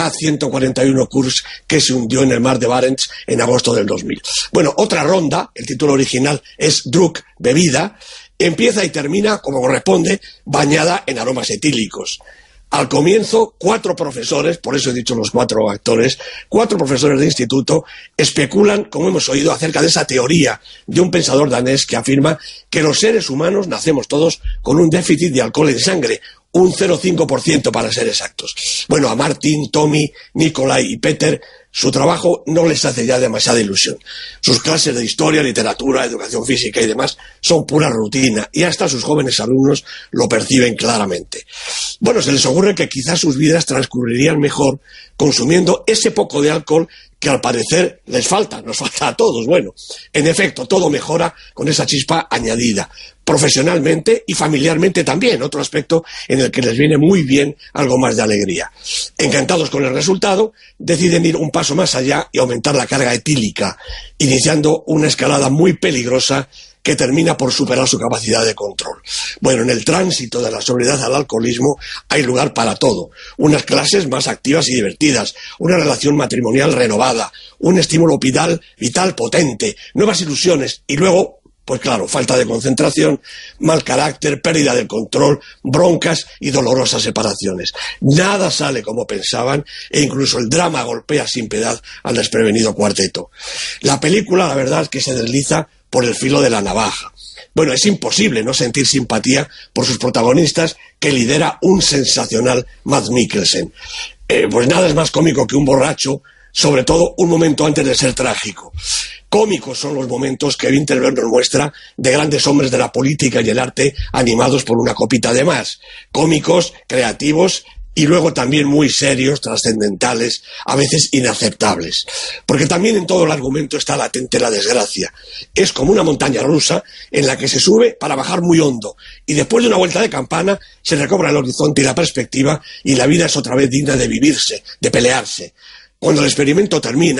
M: K-141 Kursk que se hundió en el mar de Barents en agosto del 2000. Bueno, otra ronda, el título original es Druk, bebida, empieza y termina, como corresponde, bañada en aromas etílicos. Al comienzo, 4 profesores, por eso he dicho los 4 actores, 4 profesores de instituto especulan, como hemos oído, acerca de esa teoría de un pensador danés que afirma que los seres humanos nacemos todos con un déficit de alcohol en sangre, un 0,5% para ser exactos. Bueno, a Martin, Tommy, Nikolai y Peter, su trabajo no les hace ya demasiada ilusión. Sus clases de historia, literatura, educación física y demás son pura rutina y hasta sus jóvenes alumnos lo perciben claramente. Bueno, se les ocurre que quizás sus vidas transcurrirían mejor consumiendo ese poco de alcohol que al parecer les falta, nos falta a todos. Bueno, en efecto, todo mejora con esa chispa añadida, profesionalmente y familiarmente también, otro aspecto en el que les viene muy bien algo más de alegría. Encantados con el resultado, deciden ir un paso más allá y aumentar la carga etílica, iniciando una escalada muy peligrosa que termina por superar su capacidad de control. Bueno, en el tránsito de la sobriedad al alcoholismo hay lugar para todo. Unas clases más activas y divertidas, una relación matrimonial renovada, un estímulo vital potente, nuevas ilusiones y luego, pues claro, falta de concentración, mal carácter, pérdida del control, broncas y dolorosas separaciones. Nada sale como pensaban e incluso el drama golpea sin piedad al desprevenido cuarteto. La película, la verdad, es que se desliza por el filo de la navaja. Bueno, es imposible no sentir simpatía por sus protagonistas que lidera un sensacional Mads Mikkelsen. Pues nada es más cómico que un borracho, sobre todo un momento antes de ser trágico. Cómicos son los momentos que Vinterberg nos muestra de grandes hombres de la política y el arte animados por una copita de más. Cómicos, creativos y luego también muy serios, trascendentales, a veces inaceptables. Porque también en todo el argumento está latente la desgracia. Es como una montaña rusa en la que se sube para bajar muy hondo y después de una vuelta de campana se recobra el horizonte y la perspectiva y la vida es otra vez digna de vivirse, de pelearse. Cuando el experimento termina,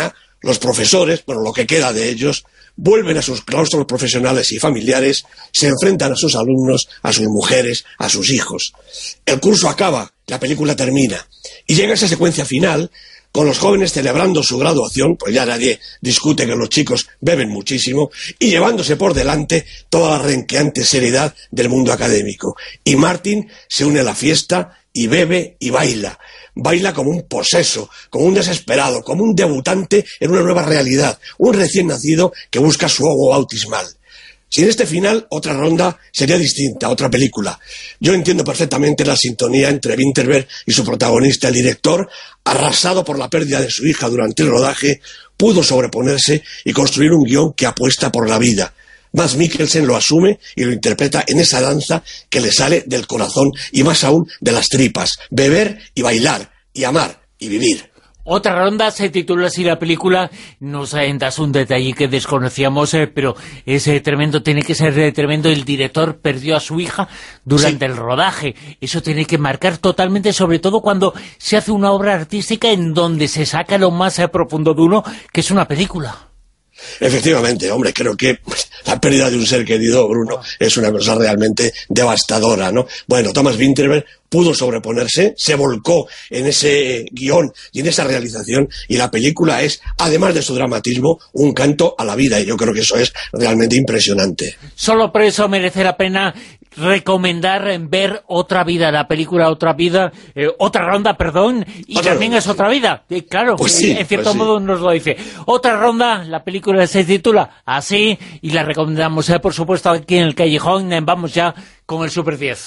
M: los profesores, bueno, lo que queda de ellos, vuelven a sus claustros profesionales y familiares, se enfrentan a sus alumnos, a sus mujeres, a sus hijos. El curso acaba, la película termina, y llega esa secuencia final, con los jóvenes celebrando su graduación, pues ya nadie discute que los chicos beben muchísimo, y llevándose por delante toda la renqueante seriedad del mundo académico. Y Martin se une a la fiesta y bebe y baila. Baila como un poseso, como un desesperado, como un debutante en una nueva realidad, un recién nacido que busca su ahogo bautismal. Si en este final, otra ronda sería distinta, otra película. Yo entiendo perfectamente la sintonía entre Winterberg y su protagonista, el director, arrasado por la pérdida de su hija durante el rodaje, pudo sobreponerse y construir un guión que apuesta por la vida. Mads Mikkelsen lo asume y lo interpreta en esa danza que le sale del corazón y más aún de las tripas. Beber y bailar, y amar y vivir.
B: Otra ronda se titula así la película. Nos das un detalle que desconocíamos, pero es tremendo, tiene que ser tremendo. El director perdió a su hija durante el rodaje. Eso tiene que marcar totalmente, sobre todo cuando se hace una obra artística en donde se saca lo más profundo de uno, que es una película.
M: Efectivamente, hombre, creo que la pérdida de un ser querido, Bruno, es una cosa realmente devastadora, ¿no? Bueno, Thomas Vinterberg pudo sobreponerse, se volcó en ese guión y en esa realización, y la película es, además de su dramatismo, un canto a la vida, y yo creo que eso es realmente impresionante.
B: Solo por eso merece la pena recomendar ver Otra Vida, la película Otra Vida, Otra Ronda, perdón, y también es Otra Vida, claro,
M: pues sí,
B: en cierto modo nos lo dice. Otra Ronda, la película se titula así, y la recomendamos, por supuesto, aquí en el Callejón. Vamos ya con el Super 10.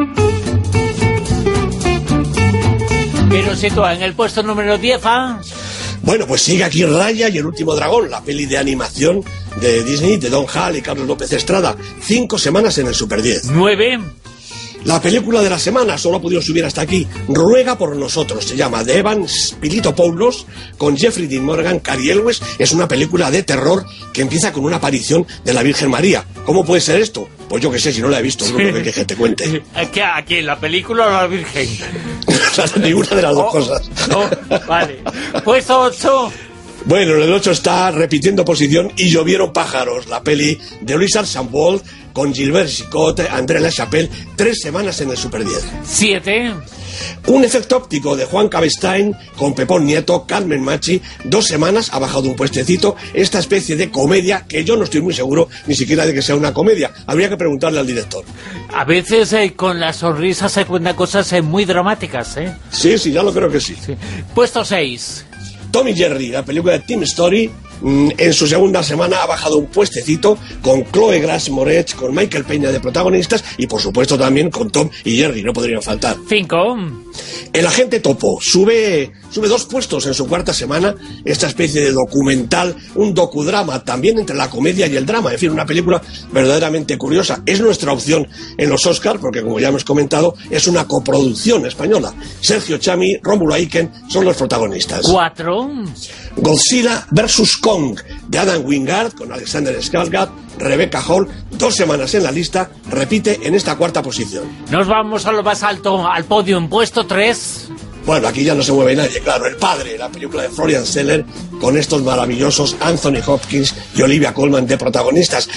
B: Pero sitúa en el puesto número 10 a...
M: Bueno, pues sigue aquí Raya y el último dragón, la peli de animación de Disney, de Don Hall y Carlos López Estrada. 5 semanas en el Super 10.
B: 9.
M: La película de la semana, solo ha podido subir hasta aquí, Ruega por nosotros, se llama, de Evan Spilitopoulos, con Jeffrey Dean Morgan, Cary Elwes. Es una película de terror que empieza con una aparición de la Virgen María. ¿Cómo puede ser esto? Pues yo que sé, si no la he visto, Bruno, que te cuente.
B: ¿Aquí, la película o la Virgen?
M: Ninguna de las dos cosas.
B: No, vale. Puesto 8.
M: Bueno, en el 8 está repitiendo posición Y llovieron pájaros, la peli de Luis Archambault, con Gilbert Chicot, André Lachapelle. 3 semanas en el Super 10.
B: 7.
M: Un efecto óptico de Juan Cabestein con Pepón Nieto, Carmen Machi. 2 semanas, ha bajado un puestecito. Esta especie de comedia que yo no estoy muy seguro ni siquiera de que sea una comedia. Habría que preguntarle al director.
B: A veces con las sonrisas se cuentan cosas muy dramáticas, ¿eh?
M: Sí, ya lo creo que sí.
B: Puesto 6.
M: Tom y Jerry, la película de Tim Story, en su segunda semana ha bajado un puestecito con Chloe Grace Moretz, con Michael Peña de protagonistas y por supuesto también con Tom y Jerry, no podrían faltar.
B: 5.
M: El agente Topo sube 2 puestos en su cuarta semana, esta especie de documental, un docudrama también entre la comedia y el drama, en fin, una película verdaderamente curiosa. Es nuestra opción en los Oscars porque, como ya hemos comentado, es una coproducción española. Sergio Chami, Rómulo Aiken son los protagonistas.
B: 4.
M: Godzilla vs. Kong, de Adam Wingard, con Alexander Skarsgård, Rebecca Hall. 2 semanas en la lista, repite en esta cuarta posición.
B: Nos vamos a lo más alto, al podio, en puesto 3.
M: Bueno, aquí ya no se mueve nadie, claro. El Padre, la película de Florian Zeller, con estos maravillosos Anthony Hopkins y Olivia Colman de protagonistas.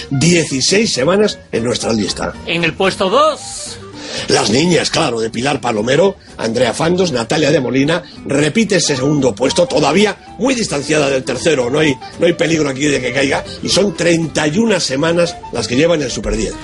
M: 16 semanas en nuestra lista.
B: En el puesto 2...
M: Las niñas, claro, de Pilar Palomero, Andrea Fandos, Natalia de Molina. Repite ese segundo puesto, todavía muy distanciada del tercero. No hay peligro aquí de que caiga. Y son 31 semanas las que llevan el Super 10.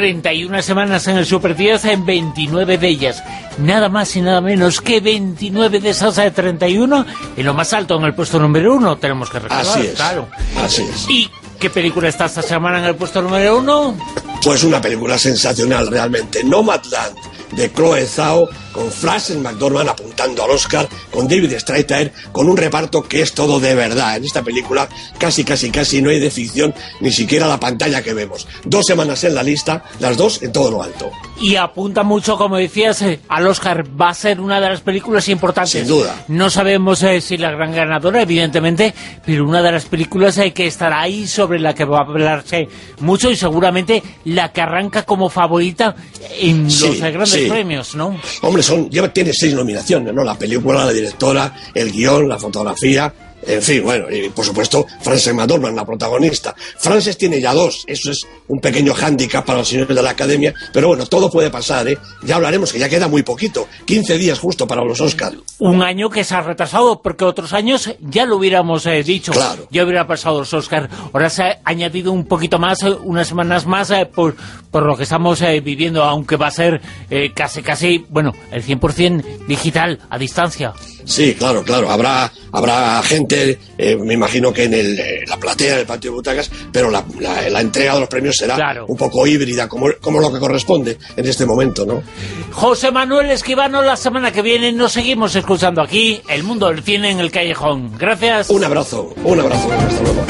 B: 31 semanas en el Super 10, en 29 de ellas. Nada más y nada menos que 29 de esas 31 en lo más alto, en el puesto número 1, tenemos que recordar.
M: Así es,
B: claro.
M: Así es.
B: ¿Y qué película está esta semana en el puesto número 1?
M: Pues una película sensacional realmente, Nomadland, de Chloe Zhao, con Frances McDormand apuntando al Oscar, con David Strathairn, con un reparto que es todo de verdad. En esta película casi no hay de ficción, ni siquiera la pantalla que vemos. 2 semanas en la lista, las 2 en todo lo alto.
B: Y apunta mucho, como decías, al Oscar. Va a ser una de las películas importantes.
M: Sin duda.
B: No sabemos si la gran ganadora, evidentemente, pero una de las películas que estará ahí, sobre la que va a hablarse mucho, y seguramente la que arranca como favorita en los grandes premios, ¿no?
M: Hombre, tiene 6 nominaciones, ¿no? La película, la directora, el guión, la fotografía. En fin, bueno, y por supuesto Frances McDormand, la protagonista. Frances tiene ya 2, eso es un pequeño hándicap para los señores de la Academia, pero bueno, todo puede pasar, ¿eh? Ya hablaremos, que ya queda muy poquito, 15 días justo para los Oscars.
B: Un año que se ha retrasado, porque otros años ya lo hubiéramos dicho,
M: claro.
B: Ya hubiera pasado los Oscars. Ahora se ha añadido un poquito más, unas semanas más, por lo que estamos viviendo, aunque va a ser casi, bueno, el 100% digital, a distancia.
M: Sí, claro, habrá gente, me imagino que en la platea, en el patio de butacas, pero la entrega de los premios será un poco híbrida, como lo que corresponde en este momento, ¿no?
B: José Manuel Escribano, la semana que viene nos seguimos escuchando aquí, El Mundo del Cine en el Callejón. Gracias.
M: Un abrazo, hasta luego.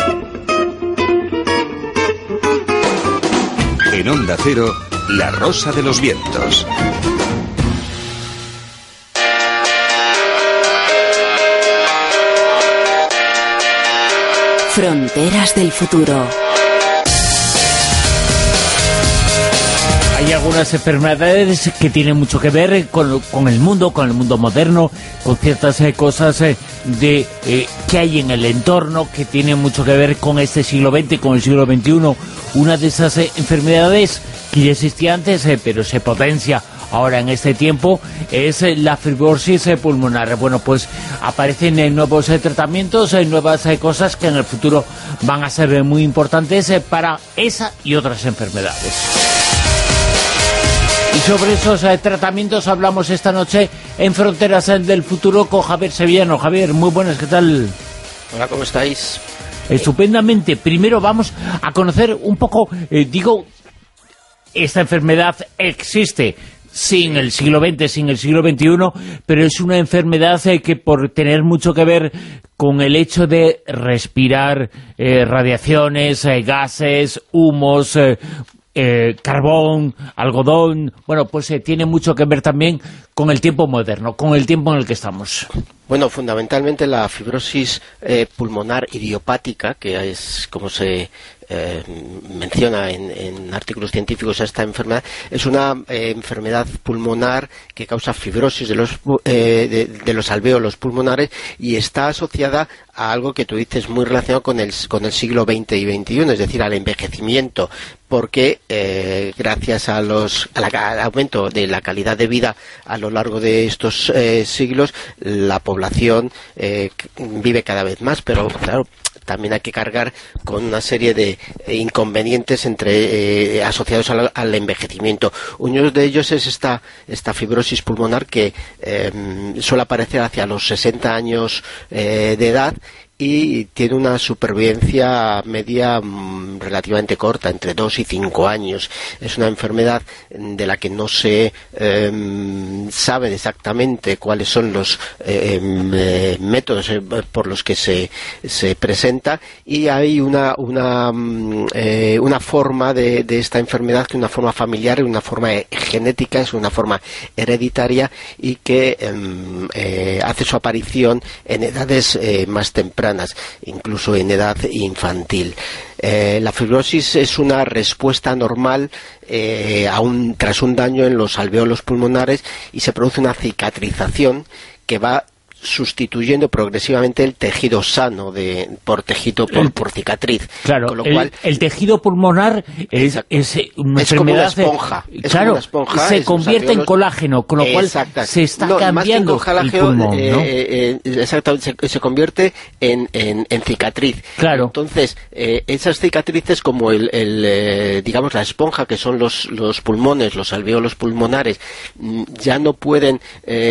J: En Onda Cero, La Rosa de los Vientos.
L: Fronteras del futuro.
B: Hay algunas enfermedades que tienen mucho que ver con el mundo moderno, con ciertas cosas que hay en el entorno, que tienen mucho que ver con este siglo XX, con el siglo XXI. Una de esas enfermedades que ya existía antes, pero se potencia ahora en este tiempo, es la fibrosis pulmonar. Bueno, pues aparecen nuevos tratamientos, nuevas cosas que en el futuro van a ser muy importantes para esa y otras enfermedades. Y sobre esos tratamientos hablamos esta noche en Fronteras del Futuro con Javier Sevillano. Javier, muy buenas, ¿qué tal?
R: Hola, ¿cómo estáis?
B: Estupendamente. Primero vamos a conocer un poco, esta enfermedad existe sin el siglo XX, sin el siglo XXI, pero es una enfermedad que por tener mucho que ver con el hecho de respirar radiaciones, gases, humos, carbón, algodón, bueno, pues tiene mucho que ver también con el tiempo moderno, con el tiempo en el que estamos.
R: Bueno, fundamentalmente la fibrosis pulmonar idiopática, que es como se menciona en artículos científicos a esta enfermedad, es una enfermedad pulmonar que causa fibrosis de los alvéolos pulmonares y está asociada a algo que tú dices muy relacionado con el siglo XX y XXI, es decir, al envejecimiento, porque gracias al aumento de la calidad de vida a lo largo de estos siglos, la población vive cada vez más, pero claro, también hay que cargar con una serie de inconvenientes asociados al envejecimiento. Uno de ellos es esta fibrosis pulmonar que suele aparecer hacia los 60 años de edad y tiene una supervivencia media relativamente corta, entre 2 y 5 años. Es una enfermedad de la que no se sabe exactamente cuáles son los métodos por los que se presenta, y hay una forma de esta enfermedad, que es una forma familiar, una forma genética, es una forma hereditaria y que hace su aparición en edades más tempranas, incluso en edad infantil. La fibrosis es una respuesta normal tras un daño en los alvéolos pulmonares, y se produce una cicatrización que va sustituyendo progresivamente el tejido sano por cicatriz.
B: Claro,
R: con lo cual,
B: el tejido pulmonar es una enfermedad,
R: como una esponja.
B: Claro, como una esponja, se convierte en colágeno, con lo cual se está cambiando el pulmón, ¿no?
R: Exactamente, se convierte en cicatriz.
B: Claro.
R: Entonces, esas cicatrices, como digamos la esponja, que son los pulmones, los alvéolos pulmonares, ya no pueden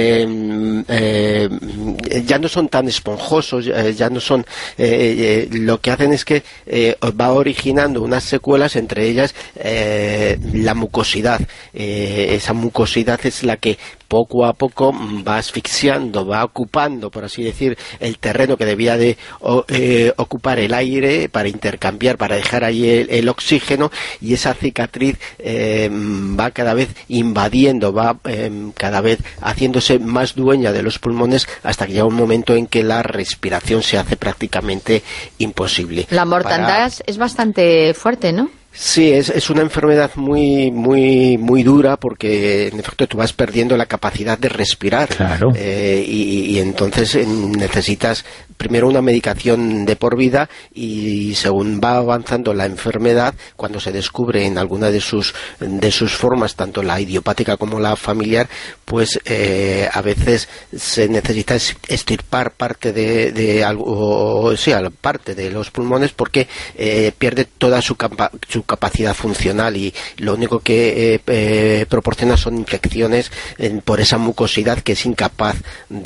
R: ya no son tan esponjosos, ya no son lo que hacen es que va originando unas secuelas, entre ellas la mucosidad. Esa mucosidad es la que poco a poco va asfixiando, va ocupando, por así decir, el terreno que debía de ocupar el aire para intercambiar, para dejar ahí el oxígeno, y esa cicatriz va cada vez invadiendo, va cada vez haciéndose más dueña de los pulmones, hasta que llega un momento en que la respiración se hace prácticamente imposible.
C: La mortandad es bastante fuerte, ¿no?
R: Sí, es una enfermedad muy dura, porque en efecto tú vas perdiendo la capacidad de respirar.
B: Claro.
R: Y entonces necesitas primero una medicación de por vida, y según va avanzando la enfermedad, cuando se descubre en alguna de sus formas, tanto la idiopática como la familiar, pues a veces se necesita extirpar parte de algo, parte de los pulmones, porque pierde toda su capacidad funcional, y lo único que proporciona son infecciones por esa mucosidad que es incapaz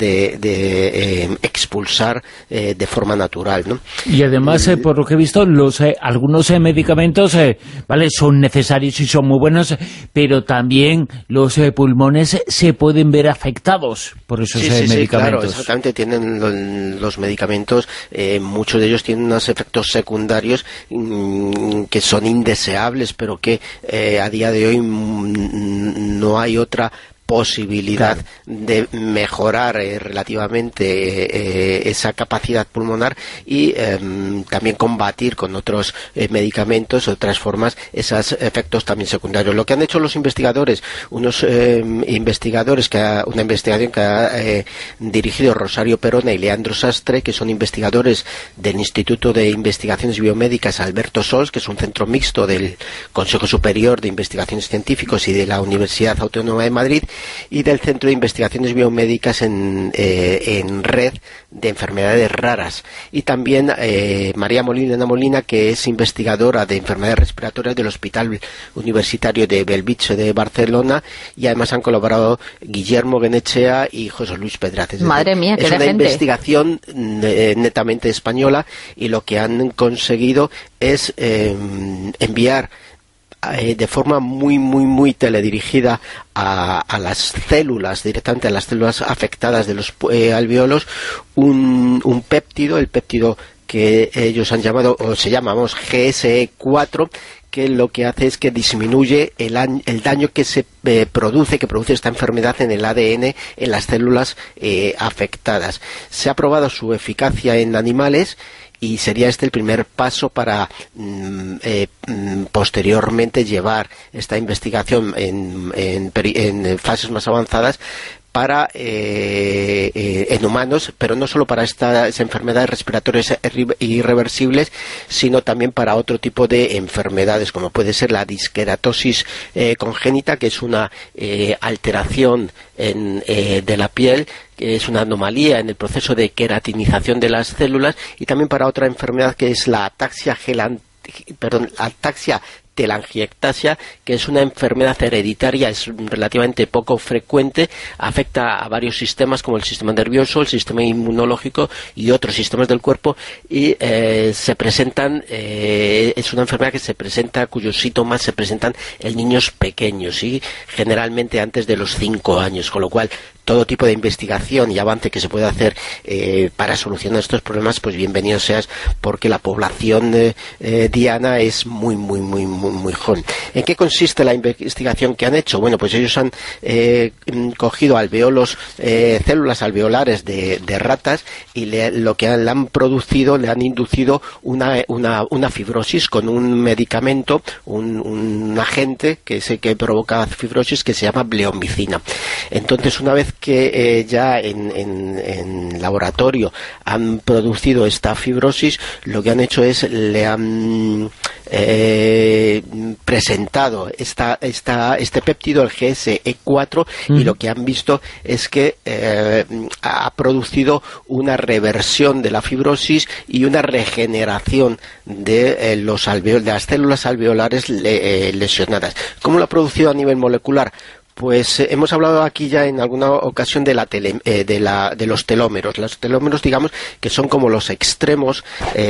R: de expulsar de forma natural, ¿no?
B: Y además, por lo que he visto, algunos medicamentos son necesarios y son muy buenos, pero también los pulmones se pueden ver afectados por esos medicamentos. Sí, claro,
R: exactamente. Tienen los medicamentos, muchos de ellos tienen unos efectos secundarios que son indeseables, pero que a día de hoy no hay otra posibilidad de mejorar relativamente esa capacidad pulmonar, y también combatir con otros medicamentos, otras formas, esos efectos también secundarios. Lo que han hecho los investigadores, una investigación que ha dirigido Rosario Perona y Leandro Sastre, que son investigadores del Instituto de Investigaciones Biomédicas Alberto Sols, que es un centro mixto del Consejo Superior de Investigaciones Científicas y de la Universidad Autónoma de Madrid, y del Centro de Investigaciones Biomédicas en Red de Enfermedades Raras, y también María Molina, que es investigadora de enfermedades respiratorias del Hospital Universitario de Bellvitge de Barcelona, y además han colaborado Guillermo Benechea y José Luis Pedraza.
C: Madre mía, qué
R: es una
C: gente.
R: Investigación netamente española, y lo que han conseguido es enviar de forma muy teledirigida a las células, directamente a las células afectadas de los alvéolos, un péptido, el péptido que ellos han llamado, o se llama, GSE4, que lo que hace es que disminuye el daño que produce esta enfermedad en el ADN en las células afectadas. Se ha probado su eficacia en animales, y sería este el primer paso para posteriormente llevar esta investigación en fases más avanzadas en humanos, pero no solo para estas enfermedades respiratorias irreversibles, sino también para otro tipo de enfermedades, como puede ser la disqueratosis congénita, que es una alteración de la piel, que es una anomalía en el proceso de queratinización de las células, y también para otra enfermedad que es la ataxia telangiectasia, que es una enfermedad hereditaria, es relativamente poco frecuente, afecta a varios sistemas como el sistema nervioso, el sistema inmunológico y otros sistemas del cuerpo, y es una enfermedad que se presenta, cuyos síntomas se presentan en niños pequeños y generalmente antes de los 5 años, con lo cual todo tipo de investigación y avance que se pueda hacer para solucionar estos problemas, pues bienvenido seas, porque la población diana es muy joven. ¿En qué consiste la investigación que han hecho? Bueno, pues ellos han cogido células alveolares de ratas, y lo que le han producido, le han inducido una fibrosis con un medicamento, un agente que es el que provoca fibrosis, que se llama bleomicina. Entonces, una vez que ya en laboratorio han producido esta fibrosis, lo que han hecho es le han presentado este péptido, el GSE4, y lo que han visto es que ha producido una reversión de la fibrosis y una regeneración de las células alveolares lesionadas. ¿Cómo lo ha producido a nivel molecular? Pues hemos hablado aquí ya en alguna ocasión de los telómeros. Los telómeros, digamos, que son como los extremos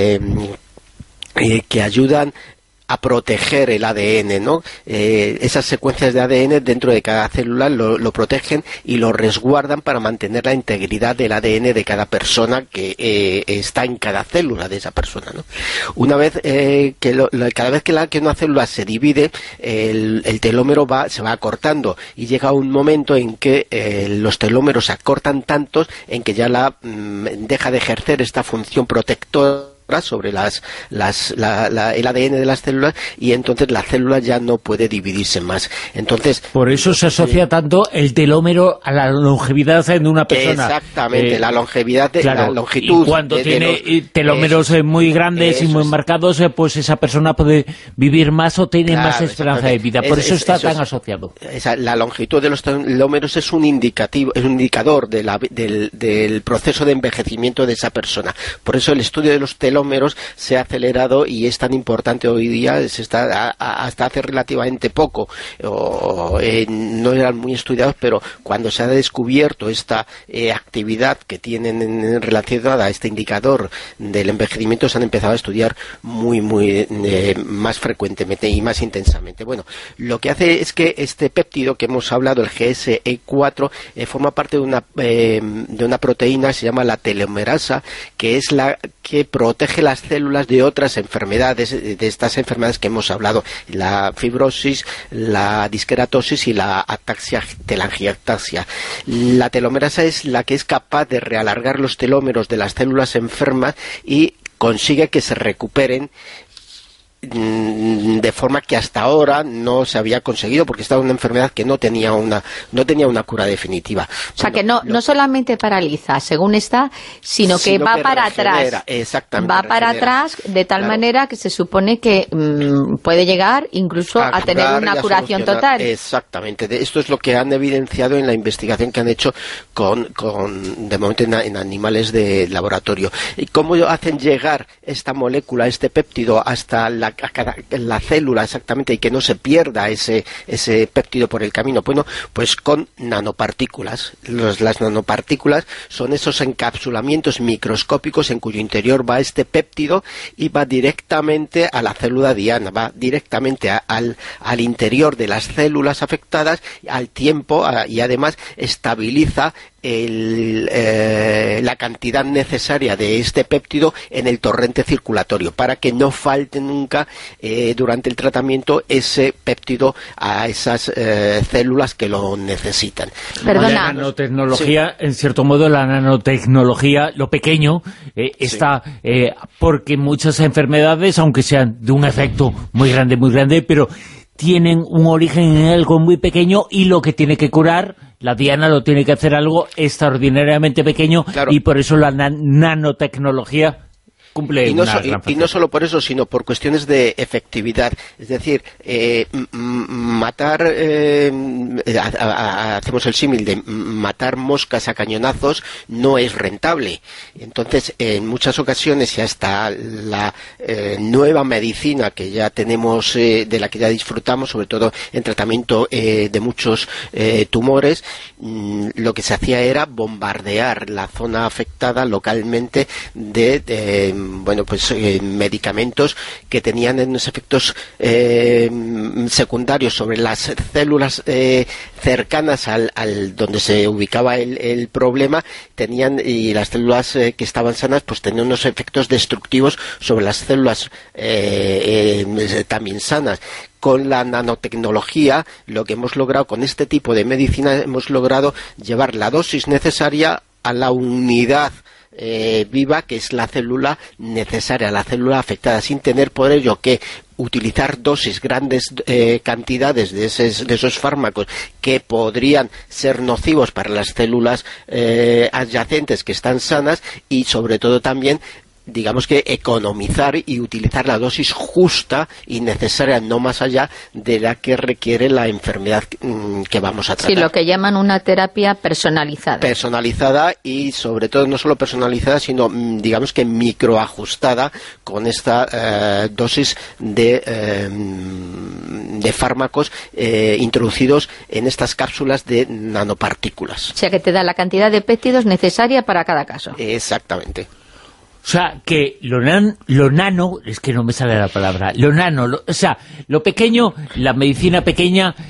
R: que ayudan a proteger el ADN, ¿no? Esas secuencias de ADN dentro de cada célula lo protegen y lo resguardan para mantener la integridad del ADN de cada persona que está en cada célula de esa persona, ¿no? Una vez cada vez que una célula se divide, el telómero se va acortando, y llega un momento en que los telómeros se acortan tantos en que ya deja de ejercer esta función protectora sobre el ADN de las células, y entonces la célula ya no puede dividirse más. Entonces,
B: por eso se asocia tanto el telómero a la longevidad de una persona.
R: Exactamente, la longevidad,
B: claro,
R: la longitud.
B: Y cuando tiene telómeros muy grandes y muy marcados, pues esa persona puede vivir más o tiene más esperanza de vida. Por eso está tan asociado.
R: La longitud de los telómeros es un indicador del proceso de envejecimiento de esa persona. Por eso el estudio de los telómeros se ha acelerado y es tan importante hoy día. Hasta hace relativamente poco no eran muy estudiados, pero cuando se ha descubierto esta actividad que tienen relacionada a este indicador del envejecimiento, se han empezado a estudiar muy más frecuentemente y más intensamente. Bueno, lo que hace es que este péptido que hemos hablado, el GSE4, forma parte de una proteína que se llama la telomerasa, que es la que protege las células de otras enfermedades, de estas enfermedades que hemos hablado, la fibrosis, la disqueratosis y la telangiectasia. La telomerasa es la que es capaz de realargar los telómeros de las células enfermas y consigue que se recuperen de forma que hasta ahora no se había conseguido, porque estaba una enfermedad que no tenía una cura definitiva.
C: O sea, que no solamente paraliza según está, sino que va para atrás.
R: Exactamente.
C: Va para atrás de tal manera que se supone que puede llegar incluso a tener una curación total.
R: Exactamente. Esto es lo que han evidenciado en la investigación que han hecho de momento en animales de laboratorio. ¿Y cómo hacen llegar esta molécula, este péptido, hasta la célula exactamente, y que no se pierda ese péptido por el camino? Bueno, pues con nanopartículas. Las nanopartículas son esos encapsulamientos microscópicos en cuyo interior va este péptido y va directamente a la célula diana, va directamente al interior de las células afectadas al tiempo, y además estabiliza la cantidad necesaria de este péptido en el torrente circulatorio, para que no falte nunca durante el tratamiento ese péptido a esas células que lo necesitan.
C: Perdona.
B: La nanotecnología, en cierto modo, la nanotecnología, lo pequeño, está porque muchas enfermedades, aunque sean de un efecto muy grande, pero tienen un origen en algo muy pequeño, y lo que tiene que curar, la diana lo tiene que hacer algo extraordinariamente pequeño, claro. Y por eso la nanotecnología cumple
R: y no solo por eso, sino por cuestiones de efectividad. Es decir, matar, hacemos el símil de matar moscas a cañonazos, no es rentable. Entonces, en muchas ocasiones, y hasta la nueva medicina que ya tenemos, de la que ya disfrutamos, sobre todo en tratamiento de muchos tumores, lo que se hacía era bombardear la zona afectada localmente de medicamentos que tenían unos efectos secundarios sobre las células cercanas al donde se ubicaba el problema, y las células que estaban sanas pues tenían unos efectos destructivos sobre las células también sanas. Con la nanotecnología, lo que hemos logrado con este tipo de medicina, hemos logrado llevar la dosis necesaria a la unidad viva, que es la célula necesaria, la célula afectada, sin tener por ello que utilizar grandes cantidades de esos fármacos que podrían ser nocivos para las células adyacentes que están sanas, y sobre todo también, digamos, que economizar y utilizar la dosis justa y necesaria, no más allá de la que requiere la enfermedad que vamos a tratar.
C: Sí, lo que llaman una terapia personalizada.
R: Personalizada, y sobre todo no solo personalizada, sino digamos que microajustada con esta dosis de fármacos introducidos en estas cápsulas de nanopartículas.
C: O sea, que te da la cantidad de péptidos necesaria para cada caso.
R: Exactamente.
B: O sea, que lo nano, es que no me sale la palabra, lo pequeño, la medicina pequeña,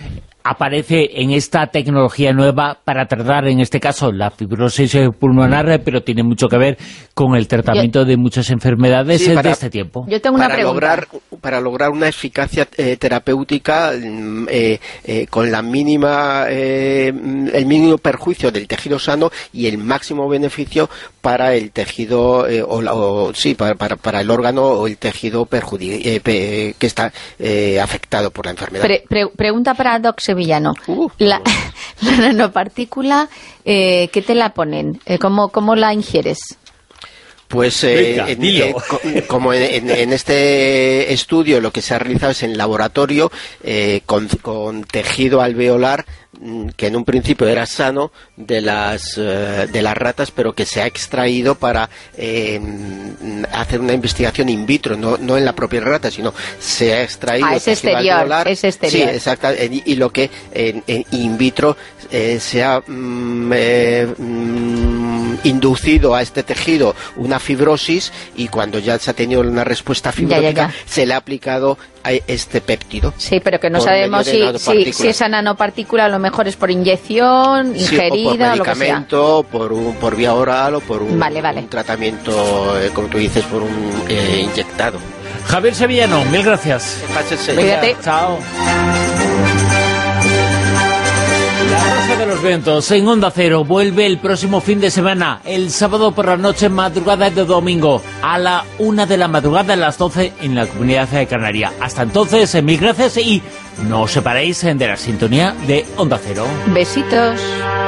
B: aparece en esta tecnología nueva para tratar, en este caso, la fibrosis pulmonar, pero tiene mucho que ver con el tratamiento de muchas enfermedades de este tiempo.
C: Yo tengo una pregunta.
R: Para lograr una eficacia terapéutica con la mínima el mínimo perjuicio del tejido sano y el máximo beneficio para el tejido para el órgano o el tejido que está afectado por la enfermedad.
C: Pregunta para Doc Sevillano. La nanopartícula, ¿qué te la ponen? ¿Cómo la ingieres?
R: Pues como en este estudio lo que se ha realizado es en laboratorio con tejido alveolar que en un principio era sano de las ratas, pero que se ha extraído para hacer una investigación in vitro, no en la propia rata, sino se ha extraído
C: es exterior.
R: Sí, exacto, y lo que en in vitro se ha inducido a este tejido una fibrosis, y cuando ya se ha tenido una respuesta fibrótica se le ha aplicado a este péptido.
C: Sí, pero que no sabemos si esa nanopartícula a lo mejor es por inyección, ingerida,
R: o por medicamento,
C: o lo que sea.
R: por vía oral o por un
C: tratamiento,
R: como tú dices, por un inyectado.
B: Javier Sevillano, mil gracias.
C: Cuídate.
B: Chao. La Rosa de los Vientos en Onda Cero vuelve el próximo fin de semana, el sábado por la noche, madrugada de domingo, a la 1 de la madrugada, a las 12 en la Comunidad Canaria. Hasta entonces, mil gracias y no os separéis de la sintonía de Onda Cero.
C: Besitos.